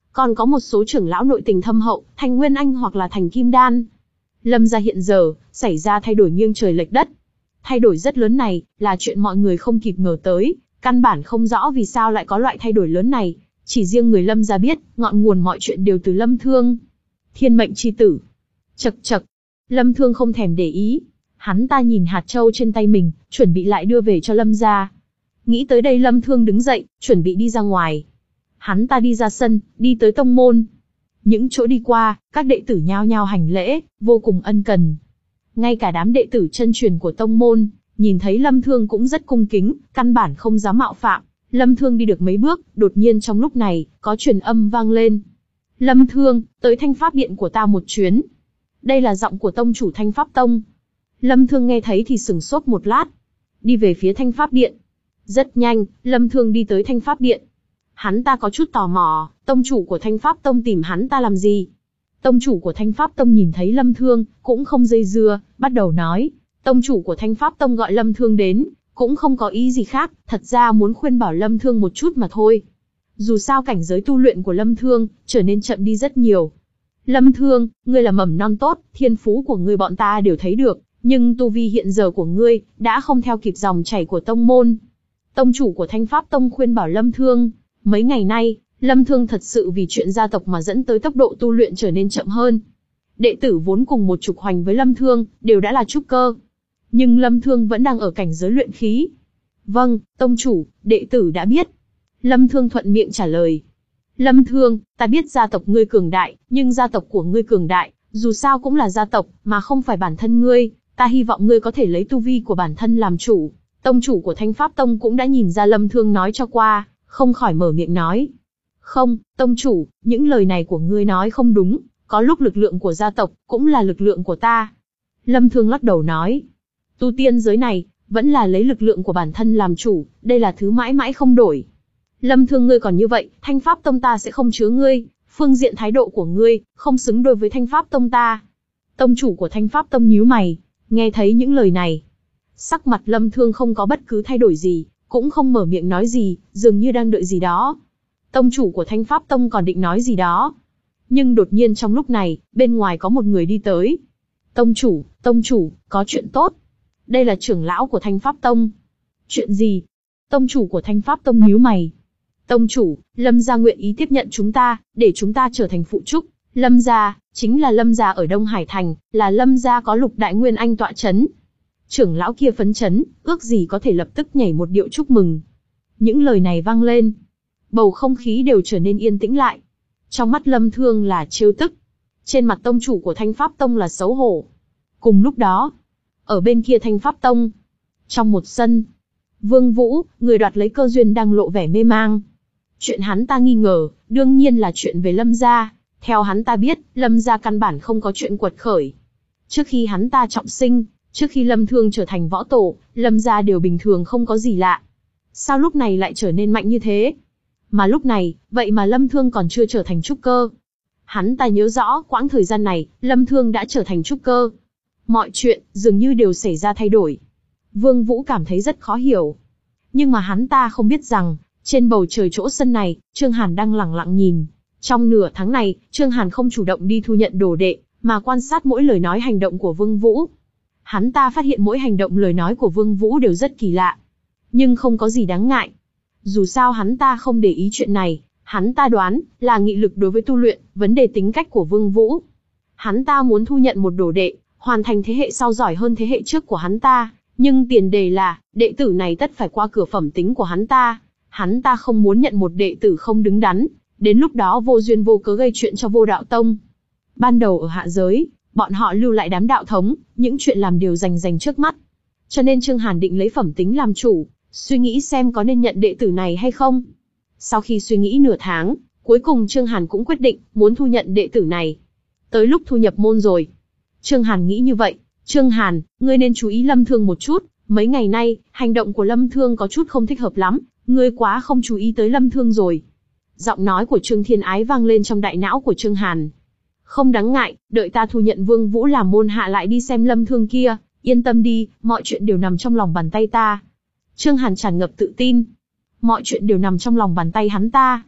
Còn có một số trưởng lão nội tình thâm hậu, thành Nguyên Anh hoặc là thành Kim Đan. Lâm gia hiện giờ, xảy ra thay đổi nghiêng trời lệch đất. Thay đổi rất lớn này, là chuyện mọi người không kịp ngờ tới, căn bản không rõ vì sao lại có loại thay đổi lớn này. Chỉ riêng người Lâm gia biết, ngọn nguồn mọi chuyện đều từ Lâm Thương. Thiên mệnh chi tử. Chậc chậc. Lâm Thương không thèm để ý. Hắn ta nhìn hạt châu trên tay mình, chuẩn bị lại đưa về cho Lâm gia. Nghĩ tới đây Lâm Thương đứng dậy, chuẩn bị đi ra ngoài. Hắn ta đi ra sân, đi tới tông môn. Những chỗ đi qua, các đệ tử nhao nhao hành lễ, vô cùng ân cần. Ngay cả đám đệ tử chân truyền của tông môn, nhìn thấy Lâm Thương cũng rất cung kính, căn bản không dám mạo phạm. Lâm Thương đi được mấy bước, đột nhiên trong lúc này, có truyền âm vang lên. Lâm Thương, tới Thanh Pháp Điện của ta một chuyến. Đây là giọng của tông chủ Thanh Pháp Tông. Lâm Thương nghe thấy thì sửng sốt một lát. Đi về phía Thanh Pháp Điện. Rất nhanh, Lâm Thương đi tới Thanh Pháp Điện. Hắn ta có chút tò mò, tông chủ của Thanh Pháp Tông tìm hắn ta làm gì? Tông chủ của Thanh Pháp Tông nhìn thấy Lâm Thương, cũng không dây dưa, bắt đầu nói. Tông chủ của Thanh Pháp Tông gọi Lâm Thương đến, cũng không có ý gì khác, thật ra muốn khuyên bảo Lâm Thương một chút mà thôi. Dù sao cảnh giới tu luyện của Lâm Thương, trở nên chậm đi rất nhiều. Lâm Thương, ngươi là mầm non tốt, thiên phú của ngươi bọn ta đều thấy được, nhưng tu vi hiện giờ của ngươi, đã không theo kịp dòng chảy của tông môn. Tông chủ của Thanh Pháp Tông khuyên bảo Lâm Thương, mấy ngày nay, Lâm Thương thật sự vì chuyện gia tộc mà dẫn tới tốc độ tu luyện trở nên chậm hơn. Đệ tử vốn cùng một trục hoành với Lâm Thương, đều đã là trúc cơ. Nhưng Lâm Thương vẫn đang ở cảnh giới luyện khí. Vâng, tông chủ, đệ tử đã biết. Lâm Thương thuận miệng trả lời. Lâm Thương, ta biết gia tộc ngươi cường đại, nhưng gia tộc của ngươi cường đại, dù sao cũng là gia tộc, mà không phải bản thân ngươi. Ta hy vọng ngươi có thể lấy tu vi của bản thân làm chủ. Tông chủ của Thanh Pháp Tông cũng đã nhìn ra Lâm Thương nói cho qua, không khỏi mở miệng nói. Không, tông chủ, những lời này của ngươi nói không đúng, có lúc lực lượng của gia tộc, cũng là lực lượng của ta. Lâm Thương lắc đầu nói. Tu tiên giới này, vẫn là lấy lực lượng của bản thân làm chủ, đây là thứ mãi mãi không đổi. Lâm Thương ngươi còn như vậy, Thanh Pháp Tông ta sẽ không chứa ngươi, phương diện thái độ của ngươi, không xứng đôi với Thanh Pháp Tông ta. Tông chủ của Thanh Pháp Tông nhíu mày, nghe thấy những lời này. Sắc mặt Lâm Thương không có bất cứ thay đổi gì, cũng không mở miệng nói gì, dường như đang đợi gì đó. Tông chủ của Thanh Pháp Tông còn định nói gì đó. Nhưng đột nhiên trong lúc này, bên ngoài có một người đi tới. Tông chủ, tông chủ, có chuyện tốt. Đây là trưởng lão của Thanh Pháp Tông. Chuyện gì? Tông chủ của Thanh Pháp Tông nhíu mày. Tông chủ, Lâm gia nguyện ý tiếp nhận chúng ta, để chúng ta trở thành phụ trúc. Lâm gia, chính là Lâm gia ở Đông Hải Thành, là Lâm gia có lục đại nguyên anh tọa chấn. Trưởng lão kia phấn chấn, ước gì có thể lập tức nhảy một điệu chúc mừng. Những lời này vang lên, bầu không khí đều trở nên yên tĩnh lại. Trong mắt Lâm Thương là trêu tức, trên mặt tông chủ của Thanh Pháp Tông là xấu hổ. Cùng lúc đó, ở bên kia Thanh Pháp Tông, trong một sân, Vương Vũ, người đoạt lấy cơ duyên đang lộ vẻ mê mang. Chuyện hắn ta nghi ngờ, đương nhiên là chuyện về Lâm gia. Theo hắn ta biết, Lâm gia căn bản không có chuyện quật khởi. Trước khi hắn ta trọng sinh, trước khi Lâm Thương trở thành võ tổ, Lâm gia đều bình thường không có gì lạ. Sao lúc này lại trở nên mạnh như thế? Mà lúc này, vậy mà Lâm Thương còn chưa trở thành trúc cơ. Hắn ta nhớ rõ, quãng thời gian này, Lâm Thương đã trở thành trúc cơ. Mọi chuyện, dường như đều xảy ra thay đổi. Vương Vũ cảm thấy rất khó hiểu. Nhưng mà hắn ta không biết rằng, trên bầu trời chỗ sân này, Trương Hàn đang lẳng lặng nhìn. Trong nửa tháng này, Trương Hàn không chủ động đi thu nhận đồ đệ, mà quan sát mỗi lời nói hành động của Vương Vũ. Hắn ta phát hiện mỗi hành động lời nói của Vương Vũ đều rất kỳ lạ. Nhưng không có gì đáng ngại. Dù sao hắn ta không để ý chuyện này, hắn ta đoán là nghị lực đối với tu luyện, vấn đề tính cách của Vương Vũ. Hắn ta muốn thu nhận một đồ đệ, hoàn thành thế hệ sau giỏi hơn thế hệ trước của hắn ta, nhưng tiền đề là, đệ tử này tất phải qua cửa phẩm tính của hắn ta. Hắn ta không muốn nhận một đệ tử không đứng đắn, đến lúc đó vô duyên vô cớ gây chuyện cho Vô Đạo Tông. Ban đầu ở hạ giới, bọn họ lưu lại đám đạo thống, những chuyện làm đều rành rành trước mắt. Cho nên Trương Hàn định lấy phẩm tính làm chủ, suy nghĩ xem có nên nhận đệ tử này hay không. Sau khi suy nghĩ nửa tháng, cuối cùng Trương Hàn cũng quyết định, muốn thu nhận đệ tử này. Tới lúc thu nhập môn rồi. Trương Hàn nghĩ như vậy, Trương Hàn, ngươi nên chú ý Lâm Thương một chút, mấy ngày nay, hành động của Lâm Thương có chút không thích hợp lắm, ngươi quá không chú ý tới Lâm Thương rồi. Giọng nói của Trương Thiên Ái vang lên trong đại não của Trương Hàn. Không đáng ngại, đợi ta thu nhận Vương Vũ làm môn hạ lại đi xem Lâm Thương kia, yên tâm đi, mọi chuyện đều nằm trong lòng bàn tay ta. Trương Hàn tràn ngập tự tin. Mọi chuyện đều nằm trong lòng bàn tay hắn ta.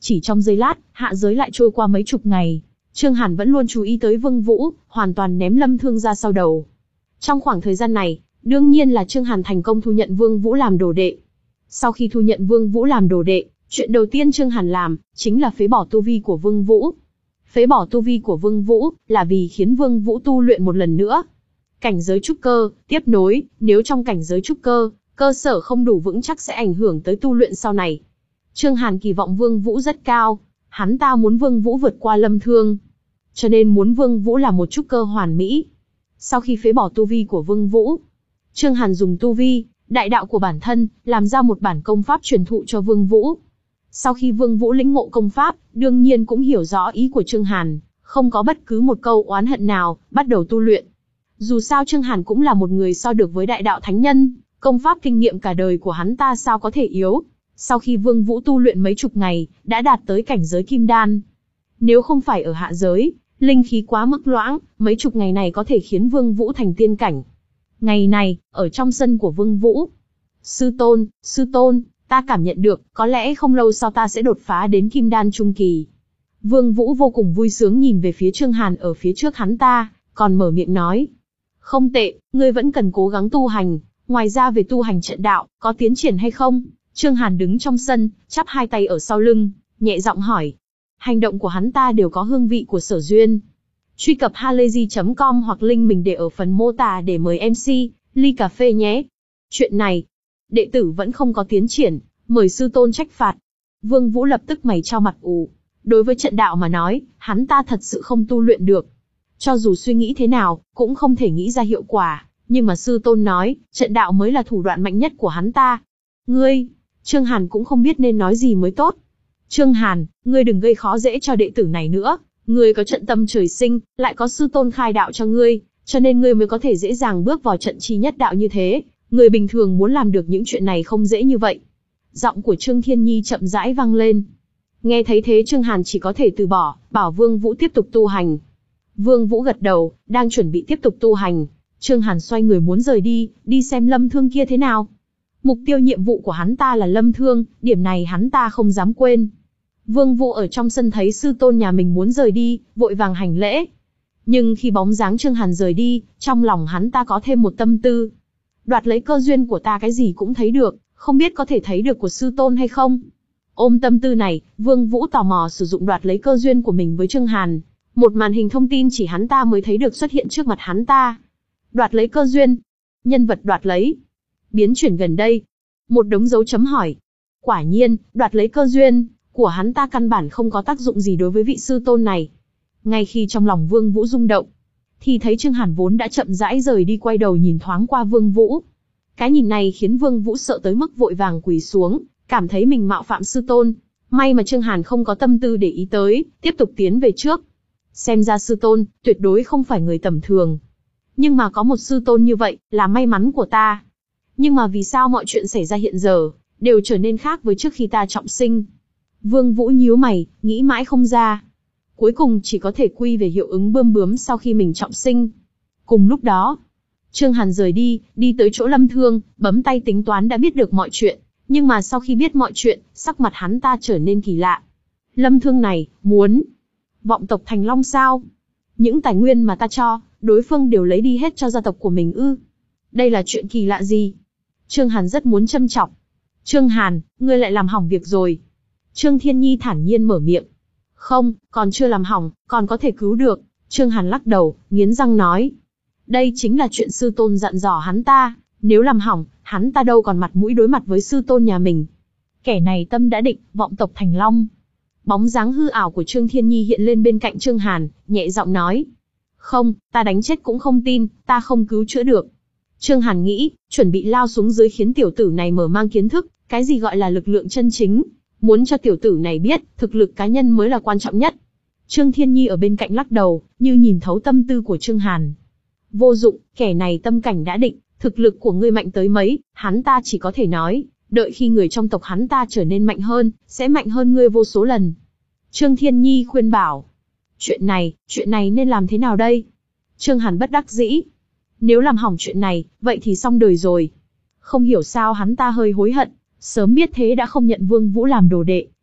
Chỉ trong giây lát, hạ giới lại trôi qua mấy chục ngày. Trương Hàn vẫn luôn chú ý tới Vương Vũ, hoàn toàn ném Lâm Thương ra sau đầu. Trong khoảng thời gian này, đương nhiên là Trương Hàn thành công thu nhận Vương Vũ làm đồ đệ. Sau khi thu nhận Vương Vũ làm đồ đệ, chuyện đầu tiên Trương Hàn làm, chính là phế bỏ tu vi của Vương Vũ. Phế bỏ tu vi của Vương Vũ, là vì khiến Vương Vũ tu luyện một lần nữa. Cảnh giới trúc cơ, tiếp nối, nếu trong cảnh giới trúc cơ, cơ sở không đủ vững chắc sẽ ảnh hưởng tới tu luyện sau này. Trương Hàn kỳ vọng Vương Vũ rất cao, hắn ta muốn Vương Vũ vượt qua Lâm Thương. Cho nên muốn Vương Vũ là một trúc cơ hoàn mỹ. Sau khi phế bỏ tu vi của Vương Vũ, Trương Hàn dùng tu vi, đại đạo của bản thân, làm ra một bản công pháp truyền thụ cho Vương Vũ. Sau khi Vương Vũ lĩnh ngộ công pháp, đương nhiên cũng hiểu rõ ý của Trương Hàn, không có bất cứ một câu oán hận nào, bắt đầu tu luyện. Dù sao Trương Hàn cũng là một người so được với đại đạo thánh nhân, công pháp kinh nghiệm cả đời của hắn ta sao có thể yếu. Sau khi Vương Vũ tu luyện mấy chục ngày, đã đạt tới cảnh giới kim đan. Nếu không phải ở hạ giới, linh khí quá mức loãng, mấy chục ngày này có thể khiến Vương Vũ thành tiên cảnh. Ngày này, ở trong sân của Vương Vũ. Sư tôn, sư tôn, ta cảm nhận được, có lẽ không lâu sau ta sẽ đột phá đến kim đan trung kỳ. Vương Vũ vô cùng vui sướng nhìn về phía Trương Hàn ở phía trước hắn ta, còn mở miệng nói. Không tệ, ngươi vẫn cần cố gắng tu hành, ngoài ra về tu hành trận đạo, có tiến triển hay không? Trương Hàn đứng trong sân, chắp hai tay ở sau lưng, nhẹ giọng hỏi. Hành động của hắn ta đều có hương vị của Sở Duyên. Truy cập halayzi chấm com hoặc link mình để ở phần mô tả để mời em xê, ly cà phê nhé. Chuyện này, đệ tử vẫn không có tiến triển, mời sư tôn trách phạt. Vương Vũ lập tức mày chau mặt ù. Đối với trận đạo mà nói, hắn ta thật sự không tu luyện được. Cho dù suy nghĩ thế nào, cũng không thể nghĩ ra hiệu quả. Nhưng mà sư tôn nói, trận đạo mới là thủ đoạn mạnh nhất của hắn ta. Ngươi, Trương Hàn cũng không biết nên nói gì mới tốt. Trương Hàn, ngươi đừng gây khó dễ cho đệ tử này nữa. Ngươi có trận tâm trời sinh, lại có sư tôn khai đạo cho ngươi, cho nên ngươi mới có thể dễ dàng bước vào trận chi nhất đạo như thế. Người bình thường muốn làm được những chuyện này không dễ như vậy. Giọng của Trương Thiên Nhi chậm rãi vang lên. Nghe thấy thế Trương Hàn chỉ có thể từ bỏ, bảo Vương Vũ tiếp tục tu hành. Vương Vũ gật đầu, đang chuẩn bị tiếp tục tu hành. Trương Hàn xoay người muốn rời đi, đi xem Lâm Thương kia thế nào. Mục tiêu nhiệm vụ của hắn ta là Lâm Thương, điểm này hắn ta không dám quên. Vương Vũ ở trong sân thấy sư tôn nhà mình muốn rời đi, vội vàng hành lễ. Nhưng khi bóng dáng Trương Hàn rời đi, trong lòng hắn ta có thêm một tâm tư. Đoạt lấy cơ duyên của ta cái gì cũng thấy được, không biết có thể thấy được của sư tôn hay không. Ôm tâm tư này, Vương Vũ tò mò sử dụng đoạt lấy cơ duyên của mình với Trương Hàn. Một màn hình thông tin chỉ hắn ta mới thấy được xuất hiện trước mặt hắn ta. Đoạt lấy cơ duyên. Nhân vật đoạt lấy. Biến chuyển gần đây. Một đống dấu chấm hỏi. Quả nhiên, đoạt lấy cơ duyên của hắn ta căn bản không có tác dụng gì đối với vị sư tôn này. Ngay khi trong lòng Vương Vũ rung động, thì thấy Trương Hàn vốn đã chậm rãi rời đi quay đầu nhìn thoáng qua Vương Vũ. Cái nhìn này khiến Vương Vũ sợ tới mức vội vàng quỳ xuống, cảm thấy mình mạo phạm sư tôn. May mà Trương Hàn không có tâm tư để ý tới, tiếp tục tiến về trước. Xem ra sư tôn, tuyệt đối không phải người tầm thường. Nhưng mà có một sư tôn như vậy, là may mắn của ta. Nhưng mà vì sao mọi chuyện xảy ra hiện giờ, đều trở nên khác với trước khi ta trọng sinh? Vương Vũ nhíu mày, nghĩ mãi không ra. Cuối cùng chỉ có thể quy về hiệu ứng bươm bướm sau khi mình trọng sinh. Cùng lúc đó, Trương Hàn rời đi, đi tới chỗ Lâm Thương, bấm tay tính toán đã biết được mọi chuyện. Nhưng mà sau khi biết mọi chuyện, sắc mặt hắn ta trở nên kỳ lạ. Lâm Thương này, muốn vọng tộc Thành Long sao? Những tài nguyên mà ta cho, đối phương đều lấy đi hết cho gia tộc của mình ư? Đây là chuyện kỳ lạ gì? Trương Hàn rất muốn châm chọc. Trương Hàn, ngươi lại làm hỏng việc rồi. Trương Thiên Nhi thản nhiên mở miệng. Không, còn chưa làm hỏng, còn có thể cứu được. Trương Hàn lắc đầu, nghiến răng nói. Đây chính là chuyện sư tôn dặn dò hắn ta, nếu làm hỏng, hắn ta đâu còn mặt mũi đối mặt với sư tôn nhà mình. Kẻ này tâm đã định, vọng tộc Thành Long. Bóng dáng hư ảo của Trương Thiên Nhi hiện lên bên cạnh Trương Hàn, nhẹ giọng nói. Không, ta đánh chết cũng không tin, ta không cứu chữa được. Trương Hàn nghĩ, chuẩn bị lao xuống dưới khiến tiểu tử này mở mang kiến thức, cái gì gọi là lực lượng chân chính. Muốn cho tiểu tử này biết, thực lực cá nhân mới là quan trọng nhất. Trương Thiên Nhi ở bên cạnh lắc đầu, như nhìn thấu tâm tư của Trương Hàn. Vô dụng, kẻ này tâm cảnh đã định, thực lực của ngươi mạnh tới mấy, hắn ta chỉ có thể nói, đợi khi người trong tộc hắn ta trở nên mạnh hơn, sẽ mạnh hơn ngươi vô số lần. Trương Thiên Nhi khuyên bảo. Chuyện này, chuyện này nên làm thế nào đây? Trương Hàn bất đắc dĩ. Nếu làm hỏng chuyện này, vậy thì xong đời rồi. Không hiểu sao hắn ta hơi hối hận, sớm biết thế đã không nhận Vương Vũ làm đồ đệ,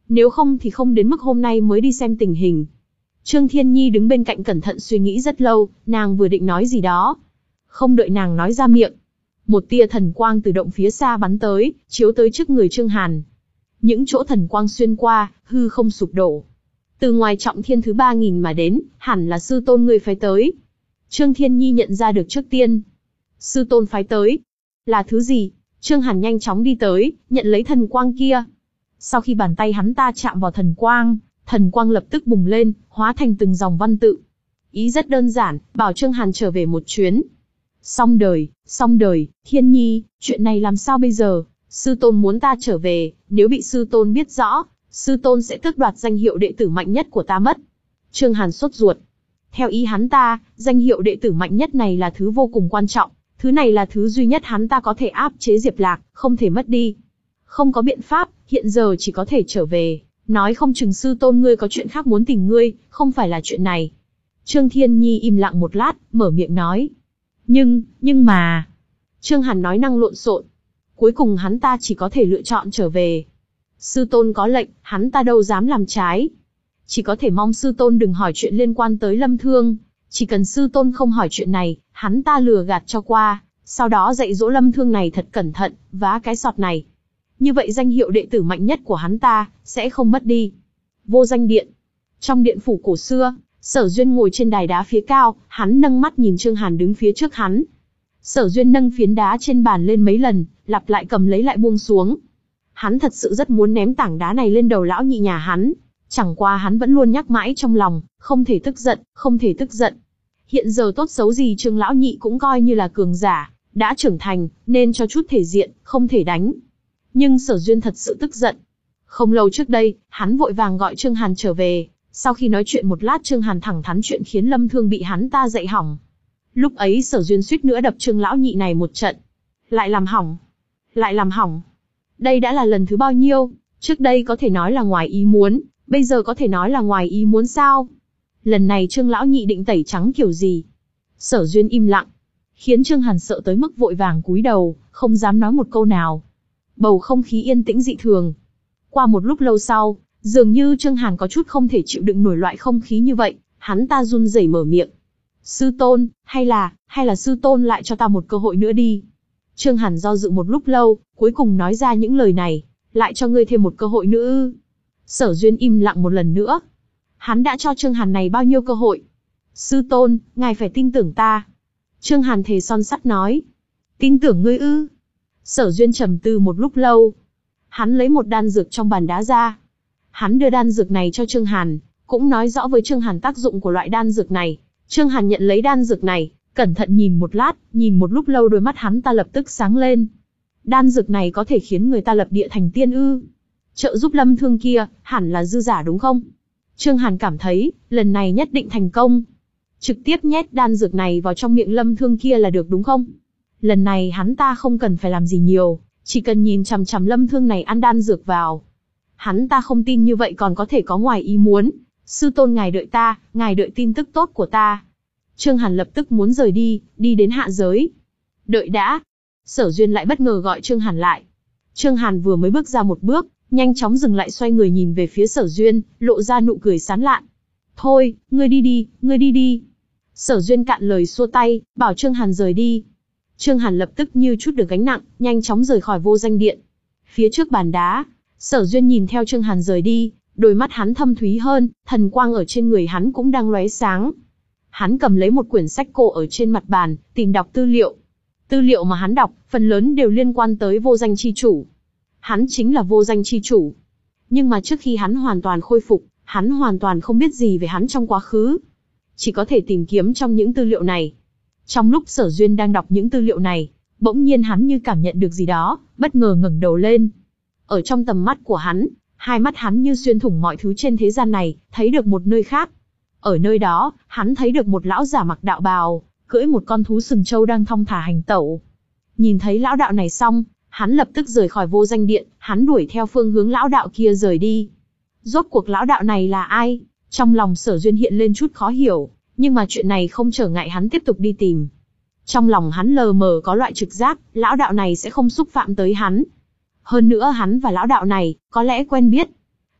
Nếu không thì không đến mức hôm nay mới đi xem tình hình. Trương Thiên Nhi đứng bên cạnh cẩn thận suy nghĩ rất lâu, nàng vừa định nói gì đó. Không đợi nàng nói ra miệng, một tia thần quang từ động phía xa bắn tới, chiếu tới trước người Trương Hàn. Những chỗ thần quang xuyên qua, hư không sụp đổ. Từ ngoài trọng thiên thứ ba nghìn mà đến, hẳn là sư tôn ngươi phái tới. Trương Thiên Nhi nhận ra được trước tiên. Sư tôn phái tới. Là thứ gì? Trương Hàn nhanh chóng đi tới, nhận lấy thần quang kia. Sau khi bàn tay hắn ta chạm vào thần quang, thần quang lập tức bùng lên, hóa thành từng dòng văn tự. Ý rất đơn giản, bảo Trương Hàn trở về một chuyến. Xong đời, xong đời, Thiên Nhi, chuyện này làm sao bây giờ? Sư tôn muốn ta trở về, nếu bị sư tôn biết rõ, sư tôn sẽ tước đoạt danh hiệu đệ tử mạnh nhất của ta mất. Trương Hàn sốt ruột. Theo ý hắn ta, danh hiệu đệ tử mạnh nhất này là thứ vô cùng quan trọng, thứ này là thứ duy nhất hắn ta có thể áp chế Diệp Lạc, không thể mất đi. Không có biện pháp, hiện giờ chỉ có thể trở về, nói không chừng sư tôn ngươi có chuyện khác muốn tìm ngươi, không phải là chuyện này. Trương Thiên Nhi im lặng một lát, mở miệng nói. Nhưng, nhưng mà... Trương Hàn nói năng lộn xộn. Cuối cùng hắn ta chỉ có thể lựa chọn trở về. Sư tôn có lệnh, hắn ta đâu dám làm trái. Chỉ có thể mong sư tôn đừng hỏi chuyện liên quan tới Lâm Thương. Chỉ cần sư tôn không hỏi chuyện này, hắn ta lừa gạt cho qua, sau đó dạy dỗ Lâm Thương này thật cẩn thận, vá cái sọt này. Như vậy danh hiệu đệ tử mạnh nhất của hắn ta, sẽ không mất đi. Vô Danh Điện. Trong điện phủ cổ xưa, Sở Duyên ngồi trên đài đá phía cao, hắn nâng mắt nhìn Trương Hàn đứng phía trước hắn. Sở Duyên nâng phiến đá trên bàn lên mấy lần, lặp lại cầm lấy lại buông xuống. Hắn thật sự rất muốn ném tảng đá này lên đầu lão nhị nhà hắn. Chẳng qua hắn vẫn luôn nhắc mãi trong lòng, không thể tức giận, không thể tức giận. Hiện giờ tốt xấu gì Trương lão nhị cũng coi như là cường giả, đã trưởng thành, nên cho chút thể diện, không thể đánh. Nhưng Sở Duyên thật sự tức giận. Không lâu trước đây, hắn vội vàng gọi Trương Hàn trở về. Sau khi nói chuyện một lát, Trương Hàn thẳng thắn chuyện khiến Lâm Thương bị hắn ta dạy hỏng. Lúc ấy Sở Duyên suýt nữa đập Trương lão nhị này một trận. Lại làm hỏng. Lại làm hỏng. Đây đã là lần thứ bao nhiêu? Trước đây có thể nói là ngoài ý muốn, bây giờ có thể nói là ngoài ý muốn sao? Lần này Trương lão nhị định tẩy trắng kiểu gì? Sở Duyên im lặng, khiến Trương Hàn sợ tới mức vội vàng cúi đầu, không dám nói một câu nào. Bầu không khí yên tĩnh dị thường. Qua một lúc lâu sau, dường như Trương Hàn có chút không thể chịu đựng nổi loại không khí như vậy, hắn ta run rẩy mở miệng. Sư tôn, hay là, hay là sư tôn lại cho ta một cơ hội nữa đi. Trương Hàn do dự một lúc lâu, cuối cùng nói ra những lời này, lại cho ngươi thêm một cơ hội nữa ư? Sở Duyên im lặng một lần nữa. Hắn đã cho Trương Hàn này bao nhiêu cơ hội? Sư tôn, ngài phải tin tưởng ta. Trương Hàn thề son sắt nói. Tin tưởng ngươi ư? Sở Duyên trầm tư một lúc lâu. Hắn lấy một đan dược trong bàn đá ra. Hắn đưa đan dược này cho Trương Hàn, cũng nói rõ với Trương Hàn tác dụng của loại đan dược này. Trương Hàn nhận lấy đan dược này, cẩn thận nhìn một lát, nhìn một lúc lâu đôi mắt hắn ta lập tức sáng lên. Đan dược này có thể khiến người ta lập địa thành tiên ư? Trợ giúp Lâm Thương kia, hẳn là dư giả đúng không? Trương Hàn cảm thấy, lần này nhất định thành công. Trực tiếp nhét đan dược này vào trong miệng Lâm Thương kia là được đúng không? Lần này hắn ta không cần phải làm gì nhiều, chỉ cần nhìn chằm chằm Lâm Thương này ăn đan dược vào. Hắn ta không tin như vậy còn có thể có ngoài ý muốn. Sư tôn ngài đợi ta, ngài đợi tin tức tốt của ta. Trương Hàn lập tức muốn rời đi, đi đến hạ giới. Đợi đã. Sở Duyên lại bất ngờ gọi Trương Hàn lại. Trương Hàn vừa mới bước ra một bước, nhanh chóng dừng lại xoay người nhìn về phía Sở Duyên, lộ ra nụ cười sán lạn. Thôi, ngươi đi đi, ngươi đi đi. Sở Duyên cạn lời xua tay, bảo Trương Hàn rời đi. Trương Hàn lập tức như chút được gánh nặng, nhanh chóng rời khỏi Vô Danh Điện. Phía trước bàn đá, Sở Duyên nhìn theo Trương Hàn rời đi, đôi mắt hắn thâm thúy hơn, thần quang ở trên người hắn cũng đang lóe sáng. Hắn cầm lấy một quyển sách cổ ở trên mặt bàn, tìm đọc tư liệu. Tư liệu mà hắn đọc, phần lớn đều liên quan tới Vô Danh Chi Chủ. Hắn chính là Vô Danh Chi Chủ. Nhưng mà trước khi hắn hoàn toàn khôi phục, hắn hoàn toàn không biết gì về hắn trong quá khứ. Chỉ có thể tìm kiếm trong những tư liệu này. Trong lúc Sở Duyên đang đọc những tư liệu này, bỗng nhiên hắn như cảm nhận được gì đó, bất ngờ ngẩng đầu lên. Ở trong tầm mắt của hắn, hai mắt hắn như xuyên thủng mọi thứ trên thế gian này, thấy được một nơi khác. Ở nơi đó, hắn thấy được một lão giả mặc đạo bào, cưỡi một con thú sừng trâu đang thong thả hành tẩu. Nhìn thấy lão đạo này xong, hắn lập tức rời khỏi Vô Danh Điện, hắn đuổi theo phương hướng lão đạo kia rời đi. Rốt cuộc lão đạo này là ai? Trong lòng Sở Duyên hiện lên chút khó hiểu, nhưng mà chuyện này không trở ngại hắn tiếp tục đi tìm. Trong lòng hắn lờ mờ có loại trực giác, lão đạo này sẽ không xúc phạm tới hắn. Hơn nữa hắn và lão đạo này, có lẽ quen biết.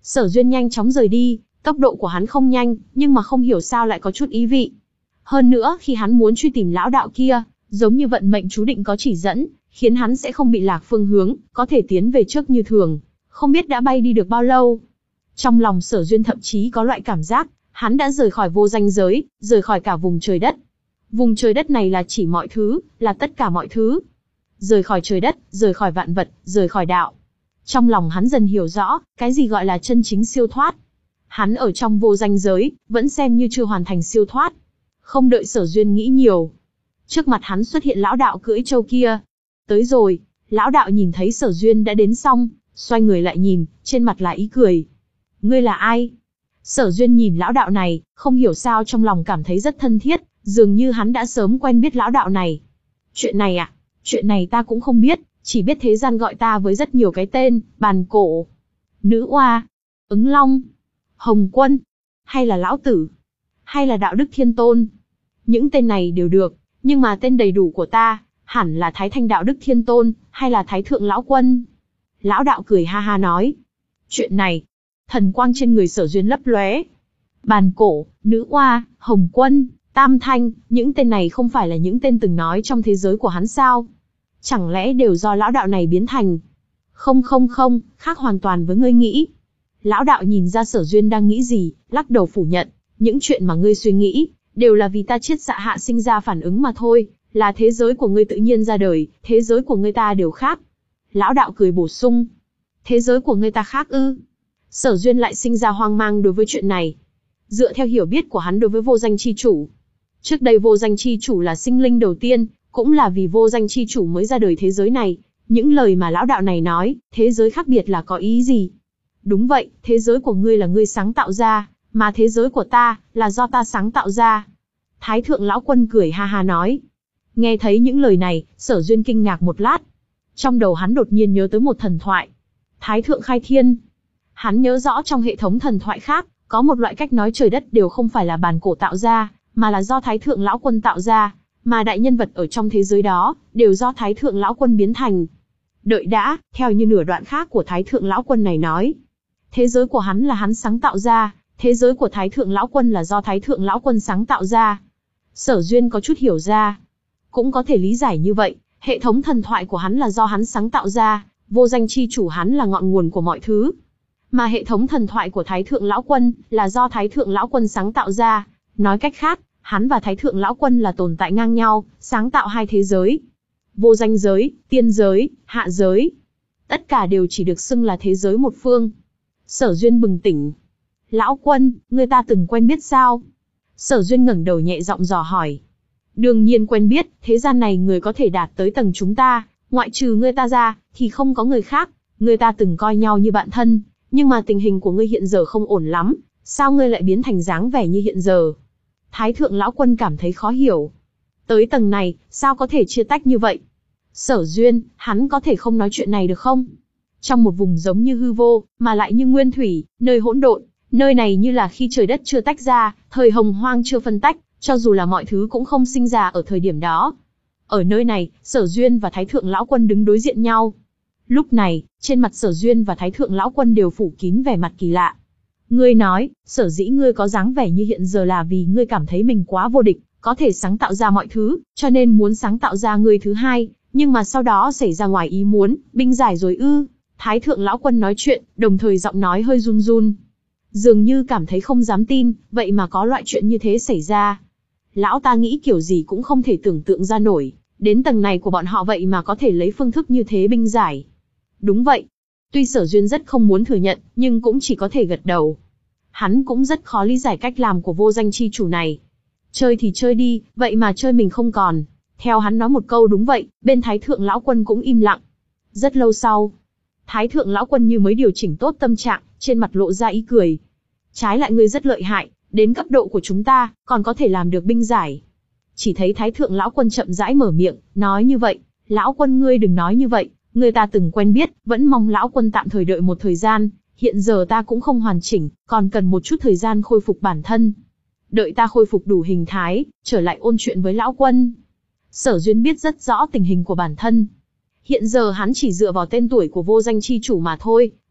Sở Duyên nhanh chóng rời đi, tốc độ của hắn không nhanh, nhưng mà không hiểu sao lại có chút ý vị. Hơn nữa, khi hắn muốn truy tìm lão đạo kia, giống như vận mệnh chú định có chỉ dẫn, khiến hắn sẽ không bị lạc phương hướng, có thể tiến về trước như thường. Không biết đã bay đi được bao lâu. Trong lòng Sở Duyên thậm chí có loại cảm giác, hắn đã rời khỏi vô danh giới, rời khỏi cả vùng trời đất. Vùng trời đất này là chỉ mọi thứ, là tất cả mọi thứ. Rời khỏi trời đất, rời khỏi vạn vật, rời khỏi đạo. Trong lòng hắn dần hiểu rõ, cái gì gọi là chân chính siêu thoát. Hắn ở trong vô danh giới, vẫn xem như chưa hoàn thành siêu thoát. Không đợi Sở Duyên nghĩ nhiều. Trước mặt hắn xuất hiện lão đạo cưỡi trâu kia. Tới rồi, lão đạo nhìn thấy Sở Duyên đã đến xong, xoay người lại nhìn, trên mặt là ý cười. Ngươi là ai? Sở Duyên nhìn lão đạo này, không hiểu sao trong lòng cảm thấy rất thân thiết, dường như hắn đã sớm quen biết lão đạo này. Chuyện này à? Chuyện này ta cũng không biết, chỉ biết thế gian gọi ta với rất nhiều cái tên, bàn cổ, nữ oa, ứng long, hồng quân, hay là lão tử, hay là đạo đức thiên tôn. Những tên này đều được, nhưng mà tên đầy đủ của ta, hẳn là Thái Thanh đạo đức thiên tôn, hay là Thái Thượng lão quân. Lão đạo cười ha ha nói. Chuyện này, thần quang trên người Sở Duyên lấp lóe. Bàn cổ, nữ oa, hồng quân, tam thanh, những tên này không phải là những tên từng nói trong thế giới của hắn sao? Chẳng lẽ đều do lão đạo này biến thành? Không không không, khác hoàn toàn với ngươi nghĩ. Lão đạo nhìn ra Sở Duyên đang nghĩ gì, lắc đầu phủ nhận. Những chuyện mà ngươi suy nghĩ, đều là vì ta chiết xạ hạ sinh ra phản ứng mà thôi, là thế giới của ngươi tự nhiên ra đời, thế giới của ngươi ta đều khác. Lão đạo cười bổ sung. Thế giới của ngươi ta khác ư? Sở Duyên lại sinh ra hoang mang đối với chuyện này. Dựa theo hiểu biết của hắn đối với vô danh chi chủ. Trước đây vô danh chi chủ là sinh linh đầu tiên, cũng là vì vô danh chi chủ mới ra đời thế giới này. Những lời mà lão đạo này nói, thế giới khác biệt là có ý gì? Đúng vậy, thế giới của ngươi là ngươi sáng tạo ra, mà thế giới của ta, là do ta sáng tạo ra. Thái Thượng lão quân cười ha ha nói. Nghe thấy những lời này, Sở Duyên kinh ngạc một lát. Trong đầu hắn đột nhiên nhớ tới một thần thoại. Thái Thượng khai thiên. Hắn nhớ rõ trong hệ thống thần thoại khác, có một loại cách nói trời đất đều không phải là bàn cổ tạo ra, mà là do Thái Thượng lão quân tạo ra, mà đại nhân vật ở trong thế giới đó, đều do Thái Thượng lão quân biến thành. Đợi đã, theo như nửa đoạn khác của Thái Thượng lão quân này nói. Thế giới của hắn là hắn sáng tạo ra, thế giới của Thái Thượng lão quân là do Thái Thượng lão quân sáng tạo ra. Sở Duyên có chút hiểu ra. Cũng có thể lý giải như vậy, hệ thống thần thoại của hắn là do hắn sáng tạo ra, vô danh chi chủ hắn là ngọn nguồn của mọi thứ. Mà hệ thống thần thoại của Thái Thượng lão quân là do Thái Thượng lão quân sáng tạo ra. Nói cách khác, hắn và Thái Thượng lão quân là tồn tại ngang nhau, sáng tạo hai thế giới. Vô danh giới, tiên giới, hạ giới. Tất cả đều chỉ được xưng là thế giới một phương. Sở Duyên bừng tỉnh. Lão quân, người ta từng quen biết sao? Sở Duyên ngẩng đầu nhẹ giọng dò hỏi. Đương nhiên quen biết, thế gian này người có thể đạt tới tầng chúng ta, ngoại trừ ngươi ta ra, thì không có người khác. Người ta từng coi nhau như bạn thân, nhưng mà tình hình của ngươi hiện giờ không ổn lắm, sao ngươi lại biến thành dáng vẻ như hiện giờ? Thái Thượng lão quân cảm thấy khó hiểu. Tới tầng này, sao có thể chia tách như vậy? Sở Duyên, hắn có thể không nói chuyện này được không? Trong một vùng giống như hư vô, mà lại như nguyên thủy, nơi hỗn độn, nơi này như là khi trời đất chưa tách ra, thời hồng hoang chưa phân tách, cho dù là mọi thứ cũng không sinh ra ở thời điểm đó. Ở nơi này, Sở Duyên và Thái Thượng lão quân đứng đối diện nhau. Lúc này, trên mặt Sở Duyên và Thái Thượng lão quân đều phủ kín vẻ mặt kỳ lạ. Ngươi nói, sở dĩ ngươi có dáng vẻ như hiện giờ là vì ngươi cảm thấy mình quá vô địch, có thể sáng tạo ra mọi thứ, cho nên muốn sáng tạo ra ngươi thứ hai, nhưng mà sau đó xảy ra ngoài ý muốn, binh giải rồi ư? Thái Thượng lão quân nói chuyện, đồng thời giọng nói hơi run run. Dường như cảm thấy không dám tin, vậy mà có loại chuyện như thế xảy ra. Lão ta nghĩ kiểu gì cũng không thể tưởng tượng ra nổi, đến tầng này của bọn họ vậy mà có thể lấy phương thức như thế binh giải. Đúng vậy. Tuy Sở Duyên rất không muốn thừa nhận, nhưng cũng chỉ có thể gật đầu. Hắn cũng rất khó lý giải cách làm của vô danh chi chủ này. Chơi thì chơi đi, vậy mà chơi mình không còn. Theo hắn nói một câu đúng vậy, bên Thái Thượng lão quân cũng im lặng. Rất lâu sau, Thái Thượng lão quân như mới điều chỉnh tốt tâm trạng, trên mặt lộ ra ý cười. Trái lại ngươi rất lợi hại, đến cấp độ của chúng ta, còn có thể làm được binh giải. Chỉ thấy Thái Thượng lão quân chậm rãi mở miệng, nói như vậy, lão quân ngươi đừng nói như vậy, người ta từng quen biết, vẫn mong lão quân tạm thời đợi một thời gian, hiện giờ ta cũng không hoàn chỉnh, còn cần một chút thời gian khôi phục bản thân. Đợi ta khôi phục đủ hình thái, trở lại ôn chuyện với lão quân. Sở Duyên biết rất rõ tình hình của bản thân. Hiện giờ hắn chỉ dựa vào tên tuổi của vô danh chi chủ mà thôi,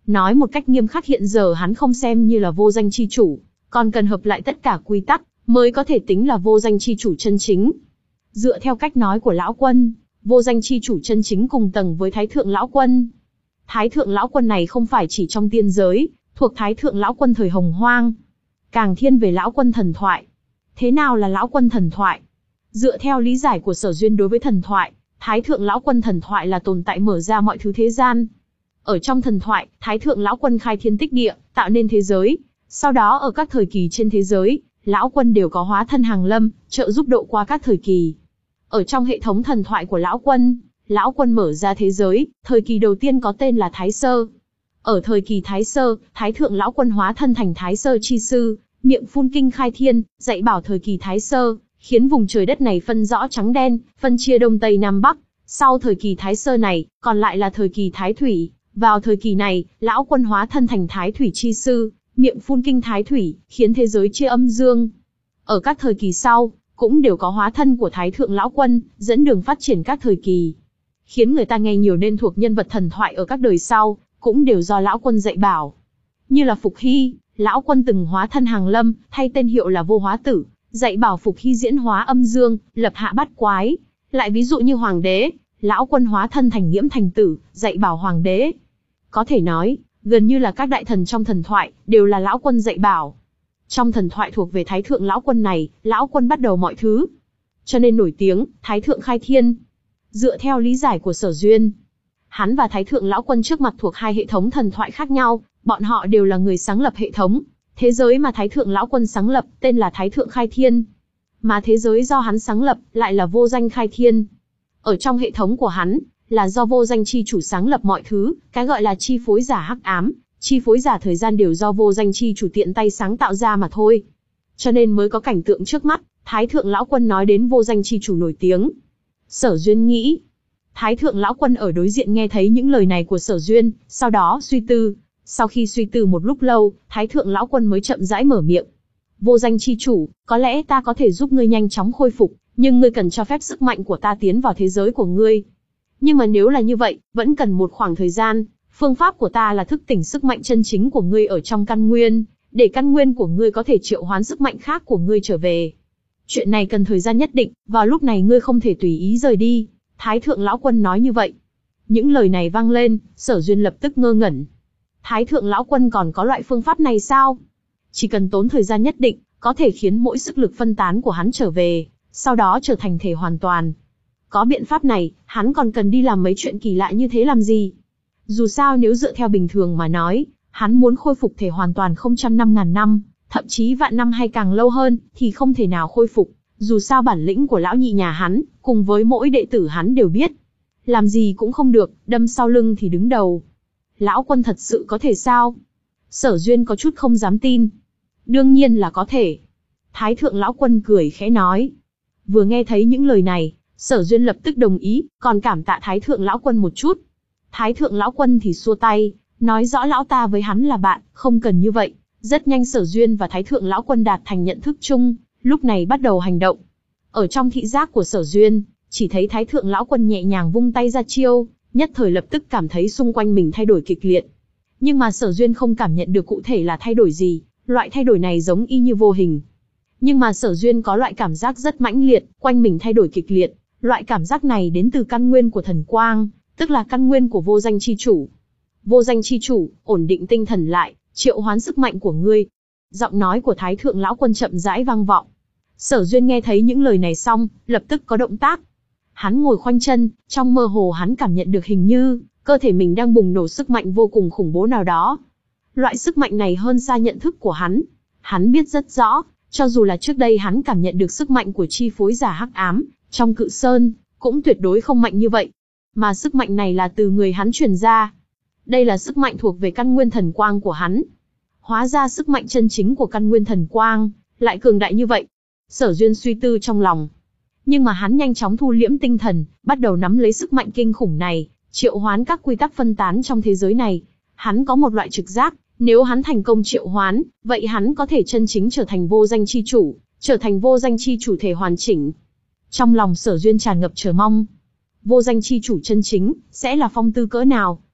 Nói một cách nghiêm khắc, hiện giờ hắn không xem như là vô danh chi chủ, còn cần hợp lại tất cả quy tắc, mới có thể tính là vô danh chi chủ chân chính. Dựa theo cách nói của lão quân, vô danh chi chủ chân chính cùng tầng với Thái Thượng lão quân. Thái Thượng lão quân này không phải chỉ trong tiên giới, thuộc Thái Thượng lão quân thời Hồng Hoang, càng thiên về lão quân thần thoại. Thế nào là lão quân thần thoại? Dựa theo lý giải của Sở Duyên đối với thần thoại, Thái Thượng lão quân thần thoại là tồn tại mở ra mọi thứ thế gian. Ở trong thần thoại, Thái Thượng lão quân khai thiên tích địa, tạo nên thế giới. Sau đó ở các thời kỳ trên thế giới, lão quân đều có hóa thân hàng lâm, trợ giúp độ qua các thời kỳ. Ở trong hệ thống thần thoại của lão quân, lão quân mở ra thế giới, thời kỳ đầu tiên có tên là Thái Sơ. Ở thời kỳ Thái Sơ, Thái Thượng lão quân hóa thân thành Thái Sơ chi sư, miệng phun kinh khai thiên, dạy bảo thời kỳ Thái Sơ, khiến vùng trời đất này phân rõ trắng đen, phân chia đông tây nam bắc. Sau thời kỳ Thái Sơ này, còn lại là thời kỳ Thái Thủy. Vào thời kỳ này, lão quân hóa thân thành Thái Thủy chi sư, miệng phun kinh Thái Thủy, khiến thế giới chia âm dương. Ở các thời kỳ sau, cũng đều có hóa thân của Thái Thượng lão quân, dẫn đường phát triển các thời kỳ. Khiến người ta nghe nhiều nên thuộc nhân vật thần thoại ở các đời sau, cũng đều do lão quân dạy bảo. Như là Phục Hy, lão quân từng hóa thân hàng lâm, thay tên hiệu là Vô Hóa Tử, dạy bảo Phục Hy diễn hóa âm dương, lập hạ bát quái. Lại ví dụ như Hoàng đế, lão quân hóa thân thành Nghiễm Thành Tử, dạy bảo Hoàng đế. Có thể nói, gần như là các đại thần trong thần thoại, đều là lão quân dạy bảo. Trong thần thoại thuộc về Thái Thượng lão quân này, lão quân bắt đầu mọi thứ. Cho nên nổi tiếng, Thái Thượng khai thiên. Dựa theo lý giải của Sở Duyên, hắn và Thái Thượng lão quân trước mặt thuộc hai hệ thống thần thoại khác nhau, bọn họ đều là người sáng lập hệ thống. Thế giới mà Thái Thượng lão quân sáng lập, tên là Thái Thượng khai thiên. Mà thế giới do hắn sáng lập, lại là vô danh khai thiên. Ở trong hệ thống của hắn, là do vô danh chi chủ sáng lập mọi thứ, cái gọi là chi phối giả hắc ám, chi phối giả thời gian đều do vô danh chi chủ tiện tay sáng tạo ra mà thôi. Cho nên mới có cảnh tượng trước mắt, Thái Thượng lão quân nói đến vô danh chi chủ nổi tiếng. Sở Duyên nghĩ, Thái Thượng lão quân ở đối diện nghe thấy những lời này của Sở Duyên, sau đó suy tư. Sau khi suy tư một lúc lâu, Thái Thượng lão quân mới chậm rãi mở miệng. Vô danh chi chủ, có lẽ ta có thể giúp ngươi nhanh chóng khôi phục, nhưng ngươi cần cho phép sức mạnh của ta tiến vào thế giới của ngươi. Nhưng mà nếu là như vậy, vẫn cần một khoảng thời gian. Phương pháp của ta là thức tỉnh sức mạnh chân chính của ngươi ở trong căn nguyên, để căn nguyên của ngươi có thể triệu hoán sức mạnh khác của ngươi trở về. Chuyện này cần thời gian nhất định, vào lúc này ngươi không thể tùy ý rời đi. Thái Thượng lão quân nói như vậy. Những lời này vang lên, Sở Duyên lập tức ngơ ngẩn. Thái Thượng lão quân còn có loại phương pháp này sao? Chỉ cần tốn thời gian nhất định, có thể khiến mỗi sức lực phân tán của hắn trở về, sau đó trở thành thể hoàn toàn. Có biện pháp này, hắn còn cần đi làm mấy chuyện kỳ lạ như thế làm gì? Dù sao nếu dựa theo bình thường mà nói, hắn muốn khôi phục thể hoàn toàn không trăm năm ngàn năm, thậm chí vạn năm hay càng lâu hơn, thì không thể nào khôi phục. Dù sao bản lĩnh của lão nhị nhà hắn, cùng với mỗi đệ tử hắn đều biết. Làm gì cũng không được, đâm sau lưng thì đứng đầu. Lão quân thật sự có thể sao? Sở Duyên có chút không dám tin. Đương nhiên là có thể. Thái Thượng lão quân cười khẽ nói. Vừa nghe thấy những lời này, Sở Duyên lập tức đồng ý, còn cảm tạ Thái Thượng lão quân một chút. Thái Thượng lão quân thì xua tay, nói rõ lão ta với hắn là bạn, không cần như vậy. Rất nhanh Sở Duyên và Thái Thượng lão quân đạt thành nhận thức chung, lúc này bắt đầu hành động. Ở trong thị giác của Sở Duyên, chỉ thấy Thái Thượng lão quân nhẹ nhàng vung tay ra chiêu, nhất thời lập tức cảm thấy xung quanh mình thay đổi kịch liệt. Nhưng mà Sở Duyên không cảm nhận được cụ thể là thay đổi gì, loại thay đổi này giống y như vô hình. Nhưng mà Sở Duyên có loại cảm giác rất mãnh liệt, quanh mình thay đổi kịch liệt. Loại cảm giác này đến từ căn nguyên của thần quang, tức là căn nguyên của vô danh chi chủ. Vô danh chi chủ, ổn định tinh thần lại, triệu hoán sức mạnh của ngươi. Giọng nói của Thái Thượng lão quân chậm rãi vang vọng. Sở Duyên nghe thấy những lời này xong, lập tức có động tác. Hắn ngồi khoanh chân, trong mơ hồ hắn cảm nhận được hình như cơ thể mình đang bùng nổ sức mạnh vô cùng khủng bố nào đó. Loại sức mạnh này hơn xa nhận thức của hắn. Hắn biết rất rõ, cho dù là trước đây hắn cảm nhận được sức mạnh của chi phối giả hắc ám trong Cự Sơn, cũng tuyệt đối không mạnh như vậy. Mà sức mạnh này là từ người hắn truyền ra. Đây là sức mạnh thuộc về căn nguyên thần quang của hắn. Hóa ra sức mạnh chân chính của căn nguyên thần quang lại cường đại như vậy. Sở Duyên suy tư trong lòng. Nhưng mà hắn nhanh chóng thu liễm tinh thần, bắt đầu nắm lấy sức mạnh kinh khủng này, triệu hoán các quy tắc phân tán trong thế giới này. Hắn có một loại trực giác, nếu hắn thành công triệu hoán, vậy hắn có thể chân chính trở thành vô danh chi chủ, trở thành vô danh chi chủ thể hoàn chỉnh. Trong lòng Sở Duyên tràn ngập chờ mong. Vô danh chi chủ chân chính, sẽ là phong tư cỡ nào?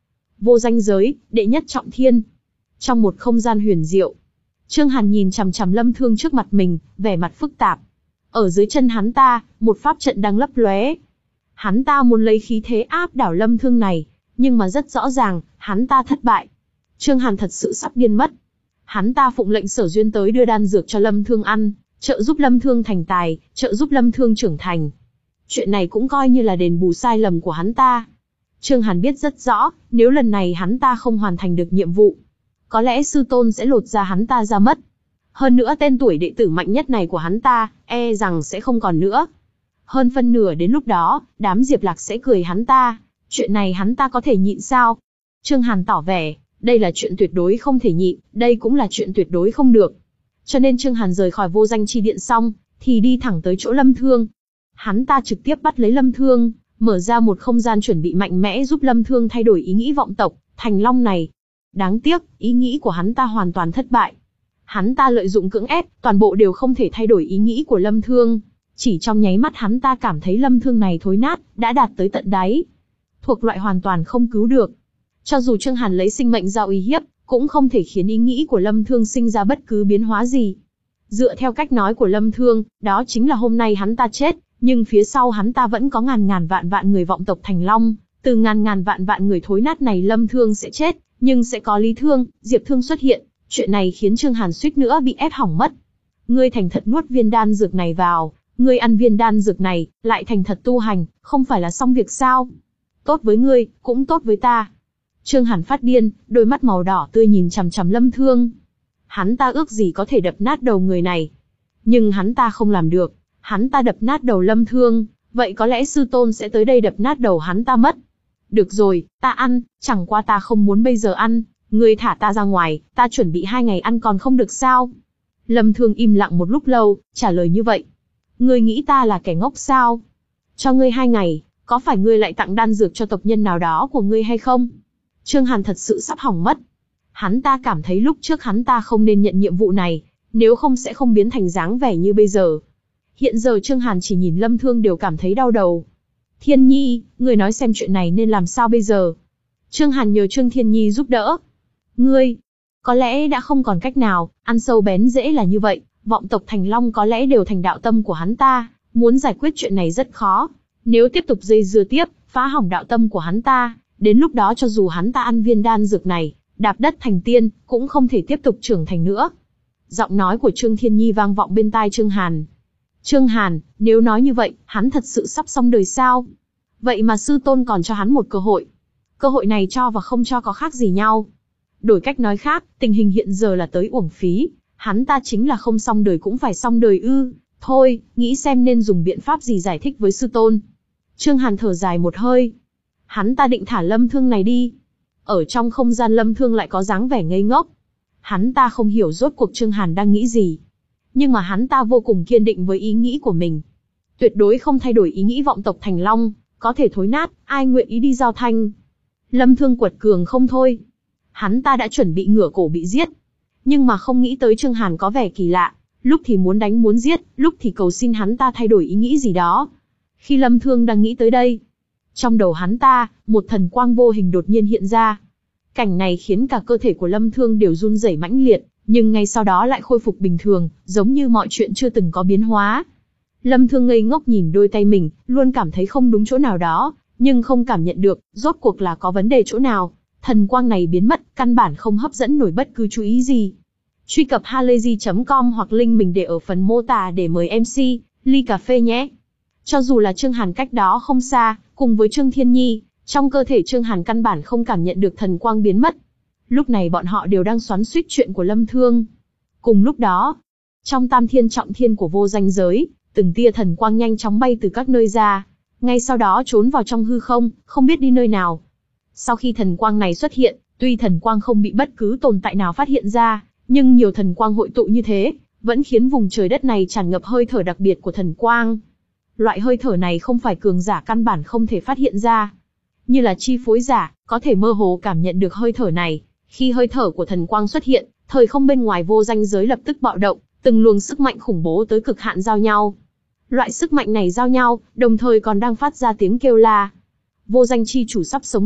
Vô danh giới, đệ nhất trọng thiên. Trong một không gian huyền diệu, Trương Hàn nhìn chằm chằm Lâm Thương trước mặt mình, vẻ mặt phức tạp. Ở dưới chân hắn ta, một pháp trận đang lấp lóe. Hắn ta muốn lấy khí thế áp đảo Lâm Thương này, nhưng mà rất rõ ràng, hắn ta thất bại. Trương Hàn thật sự sắp điên mất. Hắn ta phụng lệnh Sở Duyên tới đưa đan dược cho Lâm Thương ăn, trợ giúp Lâm Thương thành tài, trợ giúp Lâm Thương trưởng thành. Chuyện này cũng coi như là đền bù sai lầm của hắn ta. Trương Hàn biết rất rõ, nếu lần này hắn ta không hoàn thành được nhiệm vụ, có lẽ sư tôn sẽ lột ra hắn ta ra mất. Hơn nữa tên tuổi đệ tử mạnh nhất này của hắn ta, e rằng sẽ không còn nữa. Hơn phân nửa đến lúc đó, đám Diệp Lạc sẽ cười hắn ta. Chuyện này hắn ta có thể nhịn sao? Trương Hàn tỏ vẻ, đây là chuyện tuyệt đối không thể nhịn, đây cũng là chuyện tuyệt đối không được. Cho nên Trương Hàn rời khỏi vô danh chi điện xong, thì đi thẳng tới chỗ Lâm Thương. Hắn ta trực tiếp bắt lấy Lâm Thương, mở ra một không gian chuẩn bị mạnh mẽ giúp Lâm Thương thay đổi ý nghĩ vọng tộc, Thành Long này. Đáng tiếc, ý nghĩ của hắn ta hoàn toàn thất bại. Hắn ta lợi dụng cưỡng ép, toàn bộ đều không thể thay đổi ý nghĩ của Lâm Thương. Chỉ trong nháy mắt hắn ta cảm thấy Lâm Thương này thối nát, đã đạt tới tận đáy. Thuộc loại hoàn toàn không cứu được. Cho dù Trương Hàn lấy sinh mệnh ra uy hiếp, cũng không thể khiến ý nghĩ của Lâm Thương sinh ra bất cứ biến hóa gì. Dựa theo cách nói của Lâm Thương, đó chính là hôm nay hắn ta chết, nhưng phía sau hắn ta vẫn có ngàn ngàn vạn vạn người vọng tộc Thành Long. Từ ngàn ngàn vạn vạn người thối nát này Lâm Thương sẽ chết, nhưng sẽ có Lý Thương, Diệp Thương xuất hiện. Chuyện này khiến Trương Hàn suýt nữa bị ép hỏng mất. Ngươi thành thật nuốt viên đan dược này vào, ngươi ăn viên đan dược này, lại thành thật tu hành, không phải là xong việc sao? Tốt với ngươi, cũng tốt với ta. Trương Hàn phát điên, đôi mắt màu đỏ tươi nhìn chằm chằm Lâm Thương. Hắn ta ước gì có thể đập nát đầu người này. Nhưng hắn ta không làm được. Hắn ta đập nát đầu Lâm Thương, vậy có lẽ sư tôn sẽ tới đây đập nát đầu hắn ta mất. Được rồi, ta ăn, chẳng qua ta không muốn bây giờ ăn. Ngươi thả ta ra ngoài, ta chuẩn bị hai ngày ăn còn không được sao? Lâm Thương im lặng một lúc lâu, trả lời như vậy. Ngươi nghĩ ta là kẻ ngốc sao? Cho ngươi hai ngày, có phải ngươi lại tặng đan dược cho tộc nhân nào đó của ngươi hay không? Trương Hàn thật sự sắp hỏng mất. Hắn ta cảm thấy lúc trước hắn ta không nên nhận nhiệm vụ này, nếu không sẽ không biến thành dáng vẻ như bây giờ. Hiện giờ Trương Hàn chỉ nhìn Lâm Thương đều cảm thấy đau đầu. Thiên Nhi, ngươi nói xem chuyện này nên làm sao bây giờ? Trương Hàn nhờ Trương Thiên Nhi giúp đỡ. Ngươi, có lẽ đã không còn cách nào, ăn sâu bén rễ là như vậy, vọng tộc Thành Long có lẽ đều thành đạo tâm của hắn ta, muốn giải quyết chuyện này rất khó. Nếu tiếp tục dây dưa tiếp, phá hỏng đạo tâm của hắn ta, đến lúc đó cho dù hắn ta ăn viên đan dược này, đạp đất thành tiên, cũng không thể tiếp tục trưởng thành nữa. Giọng nói của Trương Thiên Nhi vang vọng bên tai Trương Hàn. Trương Hàn, nếu nói như vậy, hắn thật sự sắp xong đời sao? Vậy mà sư tôn còn cho hắn một cơ hội. Cơ hội này cho và không cho có khác gì nhau. Đổi cách nói khác, tình hình hiện giờ là tới uổng phí, hắn ta chính là không xong đời cũng phải xong đời ư. Thôi, nghĩ xem nên dùng biện pháp gì giải thích với sư tôn. Trương Hàn thở dài một hơi. Hắn ta định thả Lâm Thương này đi. Ở trong không gian Lâm Thương lại có dáng vẻ ngây ngốc. Hắn ta không hiểu rốt cuộc Trương Hàn đang nghĩ gì. Nhưng mà hắn ta vô cùng kiên định với ý nghĩ của mình. Tuyệt đối không thay đổi ý nghĩ vọng tộc Thành Long, có thể thối nát, ai nguyện ý đi giao thanh. Lâm Thương quật cường không thôi. Hắn ta đã chuẩn bị ngửa cổ bị giết. Nhưng mà không nghĩ tới Trương Hàn có vẻ kỳ lạ, lúc thì muốn đánh muốn giết, lúc thì cầu xin hắn ta thay đổi ý nghĩ gì đó. Khi Lâm Thương đang nghĩ tới đây, trong đầu hắn ta, một thần quang vô hình đột nhiên hiện ra. Cảnh này khiến cả cơ thể của Lâm Thương đều run rẩy mãnh liệt, nhưng ngay sau đó lại khôi phục bình thường, giống như mọi chuyện chưa từng có biến hóa. Lâm Thương ngây ngốc nhìn đôi tay mình, luôn cảm thấy không đúng chỗ nào đó, nhưng không cảm nhận được, rốt cuộc là có vấn đề chỗ nào. Thần quang này biến mất, căn bản không hấp dẫn nổi bất cứ chú ý gì. Truy cập halayzi chấm com hoặc link mình để ở phần mô tả để mời em xê, ly cà phê nhé. Cho dù là Trương Hàn cách đó không xa, cùng với Trương Thiên Nhi, trong cơ thể Trương Hàn căn bản không cảm nhận được thần quang biến mất. Lúc này bọn họ đều đang xoắn xuýt chuyện của Lâm Thương. Cùng lúc đó, trong tam thiên trọng thiên của vô danh giới, từng tia thần quang nhanh chóng bay từ các nơi ra, ngay sau đó trốn vào trong hư không, không biết đi nơi nào. Sau khi thần quang này xuất hiện, tuy thần quang không bị bất cứ tồn tại nào phát hiện ra, nhưng nhiều thần quang hội tụ như thế, vẫn khiến vùng trời đất này tràn ngập hơi thở đặc biệt của thần quang. Loại hơi thở này không phải cường giả căn bản không thể phát hiện ra. Như là chi phối giả, có thể mơ hồ cảm nhận được hơi thở này. Khi hơi thở của thần quang xuất hiện, thời không bên ngoài vô danh giới lập tức bạo động, từng luồng sức mạnh khủng bố tới cực hạn giao nhau. Loại sức mạnh này giao nhau, đồng thời còn đang phát ra tiếng kêu la. Vô danh chi chủ sắp sống lại,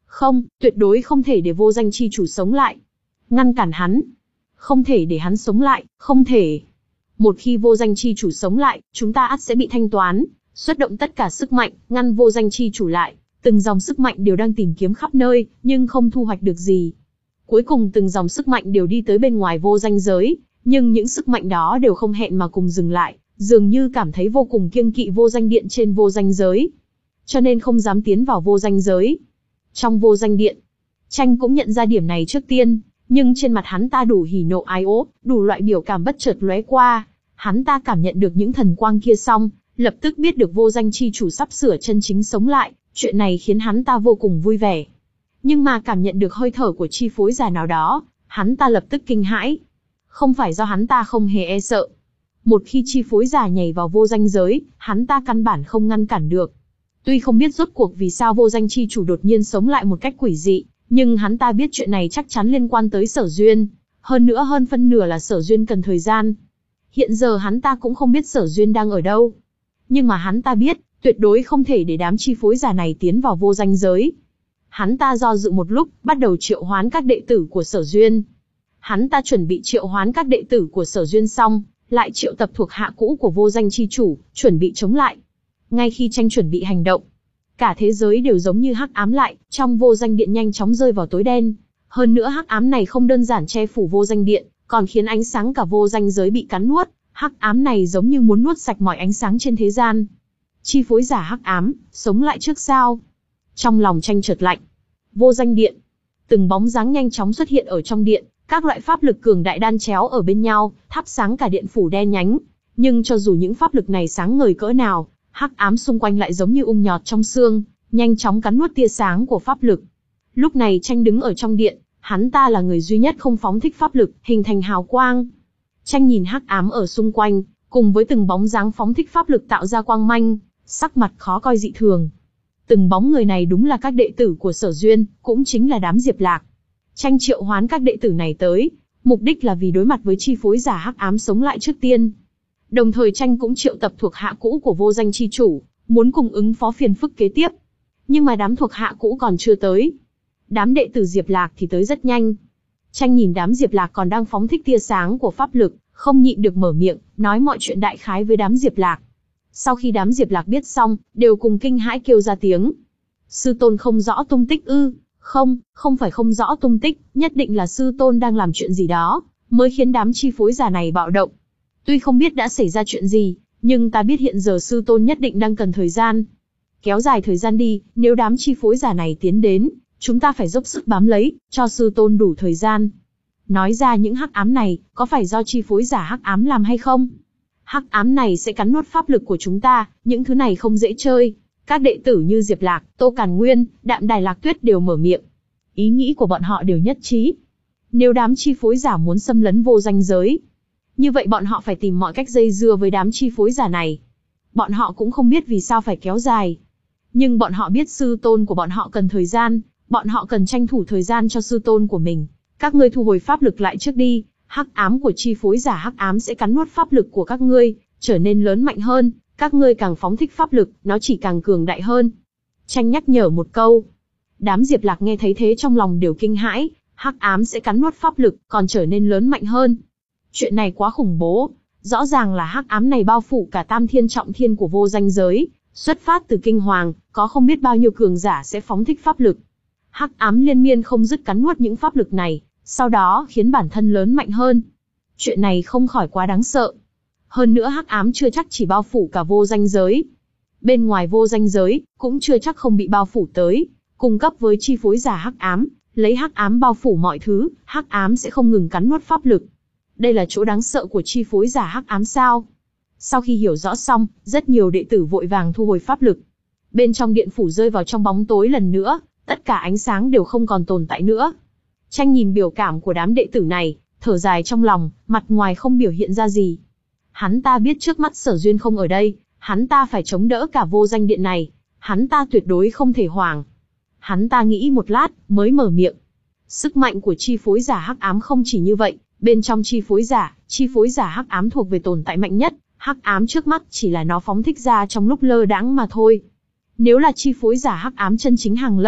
Không, tuyệt đối không thể để vô danh chi chủ sống lại. Ngăn cản hắn. Không thể để hắn sống lại, không thể. Một khi vô danh chi chủ sống lại, chúng ta ắt sẽ bị thanh toán, xuất động tất cả sức mạnh, ngăn vô danh chi chủ lại. Từng dòng sức mạnh đều đang tìm kiếm khắp nơi, nhưng không thu hoạch được gì. Cuối cùng từng dòng sức mạnh đều đi tới bên ngoài vô danh giới, nhưng những sức mạnh đó đều không hẹn mà cùng dừng lại, dường như cảm thấy vô cùng kiêng kỵ vô danh điện trên vô danh giới. Cho nên không dám tiến vào vô danh giới. Trong vô danh điện, Tranh cũng nhận ra điểm này trước tiên, nhưng trên mặt hắn ta đủ hỉ nộ ái ố, đủ loại biểu cảm bất chợt lóe qua. Hắn ta cảm nhận được những thần quang kia xong, lập tức biết được vô danh chi chủ sắp sửa chân chính sống lại, chuyện này khiến hắn ta vô cùng vui vẻ. Nhưng mà cảm nhận được hơi thở của chi phối giả nào đó, hắn ta lập tức kinh hãi. Không phải do hắn ta không hề e sợ. Một khi chi phối giả nhảy vào vô danh giới, hắn ta căn bản không ngăn cản được. Tuy không biết rốt cuộc vì sao vô danh chi chủ đột nhiên sống lại một cách quỷ dị, nhưng hắn ta biết chuyện này chắc chắn liên quan tới Sở Duyên. Hơn nữa hơn phân nửa là Sở Duyên cần thời gian. Hiện giờ hắn ta cũng không biết Sở Duyên đang ở đâu. Nhưng mà hắn ta biết, tuyệt đối không thể để đám chi phối giả này tiến vào vô danh giới. Hắn ta do dự một lúc, bắt đầu triệu hoán các đệ tử của Sở Duyên. Hắn ta chuẩn bị triệu hoán các đệ tử của Sở Duyên xong, lại triệu tập thuộc hạ cũ của vô danh chi chủ, chuẩn bị chống lại. Ngay khi Tranh chuẩn bị hành động, cả thế giới đều giống như hắc ám lại, trong vô danh điện nhanh chóng rơi vào tối đen. Hơn nữa hắc ám này không đơn giản che phủ vô danh điện, còn khiến ánh sáng cả vô danh giới bị cắn nuốt. Hắc ám này giống như muốn nuốt sạch mọi ánh sáng trên thế gian. Chi phối giả hắc ám, sống lại trước sao? Trong lòng Tranh chợt lạnh. Vô danh điện, từng bóng dáng nhanh chóng xuất hiện ở trong điện, các loại pháp lực cường đại đan chéo ở bên nhau, thắp sáng cả điện phủ đen nhánh. Nhưng cho dù những pháp lực này sáng ngời cỡ nào, hắc ám xung quanh lại giống như ung nhọt trong xương, nhanh chóng cắn nuốt tia sáng của pháp lực. Lúc này Tranh đứng ở trong điện, hắn ta là người duy nhất không phóng thích pháp lực, hình thành hào quang. Tranh nhìn hắc ám ở xung quanh, cùng với từng bóng dáng phóng thích pháp lực tạo ra quang manh, sắc mặt khó coi dị thường. Từng bóng người này đúng là các đệ tử của Sở Duyên, cũng chính là đám Diệp Lạc. Tranh triệu hoán các đệ tử này tới, mục đích là vì đối mặt với chi phối giả hắc ám sống lại trước tiên. Đồng thời Tranh cũng triệu tập thuộc hạ cũ của vô danh chi chủ, muốn cùng ứng phó phiền phức kế tiếp. Nhưng mà đám thuộc hạ cũ còn chưa tới. Đám đệ tử Diệp Lạc thì tới rất nhanh. Tranh nhìn đám Diệp Lạc còn đang phóng thích tia sáng của pháp lực, không nhịn được mở miệng, nói mọi chuyện đại khái với đám Diệp Lạc. Sau khi đám Diệp Lạc biết xong, đều cùng kinh hãi kêu ra tiếng. Sư tôn không rõ tung tích ư? Không, không phải không rõ tung tích, nhất định là sư tôn đang làm chuyện gì đó, mới khiến đám chi phối giả này bạo động. Tuy không biết đã xảy ra chuyện gì, nhưng ta biết hiện giờ sư tôn nhất định đang cần thời gian. Kéo dài thời gian đi, nếu đám chi phối giả này tiến đến, chúng ta phải dốc sức bám lấy, cho sư tôn đủ thời gian. Nói ra những hắc ám này, có phải do chi phối giả hắc ám làm hay không? Hắc ám này sẽ cắn nuốt pháp lực của chúng ta, những thứ này không dễ chơi. Các đệ tử như Diệp Lạc, Tô Càn Nguyên, Đạm Đài Lạc Tuyết đều mở miệng. Ý nghĩ của bọn họ đều nhất trí. Nếu đám chi phối giả muốn xâm lấn vô danh giới, như vậy bọn họ phải tìm mọi cách dây dưa với đám chi phối giả này. Bọn họ cũng không biết vì sao phải kéo dài. Nhưng bọn họ biết sư tôn của bọn họ cần thời gian, bọn họ cần tranh thủ thời gian cho sư tôn của mình. Các ngươi thu hồi pháp lực lại trước đi, hắc ám của chi phối giả hắc ám sẽ cắn nuốt pháp lực của các ngươi, trở nên lớn mạnh hơn, các ngươi càng phóng thích pháp lực, nó chỉ càng cường đại hơn. Tranh nhắc nhở một câu. Đám Diệp Lạc nghe thấy thế trong lòng đều kinh hãi, hắc ám sẽ cắn nuốt pháp lực, còn trở nên lớn mạnh hơn. Chuyện này quá khủng bố, rõ ràng là hắc ám này bao phủ cả tam thiên trọng thiên của vô danh giới, xuất phát từ kinh hoàng, có không biết bao nhiêu cường giả sẽ phóng thích pháp lực. Hắc ám liên miên không dứt cắn nuốt những pháp lực này, sau đó khiến bản thân lớn mạnh hơn. Chuyện này không khỏi quá đáng sợ. Hơn nữa hắc ám chưa chắc chỉ bao phủ cả vô danh giới. Bên ngoài vô danh giới, cũng chưa chắc không bị bao phủ tới, cung cấp với chi phối giả hắc ám, lấy hắc ám bao phủ mọi thứ, hắc ám sẽ không ngừng cắn nuốt pháp lực. Đây là chỗ đáng sợ của chi phối giả hắc ám sao? Sau khi hiểu rõ xong, rất nhiều đệ tử vội vàng thu hồi pháp lực. Bên trong điện phủ rơi vào trong bóng tối lần nữa, tất cả ánh sáng đều không còn tồn tại nữa. Tranh nhìn biểu cảm của đám đệ tử này, thở dài trong lòng, mặt ngoài không biểu hiện ra gì. Hắn ta biết trước mắt Sở Duyên không ở đây, hắn ta phải chống đỡ cả vô danh điện này, hắn ta tuyệt đối không thể hoảng. Hắn ta nghĩ một lát, mới mở miệng. Sức mạnh của chi phối giả hắc ám không chỉ như vậy, bên trong chi phối giả, chi phối giả hắc ám thuộc về tồn tại mạnh nhất, hắc ám trước mắt chỉ là nó phóng thích ra trong lúc lơ đãng mà thôi. Nếu là chi phối giả hắc ám chân chính hàng lâm,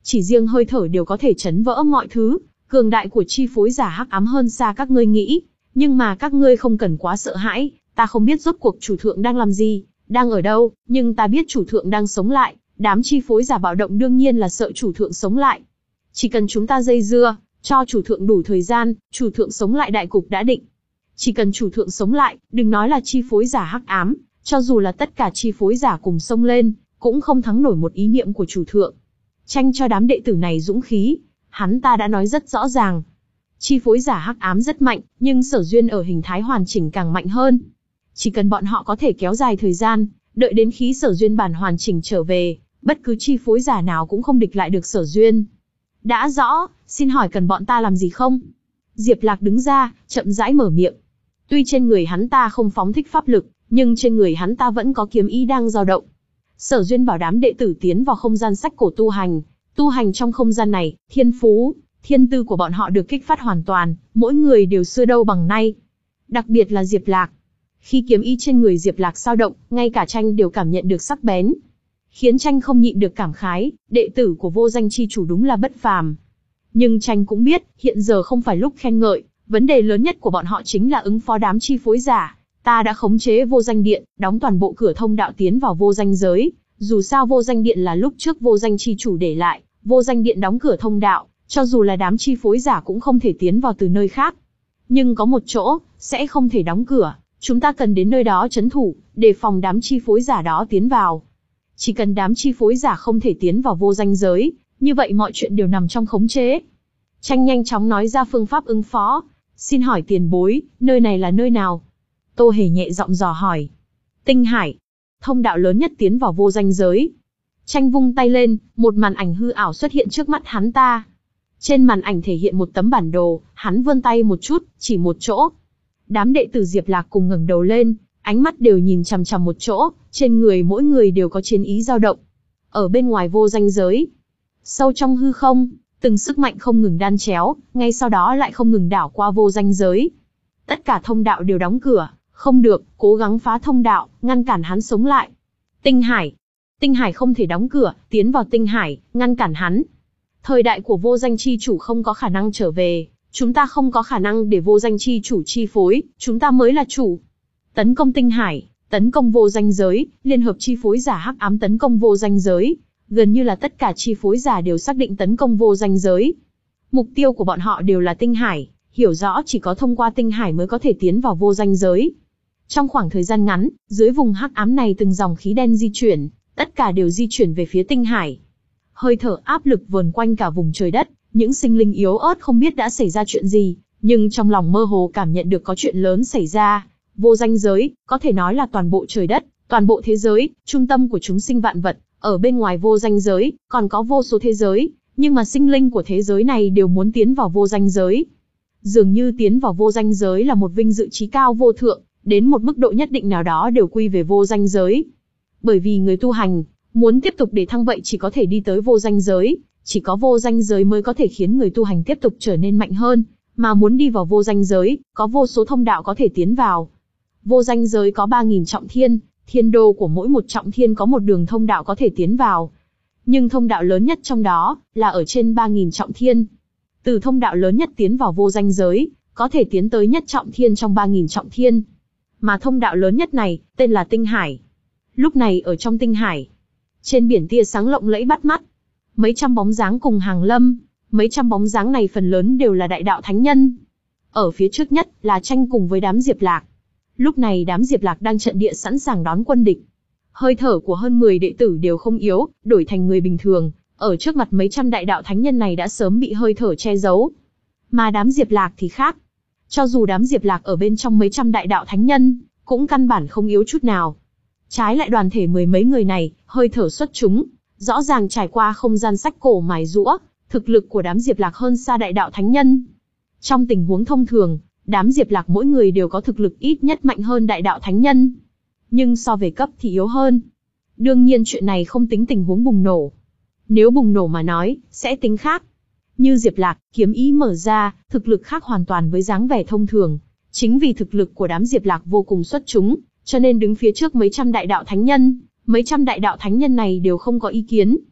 Chỉ riêng hơi thở đều có thể chấn vỡ mọi thứ, cường đại của chi phối giả hắc ám hơn xa các ngươi nghĩ, nhưng mà các ngươi không cần quá sợ hãi, ta không biết rốt cuộc chủ thượng đang làm gì, đang ở đâu, nhưng ta biết chủ thượng đang sống lại, đám chi phối giả bạo động đương nhiên là sợ chủ thượng sống lại. Chỉ cần chúng ta dây dưa, cho chủ thượng đủ thời gian, chủ thượng sống lại đại cục đã định. Chỉ cần chủ thượng sống lại, đừng nói là chi phối giả hắc ám, cho dù là tất cả chi phối giả cùng xông lên, cũng không thắng nổi một ý niệm của chủ thượng. Tranh cho đám đệ tử này dũng khí, hắn ta đã nói rất rõ ràng. Chi phối giả hắc ám rất mạnh, nhưng Sở Duyên ở hình thái hoàn chỉnh càng mạnh hơn. Chỉ cần bọn họ có thể kéo dài thời gian, đợi đến khí Sở Duyên bản hoàn chỉnh trở về, bất cứ chi phối giả nào cũng không địch lại được Sở Duyên. Đã rõ, xin hỏi cần bọn ta làm gì không? Diệp Lạc đứng ra, chậm rãi mở miệng. Tuy trên người hắn ta không phóng thích pháp lực, nhưng trên người hắn ta vẫn có kiếm ý đang dao động. Sở Duyên bảo đám đệ tử tiến vào không gian sách cổ tu hành. Tu hành trong không gian này, thiên phú, thiên tư của bọn họ được kích phát hoàn toàn, mỗi người đều xưa đâu bằng nay. Đặc biệt là Diệp Lạc. Khi kiếm ý trên người Diệp Lạc dao động, ngay cả Tranh đều cảm nhận được sắc bén. Khiến Tranh không nhịn được cảm khái, đệ tử của vô danh chi chủ đúng là bất phàm. Nhưng Tranh cũng biết, hiện giờ không phải lúc khen ngợi, vấn đề lớn nhất của bọn họ chính là ứng phó đám chi phối giả. Ta đã khống chế vô danh điện, đóng toàn bộ cửa thông đạo tiến vào vô danh giới. Dù sao vô danh điện là lúc trước vô danh chi chủ để lại, vô danh điện đóng cửa thông đạo, cho dù là đám chi phối giả cũng không thể tiến vào từ nơi khác. Nhưng có một chỗ, sẽ không thể đóng cửa, chúng ta cần đến nơi đó trấn thủ, đề phòng đám chi phối giả đó tiến vào. Chỉ cần đám chi phối giả không thể tiến vào vô danh giới, như vậy mọi chuyện đều nằm trong khống chế. Tranh nhanh chóng nói ra phương pháp ứng phó. Xin hỏi tiền bối, nơi này là nơi nào? Tô Hề nhẹ giọng dò hỏi. Tinh Hải, thông đạo lớn nhất tiến vào vô danh giới. Tranh vung tay lên, một màn ảnh hư ảo xuất hiện trước mắt hắn ta. Trên màn ảnh thể hiện một tấm bản đồ, hắn vươn tay một chút, chỉ một chỗ. Đám đệ tử Diệp Lạc cùng ngẩng đầu lên, ánh mắt đều nhìn chằm chằm một chỗ, trên người mỗi người đều có chiến ý dao động. Ở bên ngoài vô danh giới, sâu trong hư không, từng sức mạnh không ngừng đan chéo, ngay sau đó lại không ngừng đảo qua vô danh giới. Tất cả thông đạo đều đóng cửa, không được, cố gắng phá thông đạo, ngăn cản hắn sống lại. Tinh Hải, Tinh Hải không thể đóng cửa, tiến vào Tinh Hải, ngăn cản hắn. Thời đại của vô danh chi chủ không có khả năng trở về, chúng ta không có khả năng để vô danh chi chủ chi phối, chúng ta mới là chủ. Tấn công Tinh Hải, tấn công vô danh giới, liên hợp chi phối giả hắc ám tấn công vô danh giới. Gần như là tất cả chi phối giả đều xác định tấn công vô danh giới. Mục tiêu của bọn họ đều là Tinh Hải, hiểu rõ chỉ có thông qua Tinh Hải mới có thể tiến vào vô danh giới. Trong khoảng thời gian ngắn, dưới vùng hắc ám này từng dòng khí đen di chuyển, tất cả đều di chuyển về phía Tinh Hải. Hơi thở áp lực vờn quanh cả vùng trời đất, những sinh linh yếu ớt không biết đã xảy ra chuyện gì, nhưng trong lòng mơ hồ cảm nhận được có chuyện lớn xảy ra. Vô danh giới, có thể nói là toàn bộ trời đất, toàn bộ thế giới, trung tâm của chúng sinh vạn vật. Ở bên ngoài vô danh giới, còn có vô số thế giới, nhưng mà sinh linh của thế giới này đều muốn tiến vào vô danh giới. Dường như tiến vào vô danh giới là một vinh dự chí cao vô thượng, đến một mức độ nhất định nào đó đều quy về vô danh giới. Bởi vì người tu hành, muốn tiếp tục để thăng vậy chỉ có thể đi tới vô danh giới, chỉ có vô danh giới mới có thể khiến người tu hành tiếp tục trở nên mạnh hơn, mà muốn đi vào vô danh giới, có vô số thông đạo có thể tiến vào. Vô danh giới có ba nghìn trọng thiên, thiên đô của mỗi một trọng thiên có một đường thông đạo có thể tiến vào. Nhưng thông đạo lớn nhất trong đó, là ở trên ba nghìn trọng thiên. Từ thông đạo lớn nhất tiến vào vô danh giới, có thể tiến tới nhất trọng thiên trong ba nghìn trọng thiên. Mà thông đạo lớn nhất này, tên là Tinh Hải. Lúc này ở trong Tinh Hải, trên biển tia sáng lộng lẫy bắt mắt. Mấy trăm bóng dáng cùng hàng lâm, mấy trăm bóng dáng này phần lớn đều là đại đạo thánh nhân. Ở phía trước nhất là Tranh cùng với đám Diệp Lạc. Lúc này đám Diệp Lạc đang trận địa sẵn sàng đón quân địch. Hơi thở của hơn mười đệ tử đều không yếu, đổi thành người bình thường, ở trước mặt mấy trăm đại đạo thánh nhân này đã sớm bị hơi thở che giấu. Mà đám Diệp Lạc thì khác. Cho dù đám Diệp Lạc ở bên trong mấy trăm đại đạo thánh nhân, cũng căn bản không yếu chút nào. Trái lại đoàn thể mười mấy người này, hơi thở xuất chúng, rõ ràng trải qua không gian sách cổ mài giũa, thực lực của đám Diệp Lạc hơn xa đại đạo thánh nhân. Trong tình huống thông thường, đám Diệp Lạc mỗi người đều có thực lực ít nhất mạnh hơn đại đạo thánh nhân. Nhưng so về cấp thì yếu hơn. Đương nhiên chuyện này không tính tình huống bùng nổ. Nếu bùng nổ mà nói, sẽ tính khác. Như Diệp Lạc, kiếm ý mở ra, thực lực khác hoàn toàn với dáng vẻ thông thường. Chính vì thực lực của đám Diệp Lạc vô cùng xuất chúng, cho nên đứng phía trước mấy trăm đại đạo thánh nhân, mấy trăm đại đạo thánh nhân này đều không có ý kiến.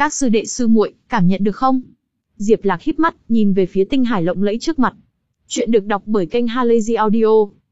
Các sư đệ sư muội, cảm nhận được không? Diệp Lạc híp mắt, nhìn về phía tinh hải lộng lẫy trước mặt. Chuyện được đọc bởi kênh Halazy Audio.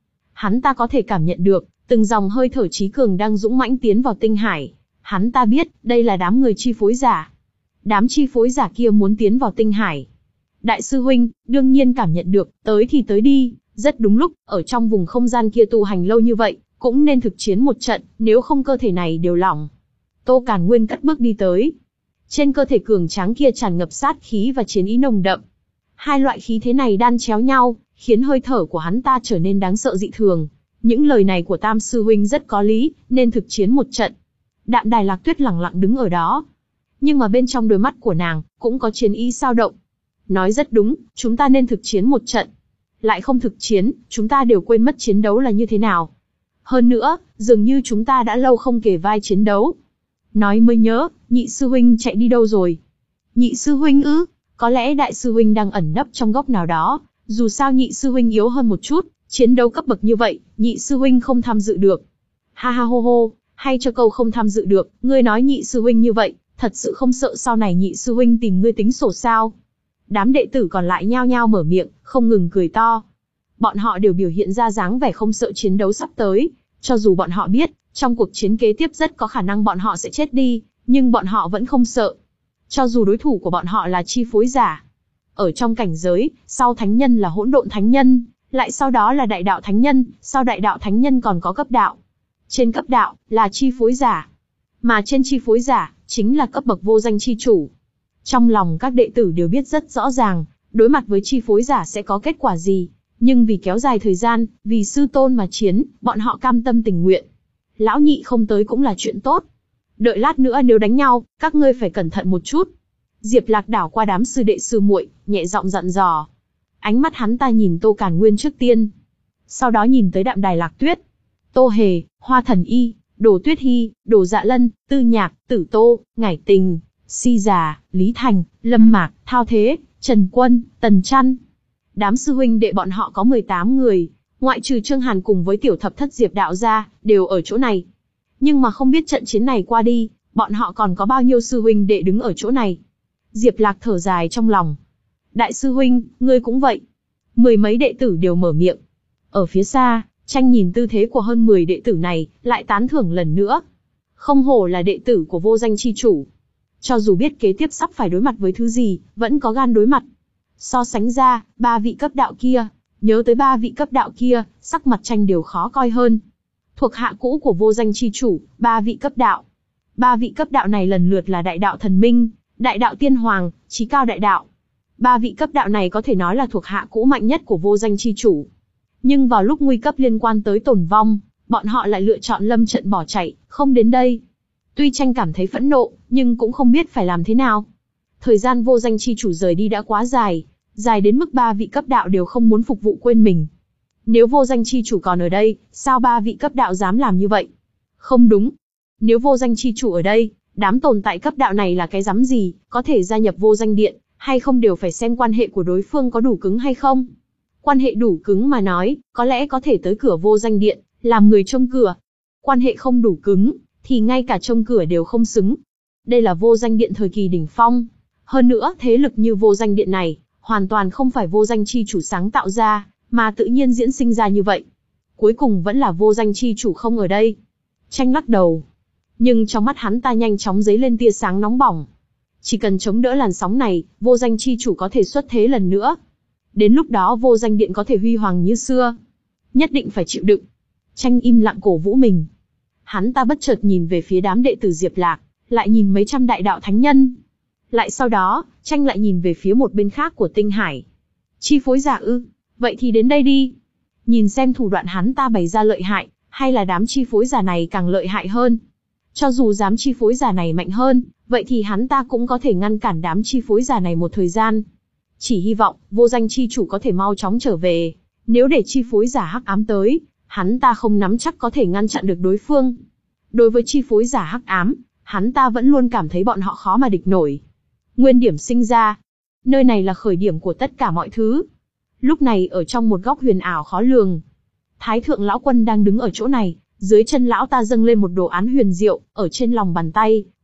Hắn ta có thể cảm nhận được, từng dòng hơi thở trí cường đang dũng mãnh tiến vào tinh hải. Hắn ta biết, đây là đám người chi phối giả. Đám chi phối giả kia muốn tiến vào tinh hải. Đại sư huynh, đương nhiên cảm nhận được, tới thì tới đi, rất đúng lúc, ở trong vùng không gian kia tu hành lâu như vậy, cũng nên thực chiến một trận, nếu không cơ thể này đều lỏng. Tô Càn Nguyên cất bước đi tới. Trên cơ thể cường tráng kia tràn ngập sát khí và chiến ý nồng đậm. Hai loại khí thế này đan chéo nhau, khiến hơi thở của hắn ta trở nên đáng sợ dị thường. Những lời này của Tam sư huynh rất có lý, nên thực chiến một trận. Đạm Đài Lạc Tuyết lặng lặng đứng ở đó. Nhưng mà bên trong đôi mắt của nàng, cũng có chiến ý sao động. Nói rất đúng, chúng ta nên thực chiến một trận. Lại không thực chiến, chúng ta đều quên mất chiến đấu là như thế nào. Hơn nữa, dường như chúng ta đã lâu không kề vai chiến đấu. Nói mới nhớ, nhị sư huynh chạy đi đâu rồi? Nhị sư huynh ư? Có lẽ đại sư huynh đang ẩn nấp trong góc nào đó. Dù sao nhị sư huynh yếu hơn một chút, chiến đấu cấp bậc như vậy, nhị sư huynh không tham dự được. Ha ha hô hô, hay cho câu không tham dự được, ngươi nói nhị sư huynh như vậy, thật sự không sợ sau này nhị sư huynh tìm ngươi tính sổ sao? Đám đệ tử còn lại nhao nhao mở miệng, không ngừng cười to. Bọn họ đều biểu hiện ra dáng vẻ không sợ chiến đấu sắp tới, cho dù bọn họ biết, trong cuộc chiến kế tiếp rất có khả năng bọn họ sẽ chết đi, nhưng bọn họ vẫn không sợ. Cho dù đối thủ của bọn họ là chi phối giả. Ở trong cảnh giới, sau thánh nhân là hỗn độn thánh nhân, lại sau đó là đại đạo thánh nhân, sau đại đạo thánh nhân còn có cấp đạo. Trên cấp đạo, là chi phối giả. Mà trên chi phối giả, chính là cấp bậc vô danh chi chủ. Trong lòng các đệ tử đều biết rất rõ ràng, đối mặt với chi phối giả sẽ có kết quả gì. Nhưng vì kéo dài thời gian, vì sư tôn mà chiến, bọn họ cam tâm tình nguyện. Lão nhị không tới cũng là chuyện tốt. Đợi lát nữa nếu đánh nhau, các ngươi phải cẩn thận một chút. Diệp Lạc đảo qua đám sư đệ sư muội, nhẹ giọng dặn dò. Ánh mắt hắn ta nhìn Tô Càn Nguyên trước tiên. Sau đó nhìn tới Đạm Đài Lạc Tuyết. Tô Hề, Hoa Thần Y, Đồ Tuyết Hy, Đồ Dạ Lân, Tư Nhạc, Tử Tô, Ngải Tình, Si Già, Lý Thành, Lâm Mạc, Thao Thế, Trần Quân, Tần Trăn. Đám sư huynh đệ bọn họ có mười tám người, ngoại trừ Trương Hàn cùng với tiểu thập thất Diệp Đạo ra, đều ở chỗ này. Nhưng mà không biết trận chiến này qua đi, bọn họ còn có bao nhiêu sư huynh đệ đứng ở chỗ này. Diệp Lạc thở dài trong lòng. Đại sư huynh, ngươi cũng vậy. Mười mấy đệ tử đều mở miệng. Ở phía xa, Tranh nhìn tư thế của hơn mười đệ tử này, lại tán thưởng lần nữa. Không hổ là đệ tử của vô danh chi chủ. Cho dù biết kế tiếp sắp phải đối mặt với thứ gì, vẫn có gan đối mặt. So sánh ra, ba vị cấp đạo kia, nhớ tới ba vị cấp đạo kia, sắc mặt Tranh đều khó coi hơn. Thuộc hạ cũ của vô danh chi chủ, ba vị cấp đạo. Ba vị cấp đạo này lần lượt là đại đạo thần minh, đại đạo tiên hoàng, chí cao đại đạo. Ba vị cấp đạo này có thể nói là thuộc hạ cũ mạnh nhất của vô danh chi chủ. Nhưng vào lúc nguy cấp liên quan tới tổn vong, bọn họ lại lựa chọn lâm trận bỏ chạy, không đến đây. Tuy Tranh cảm thấy phẫn nộ, nhưng cũng không biết phải làm thế nào. Thời gian vô danh chi chủ rời đi đã quá dài, dài đến mức ba vị cấp đạo đều không muốn phục vụ quên mình. Nếu vô danh chi chủ còn ở đây, sao ba vị cấp đạo dám làm như vậy? Không đúng. Nếu vô danh chi chủ ở đây, đám tồn tại cấp đạo này là cái rắm gì, có thể gia nhập vô danh điện, hay không đều phải xem quan hệ của đối phương có đủ cứng hay không. Quan hệ đủ cứng mà nói, có lẽ có thể tới cửa vô danh điện, làm người trông cửa. Quan hệ không đủ cứng, thì ngay cả trông cửa đều không xứng. Đây là vô danh điện thời kỳ đỉnh phong. Hơn nữa, thế lực như vô danh điện này, hoàn toàn không phải vô danh chi chủ sáng tạo ra, mà tự nhiên diễn sinh ra như vậy. Cuối cùng vẫn là vô danh chi chủ không ở đây. Tranh lắc đầu. Nhưng trong mắt hắn ta nhanh chóng dấy lên tia sáng nóng bỏng. Chỉ cần chống đỡ làn sóng này, vô danh chi chủ có thể xuất thế lần nữa. Đến lúc đó vô danh điện có thể huy hoàng như xưa. Nhất định phải chịu đựng. Tranh im lặng cổ vũ mình. Hắn ta bất chợt nhìn về phía đám đệ tử Diệp Lạc, lại nhìn mấy trăm đại đạo thánh nhân. Lại sau đó, Tranh lại nhìn về phía một bên khác của tinh hải. Chi phối giả ư, vậy thì đến đây đi. Nhìn xem thủ đoạn hắn ta bày ra lợi hại, hay là đám chi phối giả này càng lợi hại hơn. Cho dù dám chi phối giả này mạnh hơn, vậy thì hắn ta cũng có thể ngăn cản đám chi phối giả này một thời gian. Chỉ hy vọng, vô danh chi chủ có thể mau chóng trở về. Nếu để chi phối giả hắc ám tới, hắn ta không nắm chắc có thể ngăn chặn được đối phương. Đối với chi phối giả hắc ám, hắn ta vẫn luôn cảm thấy bọn họ khó mà địch nổi. Nguyên điểm sinh ra. Nơi này là khởi điểm của tất cả mọi thứ. Lúc này ở trong một góc huyền ảo khó lường, Thái thượng lão quân đang đứng ở chỗ này, dưới chân lão ta dâng lên một đồ án huyền diệu, ở trên lòng bàn tay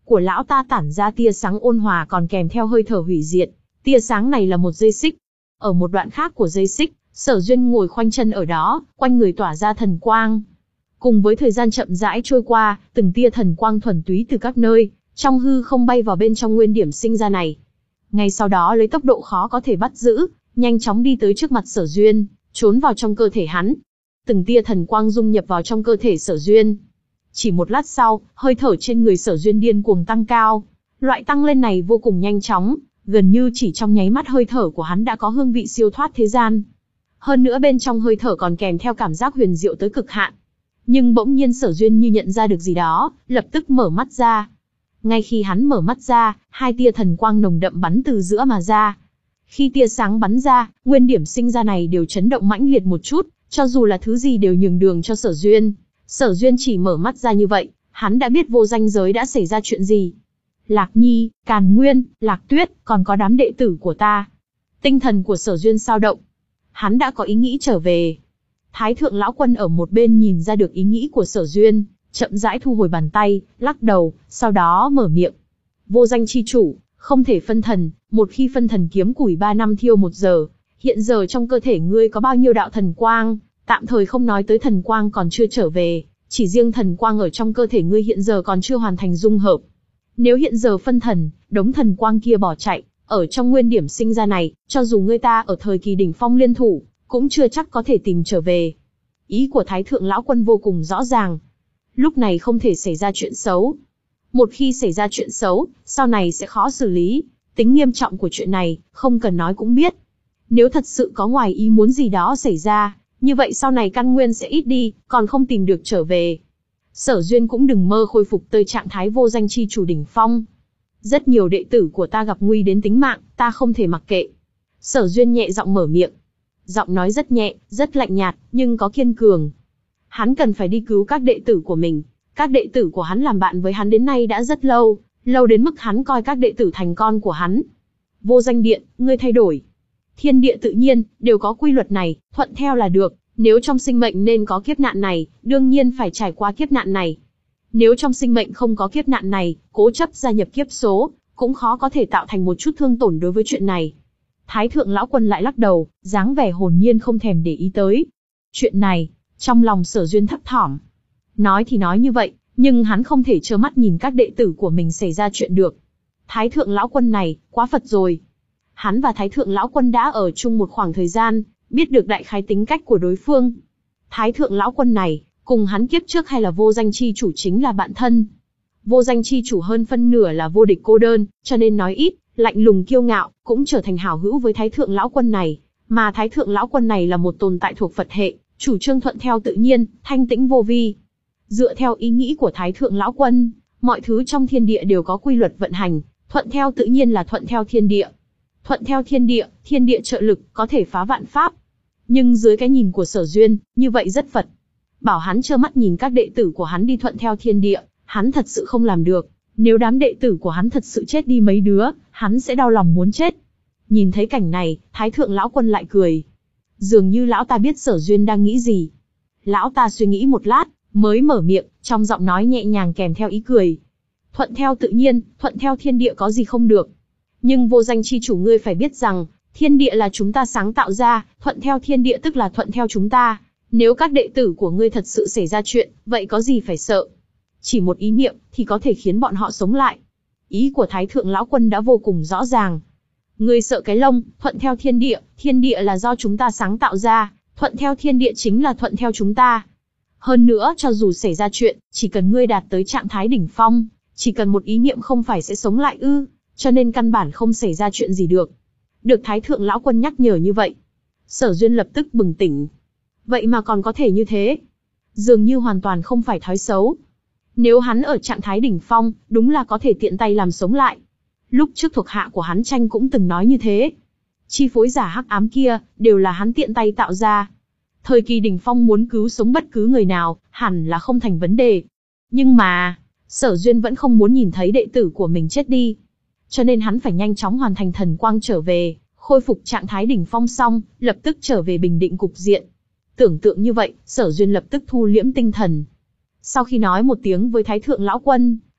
của lão ta tản ra tia sáng ôn hòa còn kèm theo hơi thở hủy diệt. Tia sáng này là một dây xích. Ở một đoạn khác của dây xích, Sở Duyên ngồi khoanh chân ở đó, quanh người tỏa ra thần quang. Cùng với thời gian chậm rãi trôi qua, từng tia thần quang thuần túy từ các nơi, trong hư không bay vào bên trong nguyên điểm sinh ra này. Ngay sau đó lấy tốc độ khó có thể bắt giữ, nhanh chóng đi tới trước mặt Sở Duyên, trốn vào trong cơ thể hắn. Từng tia thần quang dung nhập vào trong cơ thể Sở Duyên. Chỉ một lát sau, hơi thở trên người Sở Duyên điên cuồng tăng cao. Loại tăng lên này vô cùng nhanh chóng, gần như chỉ trong nháy mắt hơi thở của hắn đã có hương vị siêu thoát thế gian. Hơn nữa bên trong hơi thở còn kèm theo cảm giác huyền diệu tới cực hạn. Nhưng bỗng nhiên Sở Duyên như nhận ra được gì đó, lập tức mở mắt ra. Ngay khi hắn mở mắt ra, hai tia thần quang nồng đậm bắn từ giữa mà ra. Khi tia sáng bắn ra, nguyên điểm sinh ra này đều chấn động mãnh liệt một chút, cho dù là thứ gì đều nhường đường cho Sở Duyên. Sở Duyên chỉ mở mắt ra như vậy, hắn đã biết vô danh giới đã xảy ra chuyện gì. Lạc Nhi, Càn Nguyên, Lạc Tuyết, còn có đám đệ tử của ta. Tinh thần của Sở Duyên dao động. Hắn đã có ý nghĩ trở về. Thái thượng lão quân ở một bên nhìn ra được ý nghĩ của Sở Duyên, chậm rãi thu hồi bàn tay, lắc đầu, sau đó mở miệng. Vô danh chi chủ, không thể phân thần, một khi phân thần kiếm củi ba năm thiêu một giờ. Hiện giờ trong cơ thể ngươi có bao nhiêu đạo thần quang, tạm thời không nói tới thần quang còn chưa trở về, chỉ riêng thần quang ở trong cơ thể ngươi hiện giờ còn chưa hoàn thành dung hợp. Nếu hiện giờ phân thần, đống thần quang kia bỏ chạy, ở trong nguyên điểm sinh ra này, cho dù ngươi ta ở thời kỳ đỉnh phong liên thủ, cũng chưa chắc có thể tìm trở về. Ý của Thái thượng lão quân vô cùng rõ ràng. Lúc này không thể xảy ra chuyện xấu. Một khi xảy ra chuyện xấu, sau này sẽ khó xử lý. Tính nghiêm trọng của chuyện này, không cần nói cũng biết. Nếu thật sự có ngoài ý muốn gì đó xảy ra, như vậy sau này căn nguyên sẽ ít đi, còn không tìm được trở về. Sở Duyên cũng đừng mơ khôi phục tới trạng thái vô danh chi chủ đỉnh phong. Rất nhiều đệ tử của ta gặp nguy đến tính mạng, ta không thể mặc kệ. Sở Duyên nhẹ giọng mở miệng. Giọng nói rất nhẹ, rất lạnh nhạt, nhưng có kiên cường. Hắn cần phải đi cứu các đệ tử của mình. Các đệ tử của hắn làm bạn với hắn đến nay đã rất lâu, lâu đến mức hắn coi các đệ tử thành con của hắn. Vô danh điện, ngươi thay đổi. Thiên địa tự nhiên, đều có quy luật này, thuận theo là được. Nếu trong sinh mệnh nên có kiếp nạn này, đương nhiên phải trải qua kiếp nạn này. Nếu trong sinh mệnh không có kiếp nạn này, cố chấp gia nhập kiếp số, cũng khó có thể tạo thành một chút thương tổn đối với chuyện này. Thái thượng lão quân lại lắc đầu, dáng vẻ hồn nhiên không thèm để ý tới. Chuyện này, trong lòng Sở Duyên thấp thỏm. Nói thì nói như vậy, nhưng hắn không thể trơ mắt nhìn các đệ tử của mình xảy ra chuyện được. Thái thượng lão quân này, quá Phật rồi. Hắn và Thái thượng lão quân đã ở chung một khoảng thời gian, biết được đại khái tính cách của đối phương. Thái thượng lão quân này, cùng hắn kiếp trước hay là vô danh chi chủ chính là bạn thân. Vô danh chi chủ hơn phân nửa là vô địch cô đơn, cho nên nói ít, lạnh lùng kiêu ngạo, cũng trở thành hảo hữu với Thái thượng lão quân này. Mà Thái thượng lão quân này là một tồn tại thuộc Phật hệ, chủ trương thuận theo tự nhiên, thanh tĩnh vô vi. Dựa theo ý nghĩ của Thái thượng lão quân, mọi thứ trong thiên địa đều có quy luật vận hành, thuận theo tự nhiên là thuận theo thiên địa. Thuận theo thiên địa, thiên địa trợ lực, có thể phá vạn pháp. Nhưng dưới cái nhìn của Sở Duyên, như vậy rất Phật. Bảo hắn trơ mắt nhìn các đệ tử của hắn đi thuận theo thiên địa, hắn thật sự không làm được. Nếu đám đệ tử của hắn thật sự chết đi mấy đứa, hắn sẽ đau lòng muốn chết. Nhìn thấy cảnh này, Thái thượng lão quân lại cười. Dường như lão ta biết Sở Duyên đang nghĩ gì. Lão ta suy nghĩ một lát, mới mở miệng, trong giọng nói nhẹ nhàng kèm theo ý cười. Thuận theo tự nhiên, thuận theo thiên địa có gì không được. Nhưng vô danh chi chủ ngươi phải biết rằng, thiên địa là chúng ta sáng tạo ra, thuận theo thiên địa tức là thuận theo chúng ta. Nếu các đệ tử của ngươi thật sự xảy ra chuyện, vậy có gì phải sợ? Chỉ một ý niệm, thì có thể khiến bọn họ sống lại. Ý của Thái thượng lão quân đã vô cùng rõ ràng. Ngươi sợ cái lông, thuận theo thiên địa, thiên địa là do chúng ta sáng tạo ra, thuận theo thiên địa chính là thuận theo chúng ta. Hơn nữa, cho dù xảy ra chuyện, chỉ cần ngươi đạt tới trạng thái đỉnh phong, chỉ cần một ý niệm không phải sẽ sống lại ư, cho nên căn bản không xảy ra chuyện gì được. Được Thái thượng lão quân nhắc nhở như vậy, Sở Duyên lập tức bừng tỉnh. Vậy mà còn có thể như thế. Dường như hoàn toàn không phải thói xấu. Nếu hắn ở trạng thái đỉnh phong, đúng là có thể tiện tay làm sống lại. Lúc trước thuộc hạ của hắn tranh cũng từng nói như thế. Chi phối giả hắc ám kia, đều là hắn tiện tay tạo ra. Thời kỳ đỉnh phong muốn cứu sống bất cứ người nào, hẳn là không thành vấn đề. Nhưng mà, Sở Duyên vẫn không muốn nhìn thấy đệ tử của mình chết đi. Cho nên hắn phải nhanh chóng hoàn thành thần quang trở về, khôi phục trạng thái đỉnh phong xong, lập tức trở về bình định cục diện. Tưởng tượng như vậy, Sở Duyên lập tức thu liễm tinh thần. Sau khi nói một tiếng với Thái thượng lão quân,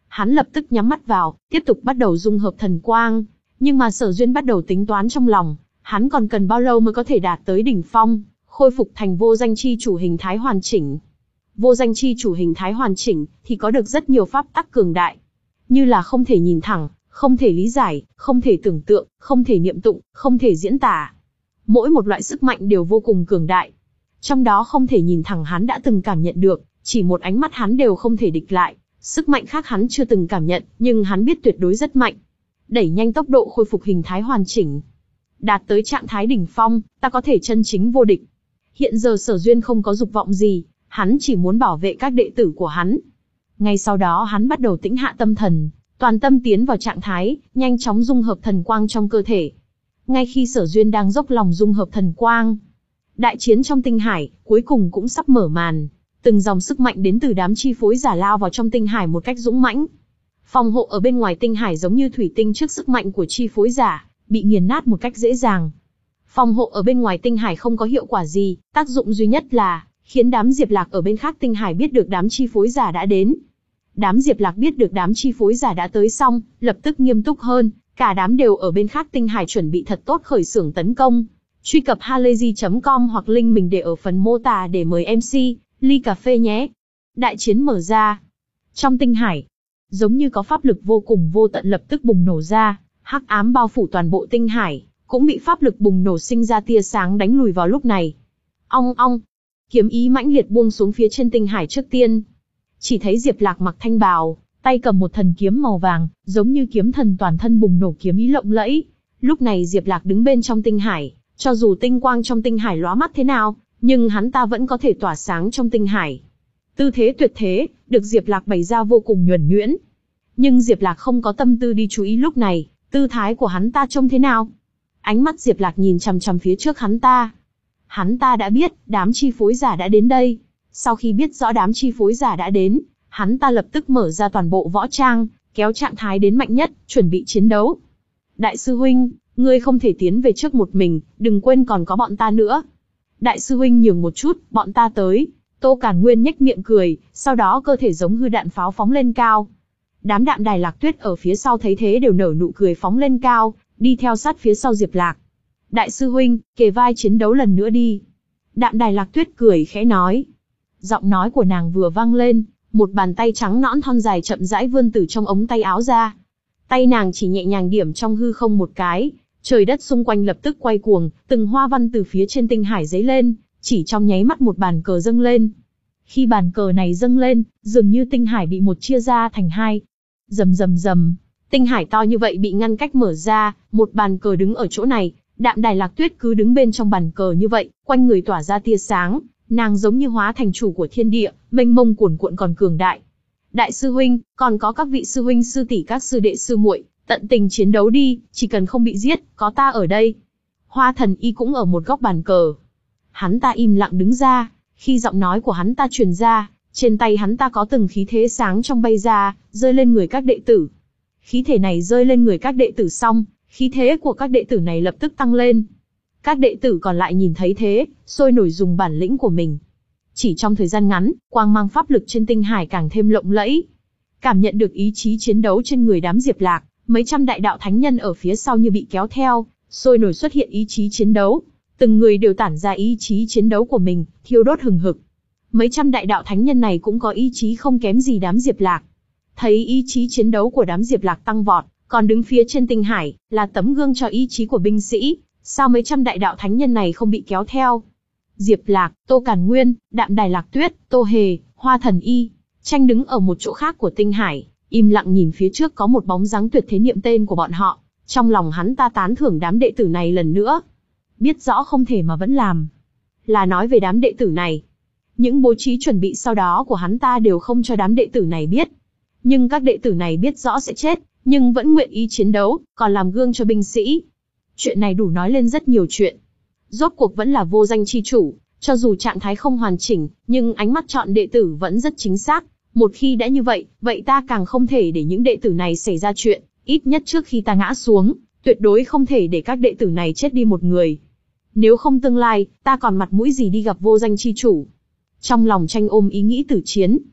Hắn lập tức nhắm mắt vào, tiếp tục bắt đầu dung hợp thần quang. Nhưng mà Sở Duyên bắt đầu tính toán trong lòng, hắn còn cần bao lâu mới có thể đạt tới đỉnh phong, khôi phục thành vô danh chi chủ hình thái hoàn chỉnh. Vô danh chi chủ hình thái hoàn chỉnh thì có được rất nhiều pháp tắc cường đại, như là không thể nhìn thẳng, không thể lý giải, không thể tưởng tượng, không thể niệm tụng, không thể diễn tả. Mỗi một loại sức mạnh đều vô cùng cường đại. Trong đó không thể nhìn thẳng hắn đã từng cảm nhận được, chỉ một ánh mắt hắn đều không thể địch lại. Sức mạnh khác hắn chưa từng cảm nhận, nhưng hắn biết tuyệt đối rất mạnh. Đẩy nhanh tốc độ khôi phục hình thái hoàn chỉnh. Đạt tới trạng thái đỉnh phong, ta có thể chân chính vô địch. Hiện giờ Sở Duyên không có dục vọng gì, hắn chỉ muốn bảo vệ các đệ tử của hắn. Ngay sau đó hắn bắt đầu tĩnh hạ tâm thần, toàn tâm tiến vào trạng thái, nhanh chóng dung hợp thần quang trong cơ thể. Ngay khi Sở Duyên đang dốc lòng dung hợp thần quang, đại chiến trong tinh hải cuối cùng cũng sắp mở màn. Từng dòng sức mạnh đến từ đám chi phối giả lao vào trong tinh hải một cách dũng mãnh. Phòng hộ ở bên ngoài tinh hải giống như thủy tinh trước sức mạnh của chi phối giả, bị nghiền nát một cách dễ dàng. Phòng hộ ở bên ngoài tinh hải không có hiệu quả gì, tác dụng duy nhất là khiến đám Diệp Lạc ở bên khác tinh hải biết được đám chi phối giả đã đến. Đám Diệp Lạc biết được đám chi phối giả đã tới xong, lập tức nghiêm túc hơn, cả đám đều ở bên khác tinh hải chuẩn bị thật tốt khởi xướng tấn công. Truy cập halayzi chấm com hoặc link mình để ở phần mô tả để mời em xê ly cà phê nhé. Đại chiến mở ra. Trong tinh hải, giống như có pháp lực vô cùng vô tận lập tức bùng nổ ra, hắc ám bao phủ toàn bộ tinh hải, cũng bị pháp lực bùng nổ sinh ra tia sáng đánh lùi vào lúc này. Ong ong, kiếm ý mãnh liệt buông xuống phía trên tinh hải trước tiên. Chỉ thấy Diệp Lạc mặc thanh bào, tay cầm một thần kiếm màu vàng, giống như kiếm thần toàn thân bùng nổ kiếm ý lộng lẫy. Lúc này Diệp Lạc đứng bên trong tinh hải, cho dù tinh quang trong tinh hải lóa mắt thế nào, nhưng hắn ta vẫn có thể tỏa sáng trong tinh hải. Tư thế tuyệt thế, được Diệp Lạc bày ra vô cùng nhuần nhuyễn. Nhưng Diệp Lạc không có tâm tư đi chú ý lúc này, tư thái của hắn ta trông thế nào. Ánh mắt Diệp Lạc nhìn chằm chằm phía trước hắn ta. Hắn ta đã biết, đám chi phối giả đã đến đây. Sau khi biết rõ đám chi phối giả đã đến, hắn ta lập tức mở ra toàn bộ võ trang, kéo trạng thái đến mạnh nhất, chuẩn bị chiến đấu. Đại sư huynh, ngươi không thể tiến về trước một mình, đừng quên còn có bọn ta nữa. Đại sư huynh nhường một chút, bọn ta tới. Tô Càn Nguyên nhếch miệng cười, sau đó cơ thể giống hư đạn pháo phóng lên cao. Đám Đạm Đài Lạc Tuyết ở phía sau thấy thế đều nở nụ cười phóng lên cao, đi theo sát phía sau Diệp Lạc. Đại sư huynh, kề vai chiến đấu lần nữa đi. Đạm Đài Lạc Tuyết cười khẽ nói. Giọng nói của nàng vừa vang lên, một bàn tay trắng nõn thon dài chậm rãi vươn từ trong ống tay áo ra. Tay nàng chỉ nhẹ nhàng điểm trong hư không một cái, trời đất xung quanh lập tức quay cuồng, từng hoa văn từ phía trên tinh hải giấy lên, chỉ trong nháy mắt một bàn cờ dâng lên. Khi bàn cờ này dâng lên, dường như tinh hải bị một chia ra thành hai. Rầm rầm rầm, tinh hải to như vậy bị ngăn cách mở ra, một bàn cờ đứng ở chỗ này, Đạm Đài Lạc Tuyết cứ đứng bên trong bàn cờ như vậy, quanh người tỏa ra tia sáng, nàng giống như hóa thành chủ của thiên địa, mênh mông cuồn cuộn còn cường đại. Đại sư huynh, còn có các vị sư huynh sư tỷ các sư đệ sư muội, tận tình chiến đấu đi, chỉ cần không bị giết, có ta ở đây. Hoa Thần Y cũng ở một góc bàn cờ. Hắn ta im lặng đứng ra, khi giọng nói của hắn ta truyền ra, trên tay hắn ta có từng khí thế sáng trong bay ra, rơi lên người các đệ tử. Khí thể này rơi lên người các đệ tử xong, khí thế của các đệ tử này lập tức tăng lên. Các đệ tử còn lại nhìn thấy thế, sôi nổi dùng bản lĩnh của mình. Chỉ trong thời gian ngắn, quang mang pháp lực trên tinh hải càng thêm lộng lẫy. Cảm nhận được ý chí chiến đấu trên người đám Diệp Lạc, mấy trăm đại đạo thánh nhân ở phía sau như bị kéo theo, sôi nổi xuất hiện ý chí chiến đấu. Từng người đều tản ra ý chí chiến đấu của mình, thiêu đốt hừng hực. Mấy trăm đại đạo thánh nhân này cũng có ý chí không kém gì đám Diệp Lạc. Thấy ý chí chiến đấu của đám Diệp Lạc tăng vọt, còn đứng phía trên tinh hải, là tấm gương cho ý chí của binh sĩ, sao mấy trăm đại đạo thánh nhân này không bị kéo theo? Diệp Lạc, Tô Càn Nguyên, Đạm Đài Lạc Tuyết, Tô Hề, Hoa Thần Y, tranh đứng ở một chỗ khác của tinh hải, im lặng nhìn phía trước có một bóng dáng tuyệt thế niệm tên của bọn họ. Trong lòng hắn ta tán thưởng đám đệ tử này lần nữa. Biết rõ không thể mà vẫn làm. Là nói về đám đệ tử này. Những bố trí chuẩn bị sau đó của hắn ta đều không cho đám đệ tử này biết. Nhưng các đệ tử này biết rõ sẽ chết, nhưng vẫn nguyện ý chiến đấu, còn làm gương cho binh sĩ. Chuyện này đủ nói lên rất nhiều chuyện. Rốt cuộc vẫn là vô danh chi chủ, cho dù trạng thái không hoàn chỉnh, nhưng ánh mắt chọn đệ tử vẫn rất chính xác. Một khi đã như vậy, vậy ta càng không thể để những đệ tử này xảy ra chuyện, ít nhất trước khi ta ngã xuống, tuyệt đối không thể để các đệ tử này chết đi một người. Nếu không tương lai, ta còn mặt mũi gì đi gặp vô danh chi chủ. Trong lòng tranh ôm ý nghĩ tử chiến.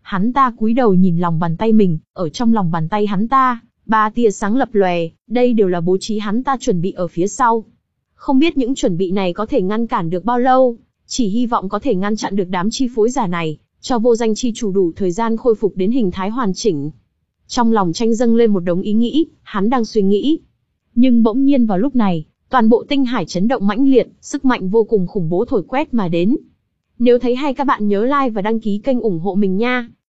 Hắn ta cúi đầu nhìn lòng bàn tay mình, ở trong lòng bàn tay hắn ta, ba tia sáng lập lòe, đây đều là bố trí hắn ta chuẩn bị ở phía sau. Không biết những chuẩn bị này có thể ngăn cản được bao lâu, chỉ hy vọng có thể ngăn chặn được đám chi phối giả này, cho vô danh chi chủ đủ thời gian khôi phục đến hình thái hoàn chỉnh. Trong lòng Tranh dâng lên một đống ý nghĩ, hắn đang suy nghĩ. Nhưng bỗng nhiên vào lúc này, toàn bộ tinh hải chấn động mãnh liệt, sức mạnh vô cùng khủng bố thổi quét mà đến. Nếu thấy hay các bạn nhớ like và đăng ký kênh ủng hộ mình nha.